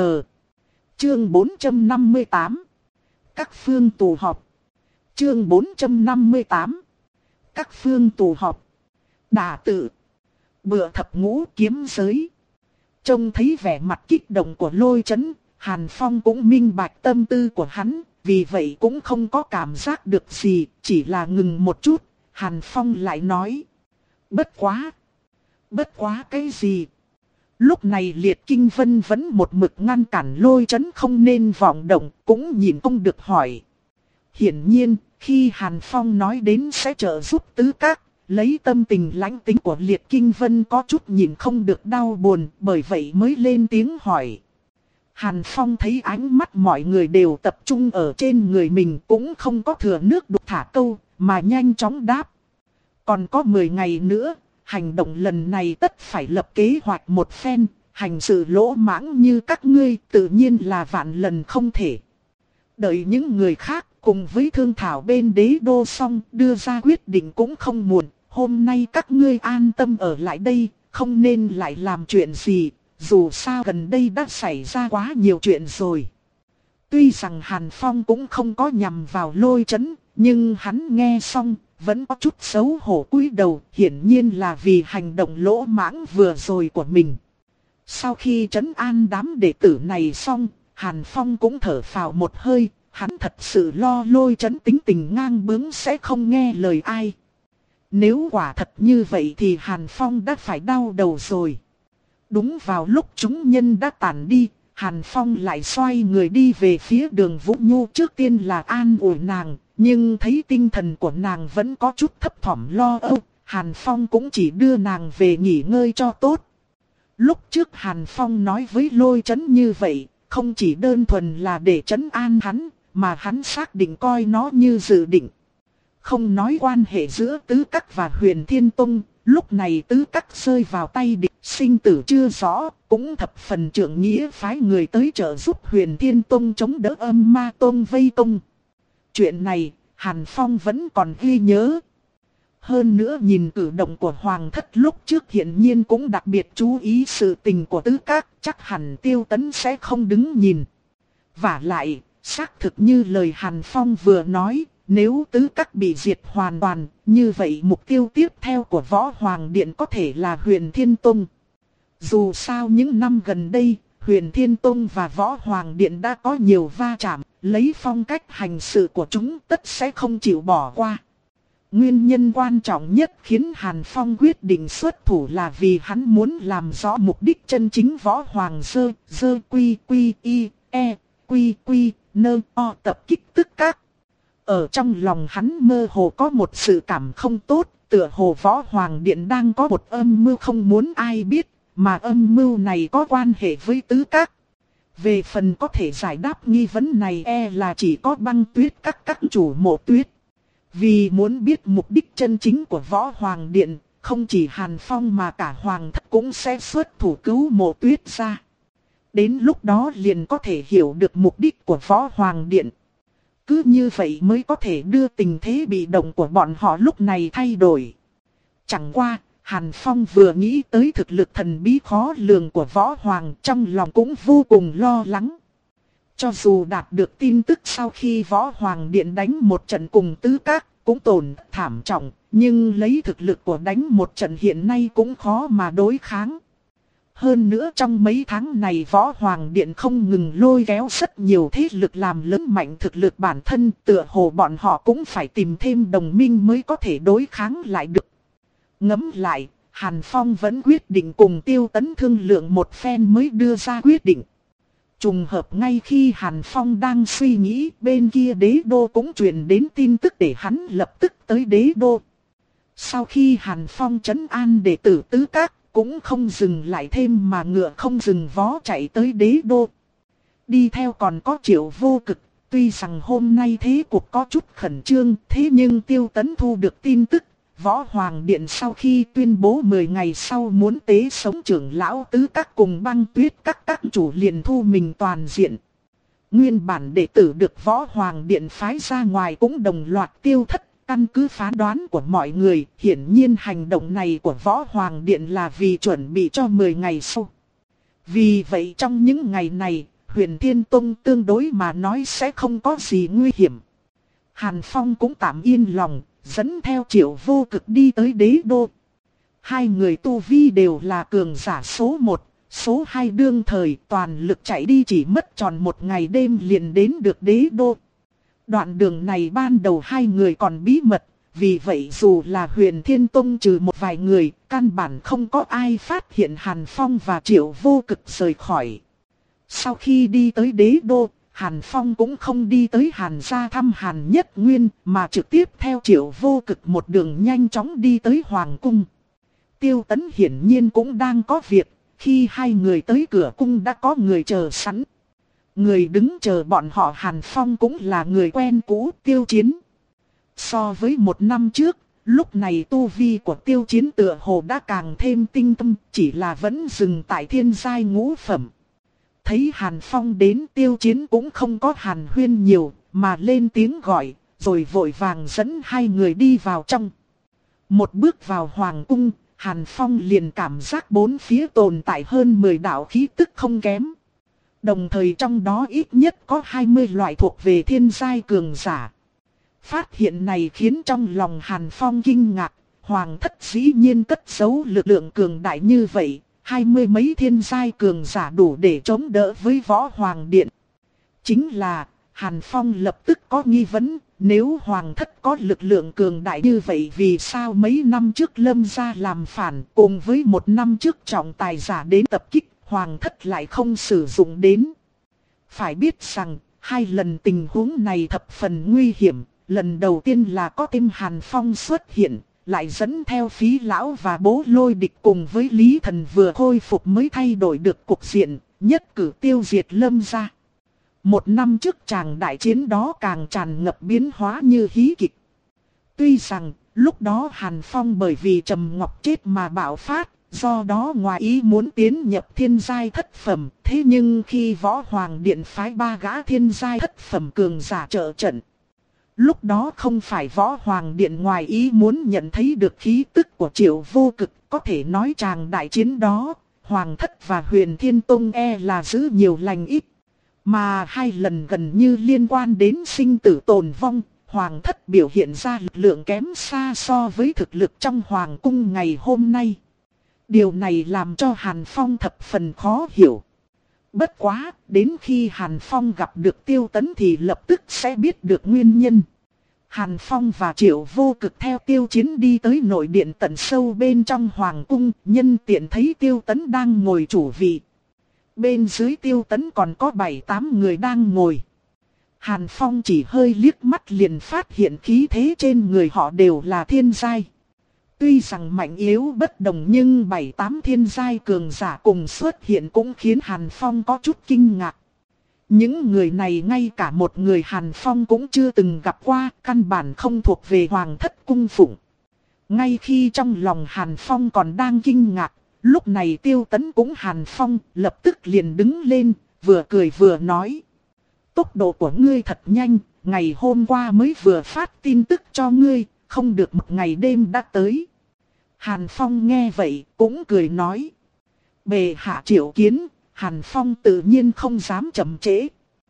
Chương bốn trăm năm mươi tám. Các phương tụ họp. Chương bốn trăm năm mươi tám. Các phương tụ họp. Đả tự. Bựa thập ngũ kiếm giới. Trông thấy vẻ mặt kích động của Lôi Chấn, Hàn Phong cũng minh bạch tâm tư của hắn, vì vậy cũng không có cảm giác được gì, chỉ là ngừng một chút, Hàn Phong lại nói. Bất quá. Bất quá cái gì? Lúc này Liệt Kinh Vân vẫn một mực ngăn cản Lôi Chấn không nên vọng động, cũng nhìn không được hỏi. Hiển nhiên, khi Hàn Phong nói đến sẽ trợ giúp tứ các, lấy tâm tình lãnh tính của Liệt Kinh Vân có chút nhìn không được đau buồn, bởi vậy mới lên tiếng hỏi. Hàn Phong thấy ánh mắt mọi người đều tập trung ở trên người mình, cũng không có thừa nước đục thả câu, mà nhanh chóng đáp. Còn có mười ngày nữa. Hành động lần này tất phải lập kế hoạch một phen, hành sự lỗ mãng như các ngươi tự nhiên là vạn lần không thể. Đợi những người khác cùng với thương thảo bên đế đô xong đưa ra quyết định cũng không muộn. Hôm nay các ngươi an tâm ở lại đây, không nên lại làm chuyện gì, dù sao gần đây đã xảy ra quá nhiều chuyện rồi. Tuy rằng Hàn Phong cũng không có nhằm vào Lôi Chấn, nhưng hắn nghe xong, vẫn có chút xấu hổ cúi đầu, hiển nhiên là vì hành động lỗ mãng vừa rồi của mình. Sau khi trấn an đám đệ tử này xong, Hàn Phong cũng thở phào một hơi, hắn thật sự lo Lôi Chấn tính tình ngang bướng sẽ không nghe lời ai. Nếu quả thật như vậy thì Hàn Phong đã phải đau đầu rồi. Đúng vào lúc chúng nhân đã tản đi, Hàn Phong lại xoay người đi về phía Đường Vũ Nhu, trước tiên là an ủi nàng, nhưng thấy tinh thần của nàng vẫn có chút thấp thỏm lo âu, Hàn Phong cũng chỉ đưa nàng về nghỉ ngơi cho tốt. Lúc trước Hàn Phong nói với Lôi Chấn như vậy, không chỉ đơn thuần là để trấn an hắn, mà hắn xác định coi nó như dự định. Không nói quan hệ giữa Tứ Các và Huyền Thiên Tông, lúc này Tứ Các rơi vào tay địch, sinh tử chưa rõ, cũng thập phần trưởng nghĩa phái người tới trợ giúp Huyền Thiên Tông chống đỡ Âm Ma Tông vây công. Chuyện này, Hàn Phong vẫn còn ghi nhớ. Hơn nữa nhìn cử động của Hoàng Thất lúc trước hiển nhiên cũng đặc biệt chú ý sự tình của Tứ Các, chắc hẳn Tiêu Tấn sẽ không đứng nhìn. Vả lại, xác thực như lời Hàn Phong vừa nói, nếu Tứ Các bị diệt hoàn toàn, như vậy mục tiêu tiếp theo của Võ Hoàng Điện có thể là Huyền Thiên Tông. Dù sao những năm gần đây, Huyền Thiên Tông và Võ Hoàng Điện đã có nhiều va chạm, lấy phong cách hành sự của chúng tất sẽ không chịu bỏ qua. Nguyên nhân quan trọng nhất khiến Hàn Phong quyết định xuất thủ là vì hắn muốn làm rõ mục đích chân chính Võ Hoàng Dơ, Dơ Quy Quy Y, E, Quy Quy, Nơ O tập kích Tứ Các. Ở trong lòng hắn mơ hồ có một sự cảm không tốt, tựa hồ Võ Hoàng Điện đang có một âm mưu không muốn ai biết, mà âm mưu này có quan hệ với Tứ Các. Về phần có thể giải đáp nghi vấn này e là chỉ có Băng Tuyết Các các chủ Mộ Tuyết. Vì muốn biết mục đích chân chính của Võ Hoàng Điện, không chỉ Hàn Phong mà cả Hoàng Thất cũng sẽ xuất thủ cứu Mộ Tuyết ra. Đến lúc đó liền có thể hiểu được mục đích của Võ Hoàng Điện. Cứ như vậy mới có thể đưa tình thế bị động của bọn họ lúc này thay đổi. Chẳng qua, Hàn Phong vừa nghĩ tới thực lực thần bí khó lường của Võ Hoàng, trong lòng cũng vô cùng lo lắng. Cho dù đạt được tin tức sau khi Võ Hoàng Điện đánh một trận cùng Tứ Các, cũng tổn thảm trọng, nhưng lấy thực lực của đánh một trận hiện nay cũng khó mà đối kháng. Hơn nữa trong mấy tháng này Võ Hoàng Điện không ngừng lôi kéo rất nhiều thế lực làm lớn mạnh thực lực bản thân, tựa hồ bọn họ cũng phải tìm thêm đồng minh mới có thể đối kháng lại được. Ngẫm lại, Hàn Phong vẫn quyết định cùng Tiêu Tấn thương lượng một phen mới đưa ra quyết định. Trùng hợp ngay khi Hàn Phong đang suy nghĩ, bên kia đế đô cũng truyền đến tin tức để hắn lập tức tới đế đô. Sau khi Hàn Phong trấn an đệ tử Tứ Các, cũng không dừng lại thêm mà ngựa không dừng vó chạy tới đế đô. Đi theo còn có Triệu Vô Cực, tuy rằng hôm nay thế cuộc có chút khẩn trương, thế nhưng Tiêu Tấn thu được tin tức, Võ Hoàng Điện sau khi tuyên bố mười ngày sau muốn tế sống trưởng lão Tứ Các cùng Băng Tuyết Các các chủ liền thu mình toàn diện. Nguyên bản đệ tử được Võ Hoàng Điện phái ra ngoài cũng đồng loạt tiêu thất. Căn cứ phán đoán của mọi người, hiển nhiên hành động này của Võ Hoàng Điện là vì chuẩn bị cho mười ngày sau. Vì vậy trong những ngày này, Huyền Thiên Tông tương đối mà nói sẽ không có gì nguy hiểm. Hàn Phong cũng tạm yên lòng, dẫn theo Triệu Vô Cực đi tới đế đô. Hai người tu vi đều là cường giả số một, số hai đương thời, toàn lực chạy đi chỉ mất tròn một ngày đêm liền đến được đế đô. Đoạn đường này ban đầu hai người còn bí mật, vì vậy dù là Huyền Thiên Tông trừ một vài người, căn bản không có ai phát hiện Hàn Phong và Triệu Vô Cực rời khỏi. Sau khi đi tới đế đô, Hàn Phong cũng không đi tới Hàn gia thăm Hàn Nhất Nguyên, mà trực tiếp theo Triệu Vô Cực một đường nhanh chóng đi tới Hoàng cung. Tiêu Tấn hiển nhiên cũng đang có việc, khi hai người tới cửa cung đã có người chờ sẵn. Người đứng chờ bọn họ Hàn Phong cũng là người quen cũ, Tiêu Chiến. So với một năm trước, lúc này tu vi của Tiêu Chiến tựa hồ đã càng thêm tinh tâm, chỉ là vẫn dừng tại thiên giai ngũ phẩm. Thấy Hàn Phong đến, Tiêu Chiến cũng không có hàn huyên nhiều, mà lên tiếng gọi, rồi vội vàng dẫn hai người đi vào trong. Một bước vào hoàng cung, Hàn Phong liền cảm giác bốn phía tồn tại hơn mười đạo khí tức không kém. Đồng thời trong đó ít nhất có hai mươi loại thuộc về thiên giai cường giả. Phát hiện này khiến trong lòng Hàn Phong kinh ngạc, Hoàng thất dĩ nhiên cất giấu lực lượng cường đại như vậy, hai mươi mấy thiên giai cường giả đủ để chống đỡ với Võ Hoàng Điện. Chính là, Hàn Phong lập tức có nghi vấn, nếu Hoàng thất có lực lượng cường đại như vậy vì sao mấy năm trước Lâm gia làm phản cùng với một năm trước trọng tài giả đến tập kích, Hoàng thất lại không sử dụng đến. Phải biết rằng, hai lần tình huống này thập phần nguy hiểm, lần đầu tiên là có thêm Hàn Phong xuất hiện, lại dẫn theo Phí Lão và Bố Lôi Địch cùng với Lý Thần vừa khôi phục mới thay đổi được cục diện, nhất cử tiêu diệt Lâm gia. Một năm trước tràng đại chiến đó càng tràn ngập biến hóa như hí kịch. Tuy rằng, lúc đó Hàn Phong bởi vì Trầm Ngọc chết mà bạo phát, do đó ngoài ý muốn tiến nhập thiên giai thất phẩm. Thế nhưng khi Võ Hoàng Điện phái ba gã thiên giai thất phẩm cường giả trợ trận, lúc đó không phải Võ Hoàng Điện ngoài ý muốn nhận thấy được khí tức của Triệu Vô Cực. Có thể nói tràng đại chiến đó, Hoàng thất và Huyền Thiên Tông e là giữ nhiều lành ít. Mà hai lần gần như liên quan đến sinh tử tồn vong, Hoàng thất biểu hiện ra lực lượng kém xa so với thực lực trong Hoàng cung ngày hôm nay. Điều này làm cho Hàn Phong thập phần khó hiểu. Bất quá, đến khi Hàn Phong gặp được Tiêu Tấn thì lập tức sẽ biết được nguyên nhân. Hàn Phong và Triệu Vô Cực theo Tiêu Chiến đi tới nội điện tận sâu bên trong Hoàng cung, nhân tiện thấy Tiêu Tấn đang ngồi chủ vị. Bên dưới Tiêu Tấn còn có bảy tám người đang ngồi. Hàn Phong chỉ hơi liếc mắt liền phát hiện khí thế trên người họ đều là thiên giai. Tuy rằng mạnh yếu bất đồng nhưng bảy tám thiên giai cường giả cùng xuất hiện cũng khiến Hàn Phong có chút kinh ngạc. Những người này ngay cả một người Hàn Phong cũng chưa từng gặp qua, căn bản không thuộc về Hoàng thất cung phụng. Ngay khi trong lòng Hàn Phong còn đang kinh ngạc, lúc này Tiêu Tấn cũng Hàn Phong lập tức liền đứng lên, vừa cười vừa nói. Tốc độ của ngươi thật nhanh, ngày hôm qua mới vừa phát tin tức cho ngươi, không được một ngày đêm đã tới. Hàn Phong nghe vậy cũng cười nói. Bệ hạ triệu kiến, Hàn Phong tự nhiên không dám chậm trễ.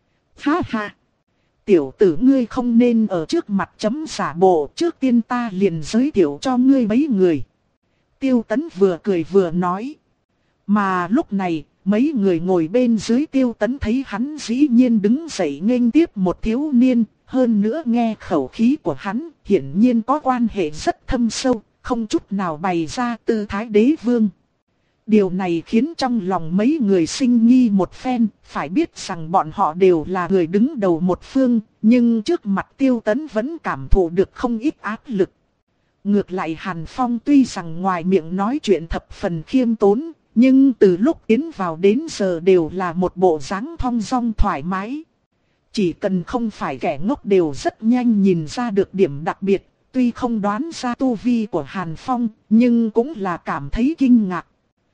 Ha ha! Tiểu tử ngươi không nên ở trước mặt chấm giả bộ, trước tiên ta liền giới thiệu cho ngươi mấy người. Tiêu Tấn vừa cười vừa nói. Mà lúc này, mấy người ngồi bên dưới Tiêu Tấn thấy hắn dĩ nhiên đứng dậy nghênh tiếp một thiếu niên, hơn nữa nghe khẩu khí của hắn, hiển nhiên có quan hệ rất thâm sâu, không chút nào bày ra tư thái đế vương. Điều này khiến trong lòng mấy người sinh nghi một phen, phải biết rằng bọn họ đều là người đứng đầu một phương, nhưng trước mặt Tiêu Tấn vẫn cảm thụ được không ít áp lực. Ngược lại Hàn Phong tuy rằng ngoài miệng nói chuyện thập phần khiêm tốn, nhưng từ lúc tiến vào đến giờ đều là một bộ dáng thong dong thoải mái. Chỉ cần không phải kẻ ngốc đều rất nhanh nhìn ra được điểm đặc biệt, tuy không đoán ra tu vi của Hàn Phong, nhưng cũng là cảm thấy kinh ngạc.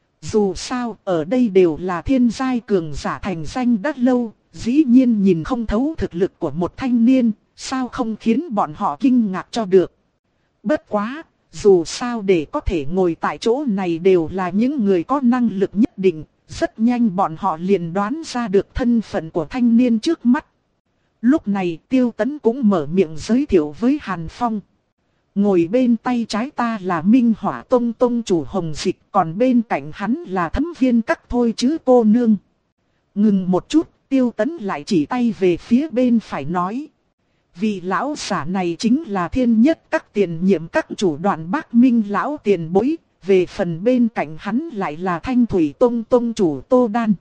Dù sao, ở đây đều là thiên giai cường giả thành danh đã lâu, dĩ nhiên nhìn không thấu thực lực của một thanh niên, sao không khiến bọn họ kinh ngạc cho được. Bất quá, dù sao để có thể ngồi tại chỗ này đều là những người có năng lực nhất định, rất nhanh bọn họ liền đoán ra được thân phận của thanh niên trước mắt. Lúc này Tiêu Tấn cũng mở miệng giới thiệu với Hàn Phong. Ngồi bên tay trái ta là Minh Hỏa Tông Tông chủ Hồng Dịch, còn bên cạnh hắn là Thấm Viên Các thôi chứ cô nương. Ngừng một chút, Tiêu Tấn lại chỉ tay về phía bên phải nói. Vị lão giả này chính là Thiên Nhất Các tiền nhiệm các chủ Đoạn Bác Minh lão tiền bối, về phần bên cạnh hắn lại là Thanh Thủy Tông Tông chủ Tô Đan.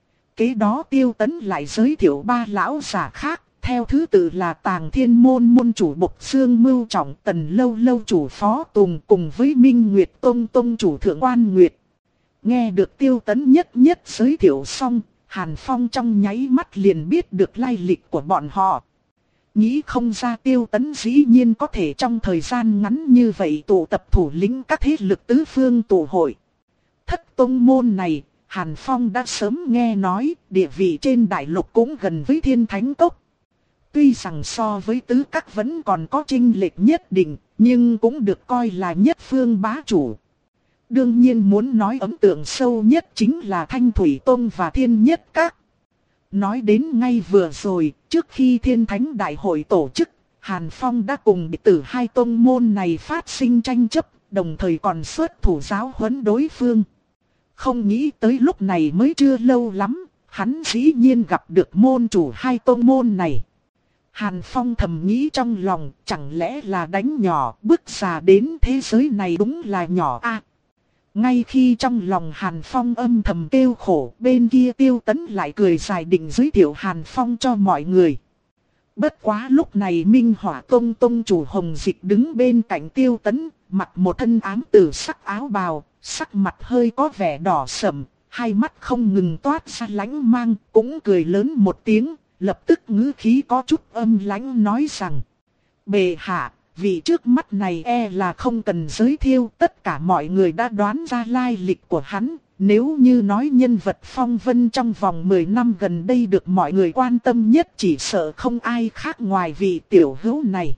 Kế đó Tiêu Tấn lại giới thiệu ba lão giả khác. Theo thứ tự là Tàng Thiên Môn môn chủ Bộc Dương Mưu Trọng, Tần Lâu Lâu chủ Phó Tùng cùng với Minh Nguyệt Tông Tông chủ Thượng Quan Nguyệt. Nghe được Tiêu Tấn nhất nhất giới thiệu xong, Hàn Phong trong nháy mắt liền biết được lai lịch của bọn họ. Nghĩ không ra Tiêu Tấn dĩ nhiên có thể trong thời gian ngắn như vậy tụ tập thủ lĩnh các thế lực tứ phương tụ hội. Thất tông môn này, Hàn Phong đã sớm nghe nói, địa vị trên đại lục cũng gần với Thiên Thánh Cốc. Tuy rằng so với tứ các vẫn còn có chênh lệch nhất định, nhưng cũng được coi là nhất phương bá chủ. Đương nhiên muốn nói ấn tượng sâu nhất chính là Thanh Thủy Tông và Thiên Nhất Các. Nói đến ngay vừa rồi, trước khi Thiên Thánh Đại hội tổ chức, Hàn Phong đã cùng đệ tử hai tông môn này phát sinh tranh chấp, đồng thời còn xuất thủ giáo huấn đối phương. Không nghĩ tới lúc này mới chưa lâu lắm, hắn dĩ nhiên gặp được môn chủ hai tông môn này. Hàn Phong thầm nghĩ trong lòng, chẳng lẽ là đánh nhỏ, bước ra đến thế giới này đúng là nhỏ a. Ngay khi trong lòng Hàn Phong âm thầm kêu khổ, bên kia Tiêu Tấn lại cười dài định giới thiệu Hàn Phong cho mọi người. Bất quá lúc này Minh Hỏa Tông Tông chủ Hồng Dịch đứng bên cạnh Tiêu Tấn, mặc một thân ám tử sắc áo bào, sắc mặt hơi có vẻ đỏ sẫm, hai mắt không ngừng toát ra lánh mang, cũng cười lớn một tiếng, lập tức ngữ khí có chút âm lãnh nói rằng: Bệ hạ, vị trước mắt này e là không cần giới thiệu, tất cả mọi người đã đoán ra lai lịch của hắn. Nếu như nói nhân vật phong vân trong vòng mười năm gần đây được mọi người quan tâm nhất, chỉ sợ không ai khác ngoài vị tiểu hữu này.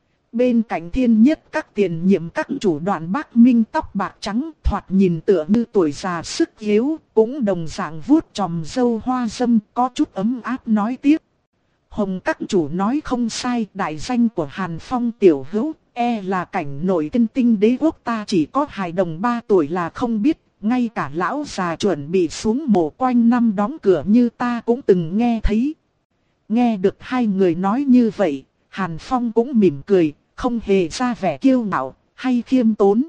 Bên cạnh Thiên Nhất các tiền nhiệm các chủ Đoạn Bắc Minh tóc bạc trắng, thoạt nhìn tựa như tuổi già sức yếu, cũng đồng dạng vuốt chòm râu hoa râm, có chút ấm áp nói tiếp. Hồng các chủ nói không sai, đại danh của Hàn Phong tiểu hữu, e là cảnh nội tinh tinh đế quốc ta chỉ có hài đồng ba tuổi là không biết, ngay cả lão già chuẩn bị xuống mộ quanh năm đóng cửa như ta cũng từng nghe thấy. Nghe được hai người nói như vậy, Hàn Phong cũng mỉm cười, không hề ra vẻ kiêu ngạo hay khiêm tốn.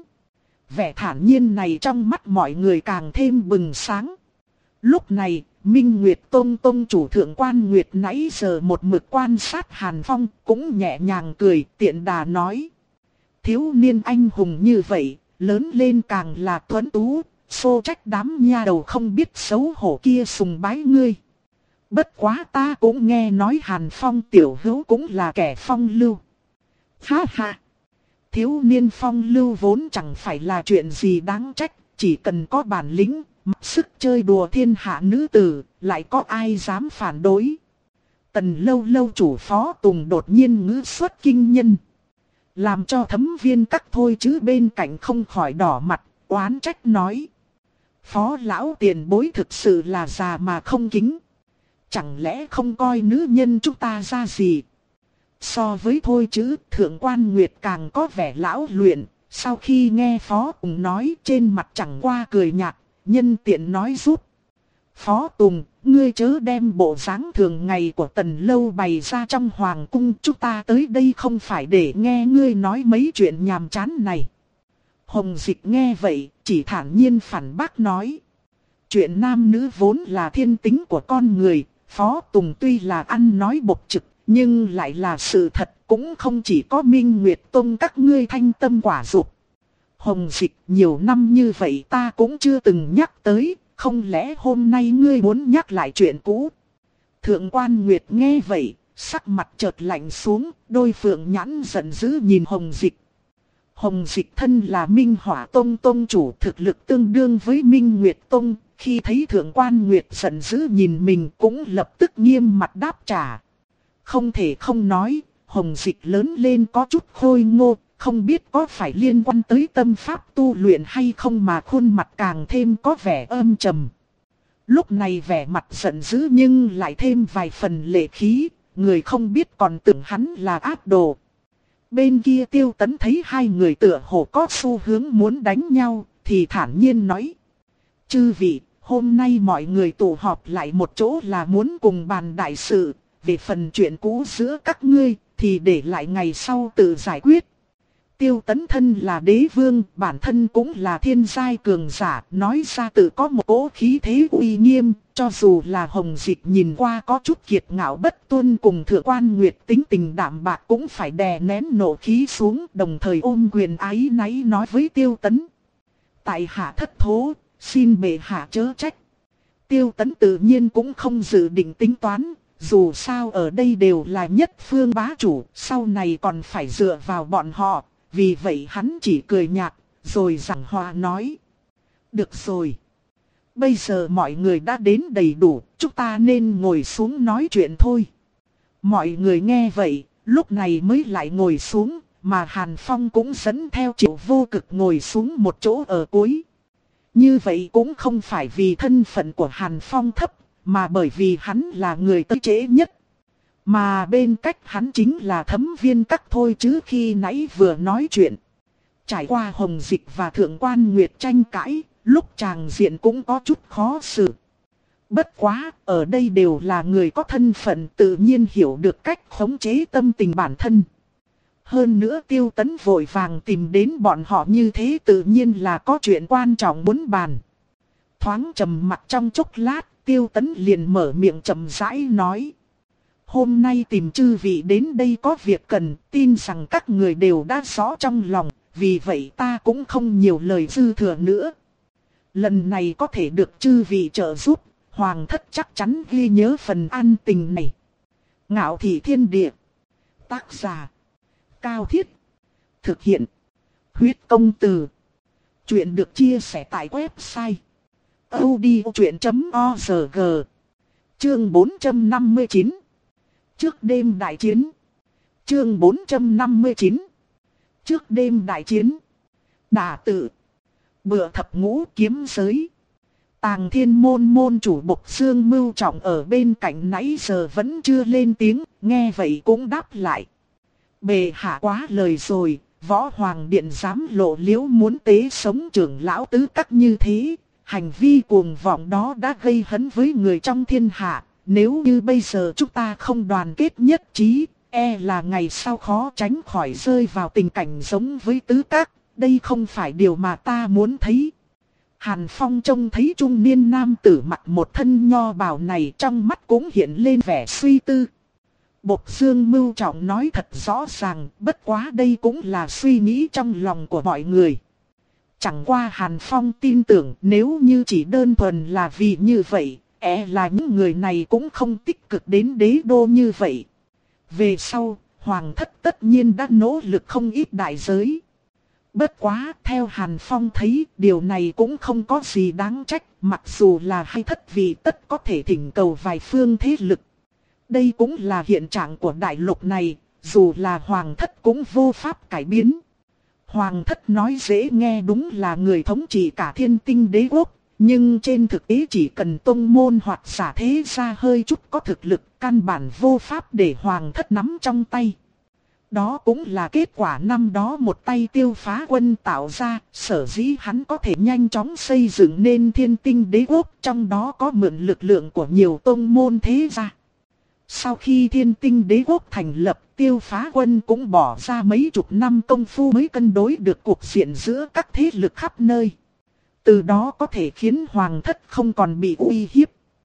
Vẻ thản nhiên này trong mắt mọi người càng thêm bừng sáng. Lúc này, Minh Nguyệt Tông Tông chủ Thượng Quan Nguyệt nãy giờ một mực quan sát Hàn Phong, cũng nhẹ nhàng cười, tiện đà nói: Thiếu niên anh hùng như vậy, lớn lên càng là tuấn tú, xô trách đám nha đầu không biết xấu hổ kia sùng bái ngươi. Bất quá ta cũng nghe nói Hàn Phong tiểu hữu cũng là kẻ phong lưu. Ha ha! Thiếu niên phong lưu vốn chẳng phải là chuyện gì đáng trách, chỉ cần có bản lĩnh, mặc sức chơi đùa thiên hạ nữ tử, lại có ai dám phản đối. Tần lâu lâu chủ Phó Tùng đột nhiên ngữ xuất kinh nhân, làm cho thấm viên các thôi chứ bên cạnh không khỏi đỏ mặt, oán trách nói: Phó lão tiền bối thực sự là già mà không kính. Chẳng lẽ không coi nữ nhân chúng ta ra gì? So với thôi chứ, Thượng Quan Nguyệt càng có vẻ lão luyện. Sau khi nghe Phó Tùng nói, trên mặt chẳng qua cười nhạt, nhân tiện nói giúp. Phó Tùng, ngươi chớ đem bộ dáng thường ngày của Tần lâu bày ra trong hoàng cung. Chúng ta tới đây không phải để nghe ngươi nói mấy chuyện nhàm chán này. Hồng Dịch nghe vậy, chỉ thản nhiên phản bác nói: Chuyện nam nữ vốn là thiên tính của con người. Phó Tùng tuy là ăn nói bộc trực, nhưng lại là sự thật, cũng không chỉ có Minh Nguyệt Tông các ngươi thanh tâm quả dục. Hồng Dịch, nhiều năm như vậy ta cũng chưa từng nhắc tới, không lẽ hôm nay ngươi muốn nhắc lại chuyện cũ? Thượng Quan Nguyệt nghe vậy, sắc mặt chợt lạnh xuống, đôi phượng nhãn giận dữ nhìn Hồng Dịch. Hồng Dịch thân là Minh Hỏa Tông Tông chủ, thực lực tương đương với Minh Nguyệt Tông. Khi thấy Thượng Quan Nguyệt giận dữ nhìn mình cũng lập tức nghiêm mặt đáp trả. Không thể không nói, Hồng Dịch lớn lên có chút khôi ngô, không biết có phải liên quan tới tâm pháp tu luyện hay không mà khuôn mặt càng thêm có vẻ âm trầm. Lúc này vẻ mặt giận dữ nhưng lại thêm vài phần lệ khí, người không biết còn tưởng hắn là ác đồ. Bên kia Tiêu Tấn thấy hai người tựa hồ có xu hướng muốn đánh nhau, thì thản nhiên nói: Chư vị, hôm nay mọi người tụ họp lại một chỗ là muốn cùng bàn đại sự, về phần chuyện cũ giữa các ngươi thì để lại ngày sau tự giải quyết. Tiêu Tấn thân là đế vương, bản thân cũng là thiên giai cường giả, nói ra tự có một cỗ khí thế uy nghiêm, cho dù là Hồng Dịch nhìn qua có chút kiệt ngạo bất tuân cùng Thượng Quan Nguyệt tính tình đạm bạc cũng phải đè nén nộ khí xuống, đồng thời ôm quyền ái náy nói với Tiêu Tấn: Tại hạ thất thố, xin bệ hạ chớ trách. Tiêu Tấn tự nhiên cũng không dự định tính toán, dù sao ở đây đều là nhất phương bá chủ, sau này còn phải dựa vào bọn họ. Vì vậy hắn chỉ cười nhạt, rồi giảng hòa nói: Được rồi. Bây giờ mọi người đã đến đầy đủ, chúng ta nên ngồi xuống nói chuyện thôi. Mọi người nghe vậy, lúc này mới lại ngồi xuống, mà Hàn Phong cũng dẫn theo Triệu Vô Cực ngồi xuống một chỗ ở cuối. Như vậy cũng không phải vì thân phận của Hàn Phong thấp, mà bởi vì hắn là người tới trễ nhất. Mà bên cách hắn chính là Thấm Viên Các thôi chứ khi nãy vừa nói chuyện. Trải qua Hồng Dịch và Thượng Quan Nguyệt tranh cãi, lúc chàng diện cũng có chút khó xử. Bất quá, ở đây đều là người có thân phận tự nhiên hiểu được cách khống chế tâm tình bản thân. Hơn nữa Tiêu Tấn vội vàng tìm đến bọn họ như thế tự nhiên là có chuyện quan trọng muốn bàn. Thoáng trầm mặt trong chốc lát, Tiêu Tấn liền mở miệng chậm rãi nói. Hôm nay tìm chư vị đến đây có việc cần, tin rằng các người đều đã rõ trong lòng, vì vậy ta cũng không nhiều lời dư thừa nữa. Lần này có thể được chư vị trợ giúp, Hoàng thất chắc chắn ghi nhớ phần an tình này. Ngạo Thị Thiên Địa. Tác giả. Cao Thiết. Thực hiện. Huyết Công Từ. Chuyện được chia sẻ tại website audiochuyện chấm org. Chương bốn trăm năm mươi chín. Trước đêm đại chiến. Chương bốn trăm năm mươi chín. Trước đêm đại chiến. Đả tự. Bựa thập ngũ kiếm giới. Tàng Thiên môn môn chủ Bộc Dương Mưu Trọng ở bên cạnh nãy giờ vẫn chưa lên tiếng, nghe vậy cũng đáp lại. Bệ hạ quá lời rồi, Võ Hoàng Điện dám lộ liễu muốn tế sống trưởng lão tứ các như thế. Hành vi cuồng vọng đó đã gây hấn với người trong thiên hạ. Nếu như bây giờ chúng ta không đoàn kết nhất trí, e là ngày sau khó tránh khỏi rơi vào tình cảnh giống với tứ các. Đây không phải điều mà ta muốn thấy. Hàn Phong trông thấy trung niên nam tử mặc một thân nho bào này, trong mắt cũng hiện lên vẻ suy tư. Bộc Dương Mưu Trọng nói thật rõ ràng, bất quá đây cũng là suy nghĩ trong lòng của mọi người. Chẳng qua Hàn Phong tin tưởng nếu như chỉ đơn thuần là vì như vậy, e là những người này cũng không tích cực đến đế đô như vậy. Về sau, Hoàng thất tất nhiên đã nỗ lực không ít đại giới. Bất quá, theo Hàn Phong thấy, điều này cũng không có gì đáng trách, mặc dù là hay thất vị tất có thể thỉnh cầu vài phương thế lực. Đây cũng là hiện trạng của đại lục này, dù là Hoàng thất cũng vô pháp cải biến. Hoàng thất nói dễ nghe đúng là người thống trị cả thiên tinh đế quốc, nhưng trên thực tế chỉ cần tông môn hoặc giả thế gia hơi chút có thực lực, căn bản vô pháp để Hoàng thất nắm trong tay. Đó cũng là kết quả năm đó một tay Tiêu Phá Quân tạo ra, sở dĩ hắn có thể nhanh chóng xây dựng nên thiên tinh đế quốc, trong đó có mượn lực lượng của nhiều tông môn thế gia. Sau khi thiên tinh đế quốc thành lập, Tiêu Phá Quân cũng bỏ ra mấy chục năm công phu mới cân đối được cuộc diện giữa các thế lực khắp nơi. Từ đó có thể khiến Hoàng thất không còn bị uy hiếp.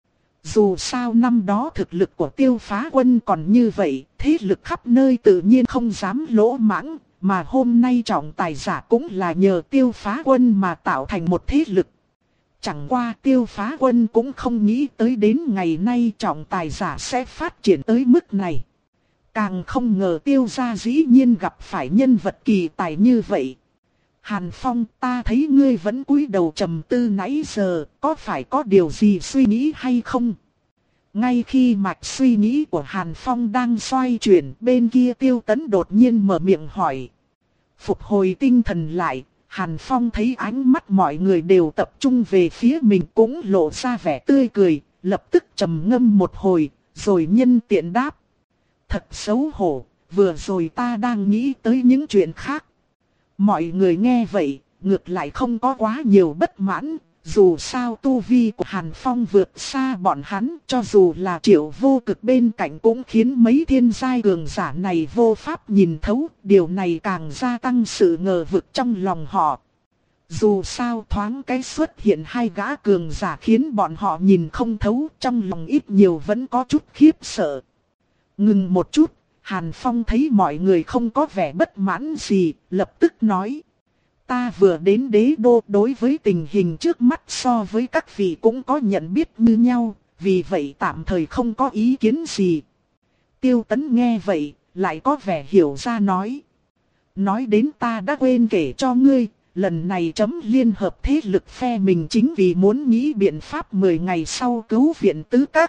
Dù sao năm đó thực lực của Tiêu Phá Quân còn như vậy, thế lực khắp nơi tự nhiên không dám lỗ mãng, mà hôm nay trọng tài giả cũng là nhờ Tiêu Phá Quân mà tạo thành một thế lực. Chẳng qua Tiêu Phá Quân cũng không nghĩ tới đến ngày nay trọng tài giả sẽ phát triển tới mức này. Càng không ngờ Tiêu gia dĩ nhiên gặp phải nhân vật kỳ tài như vậy. Hàn Phong, ta thấy ngươi vẫn cúi đầu trầm tư nãy giờ, có phải có điều gì suy nghĩ hay không? Ngay khi mạch suy nghĩ của Hàn Phong đang xoay chuyển, bên kia Tiêu Tấn đột nhiên mở miệng hỏi. Phục hồi tinh thần lại, Hàn Phong thấy ánh mắt mọi người đều tập trung về phía mình cũng lộ ra vẻ tươi cười, lập tức trầm ngâm một hồi, rồi nhân tiện đáp. Thật xấu hổ, vừa rồi ta đang nghĩ tới những chuyện khác. Mọi người nghe vậy, ngược lại không có quá nhiều bất mãn, dù sao tu vi của Hàn Phong vượt xa bọn hắn, cho dù là Triệu Vô Cực bên cạnh cũng khiến mấy thiên giai cường giả này vô pháp nhìn thấu, điều này càng gia tăng sự ngờ vực trong lòng họ. Dù sao thoáng cái xuất hiện hai gã cường giả khiến bọn họ nhìn không thấu, trong lòng ít nhiều vẫn có chút khiếp sợ. Ngừng một chút. Hàn Phong thấy mọi người không có vẻ bất mãn gì, lập tức nói. Ta vừa đến đế đô, đối với tình hình trước mắt so với các vị cũng có nhận biết như nhau, vì vậy tạm thời không có ý kiến gì. Tiêu Tấn nghe vậy, lại có vẻ hiểu ra nói. Nói đến ta đã quên kể cho ngươi, lần này chấm liên hợp thế lực phe mình chính vì muốn nghĩ biện pháp mười ngày sau cứu viện tứ các.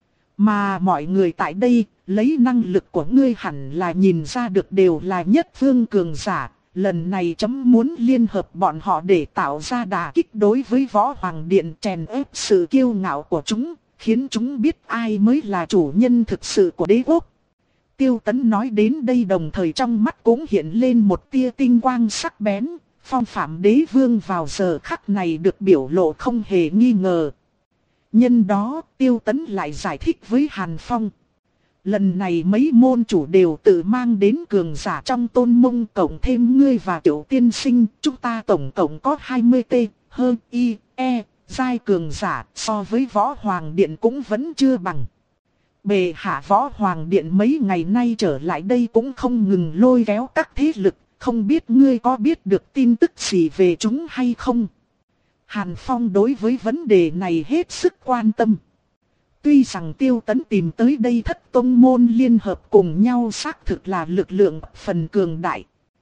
Mà mọi người tại đây, lấy năng lực của ngươi hẳn là nhìn ra được đều là nhất phương cường giả. Lần này chấm muốn liên hợp bọn họ để tạo ra đả kích đối với Võ Hoàng Điện, chèn ép sự kiêu ngạo của chúng. khiến chúng biết ai mới là chủ nhân thực sự của đế quốc. Tiêu Tấn nói đến đây đồng thời trong mắt cũng hiện lên một tia tinh quang sắc bén, phong phạm đế vương vào giờ khắc này được biểu lộ không hề nghi ngờ. Nhân đó, Tiêu Tấn lại giải thích với Hàn Phong. Lần này mấy môn chủ đều tự mang đến cường giả trong tôn mông, cộng thêm ngươi và Tiểu tiên sinh, chúng ta tổng cộng có hai mươi tê, hơn y, e, giai cường giả, so với Võ Hoàng Điện cũng vẫn chưa bằng. Bệ hạ Võ Hoàng Điện mấy ngày nay trở lại đây cũng không ngừng lôi kéo các thế lực, không biết ngươi có biết được tin tức gì về chúng hay không? Hàn Phong đối với vấn đề này hết sức quan tâm. Tuy rằng Tiêu Tấn tìm tới đây thất tông môn liên hợp cùng nhau xác thực là lực lượng phần cường đại.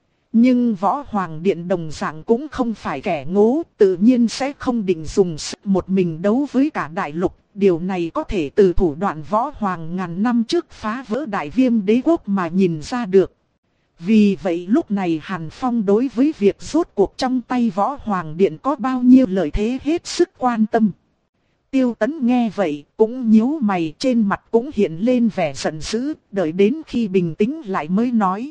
Nhưng Võ Hoàng Điện đồng dạng cũng không phải kẻ ngố, tự nhiên sẽ không định dùng sức một mình đấu với cả đại lục. Điều này có thể từ thủ đoạn Võ Hoàng ngàn năm trước phá vỡ Đại Viêm đế quốc mà nhìn ra được. Vì vậy lúc này Hàn Phong đối với việc rốt cuộc trong tay Võ Hoàng Điện có bao nhiêu lợi thế hết sức quan tâm. Tiêu Tấn nghe vậy cũng nhíu mày, trên mặt cũng hiện lên vẻ giận dữ, đợi đến khi bình tĩnh lại mới nói.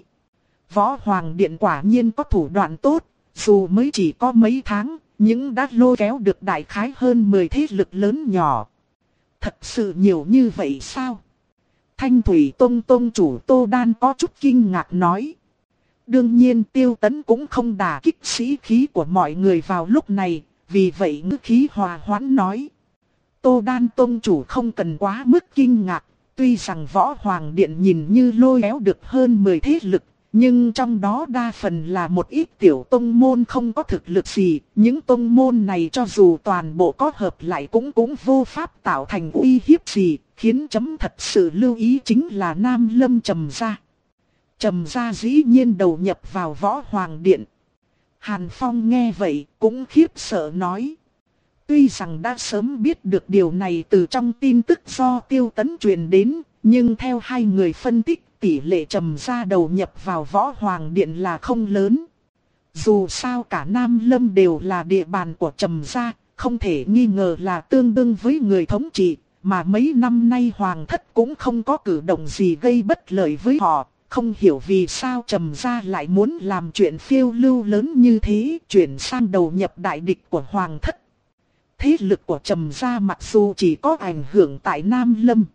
Võ Hoàng Điện quả nhiên có thủ đoạn tốt, dù mới chỉ có mấy tháng, nhưng đã lôi kéo được đại khái hơn mười thế lực lớn nhỏ. Thật sự nhiều như vậy sao? Thanh Thủy Tông Tông chủ Tô Đan có chút kinh ngạc nói. Đương nhiên Tiêu Tấn cũng không đả kích sĩ khí của mọi người vào lúc này, vì vậy ngữ khí hòa hoãn nói. Tô Đan Tông chủ không cần quá mức kinh ngạc, tuy rằng Võ Hoàng Điện nhìn như lôi kéo được hơn mười thế lực, nhưng trong đó đa phần là một ít tiểu tông môn không có thực lực gì. Những tông môn này cho dù toàn bộ có hợp lại cũng cũng vô pháp tạo thành uy hiếp gì, khiến chấm thật sự lưu ý chính là Nam Lâm Trầm Gia. Trầm Gia dĩ nhiên đầu nhập vào Võ Hoàng Điện. Hàn Phong nghe vậy cũng khiếp sợ nói. Tuy rằng đã sớm biết được điều này từ trong tin tức do Tiêu Tấn truyền đến, nhưng theo hai người phân tích, tỷ lệ Trầm Gia đầu nhập vào Võ Hoàng Điện là không lớn. Dù sao cả Nam Lâm đều là địa bàn của Trầm Gia, không thể nghi ngờ là tương đương với người thống trị, mà mấy năm nay Hoàng thất cũng không có cử động gì gây bất lợi với họ. Không hiểu vì sao Trầm Gia lại muốn làm chuyện phiêu lưu lớn như thế, chuyển sang đầu nhập đại địch của Hoàng thất. Thế lực của Trầm Gia mặc dù chỉ có ảnh hưởng tại Nam Lâm,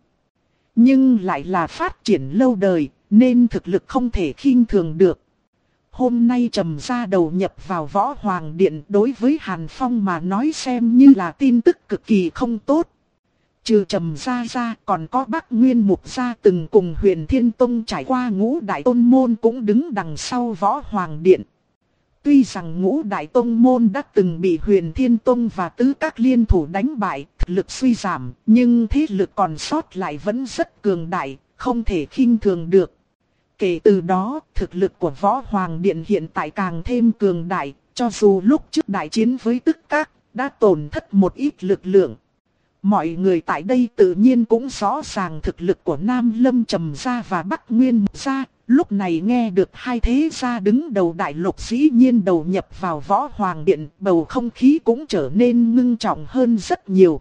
nhưng lại là phát triển lâu đời, nên thực lực không thể khinh thường được. Hôm nay Trầm Gia đầu nhập vào Võ Hoàng Điện đối với Hàn Phong mà nói xem như là tin tức cực kỳ không tốt. Trừ Trầm Gia ra còn có Bắc Nguyên Mục Gia từng cùng Huyền Thiên Tông trải qua ngũ đại tôn môn cũng đứng đằng sau Võ Hoàng Điện. Tuy rằng ngũ đại tông môn đã từng bị Huyền Thiên Tông và tứ các liên thủ đánh bại, thực lực suy giảm, nhưng thế lực còn sót lại vẫn rất cường đại, không thể khinh thường được. Kể từ đó, thực lực của Võ Hoàng Điện hiện tại càng thêm cường đại, cho dù lúc trước đại chiến với tứ các, đã tổn thất một ít lực lượng. Mọi người tại đây tự nhiên cũng rõ ràng thực lực của Nam Lâm Trầm Gia và Bắc Nguyên Mục Gia. Lúc này nghe được hai thế gia đứng đầu đại lục dĩ nhiên đầu nhập vào Võ Hoàng Điện, bầu không khí cũng trở nên ngưng trọng hơn rất nhiều.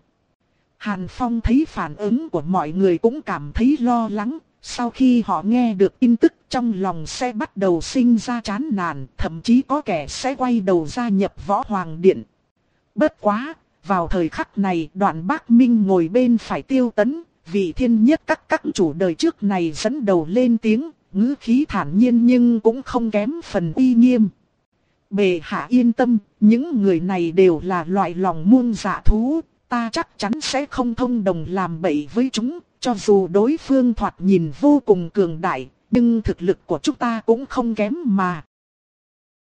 Hàn Phong thấy phản ứng của mọi người cũng cảm thấy lo lắng, sau khi họ nghe được tin tức trong lòng sẽ bắt đầu sinh ra chán nản, thậm chí có kẻ sẽ quay đầu gia nhập Võ Hoàng Điện. Bất quá, vào thời khắc này Đoạn Bác Minh ngồi bên phải Tiêu Tấn, vị thiên nhất các các chủ đời trước này dẫn đầu lên tiếng. Ngữ khí thản nhiên nhưng cũng không kém phần uy nghiêm. Bệ hạ yên tâm, những người này đều là loại lòng muôn dạ thú, ta chắc chắn sẽ không thông đồng làm bậy với chúng, cho dù đối phương thoạt nhìn vô cùng cường đại, nhưng thực lực của chúng ta cũng không kém mà.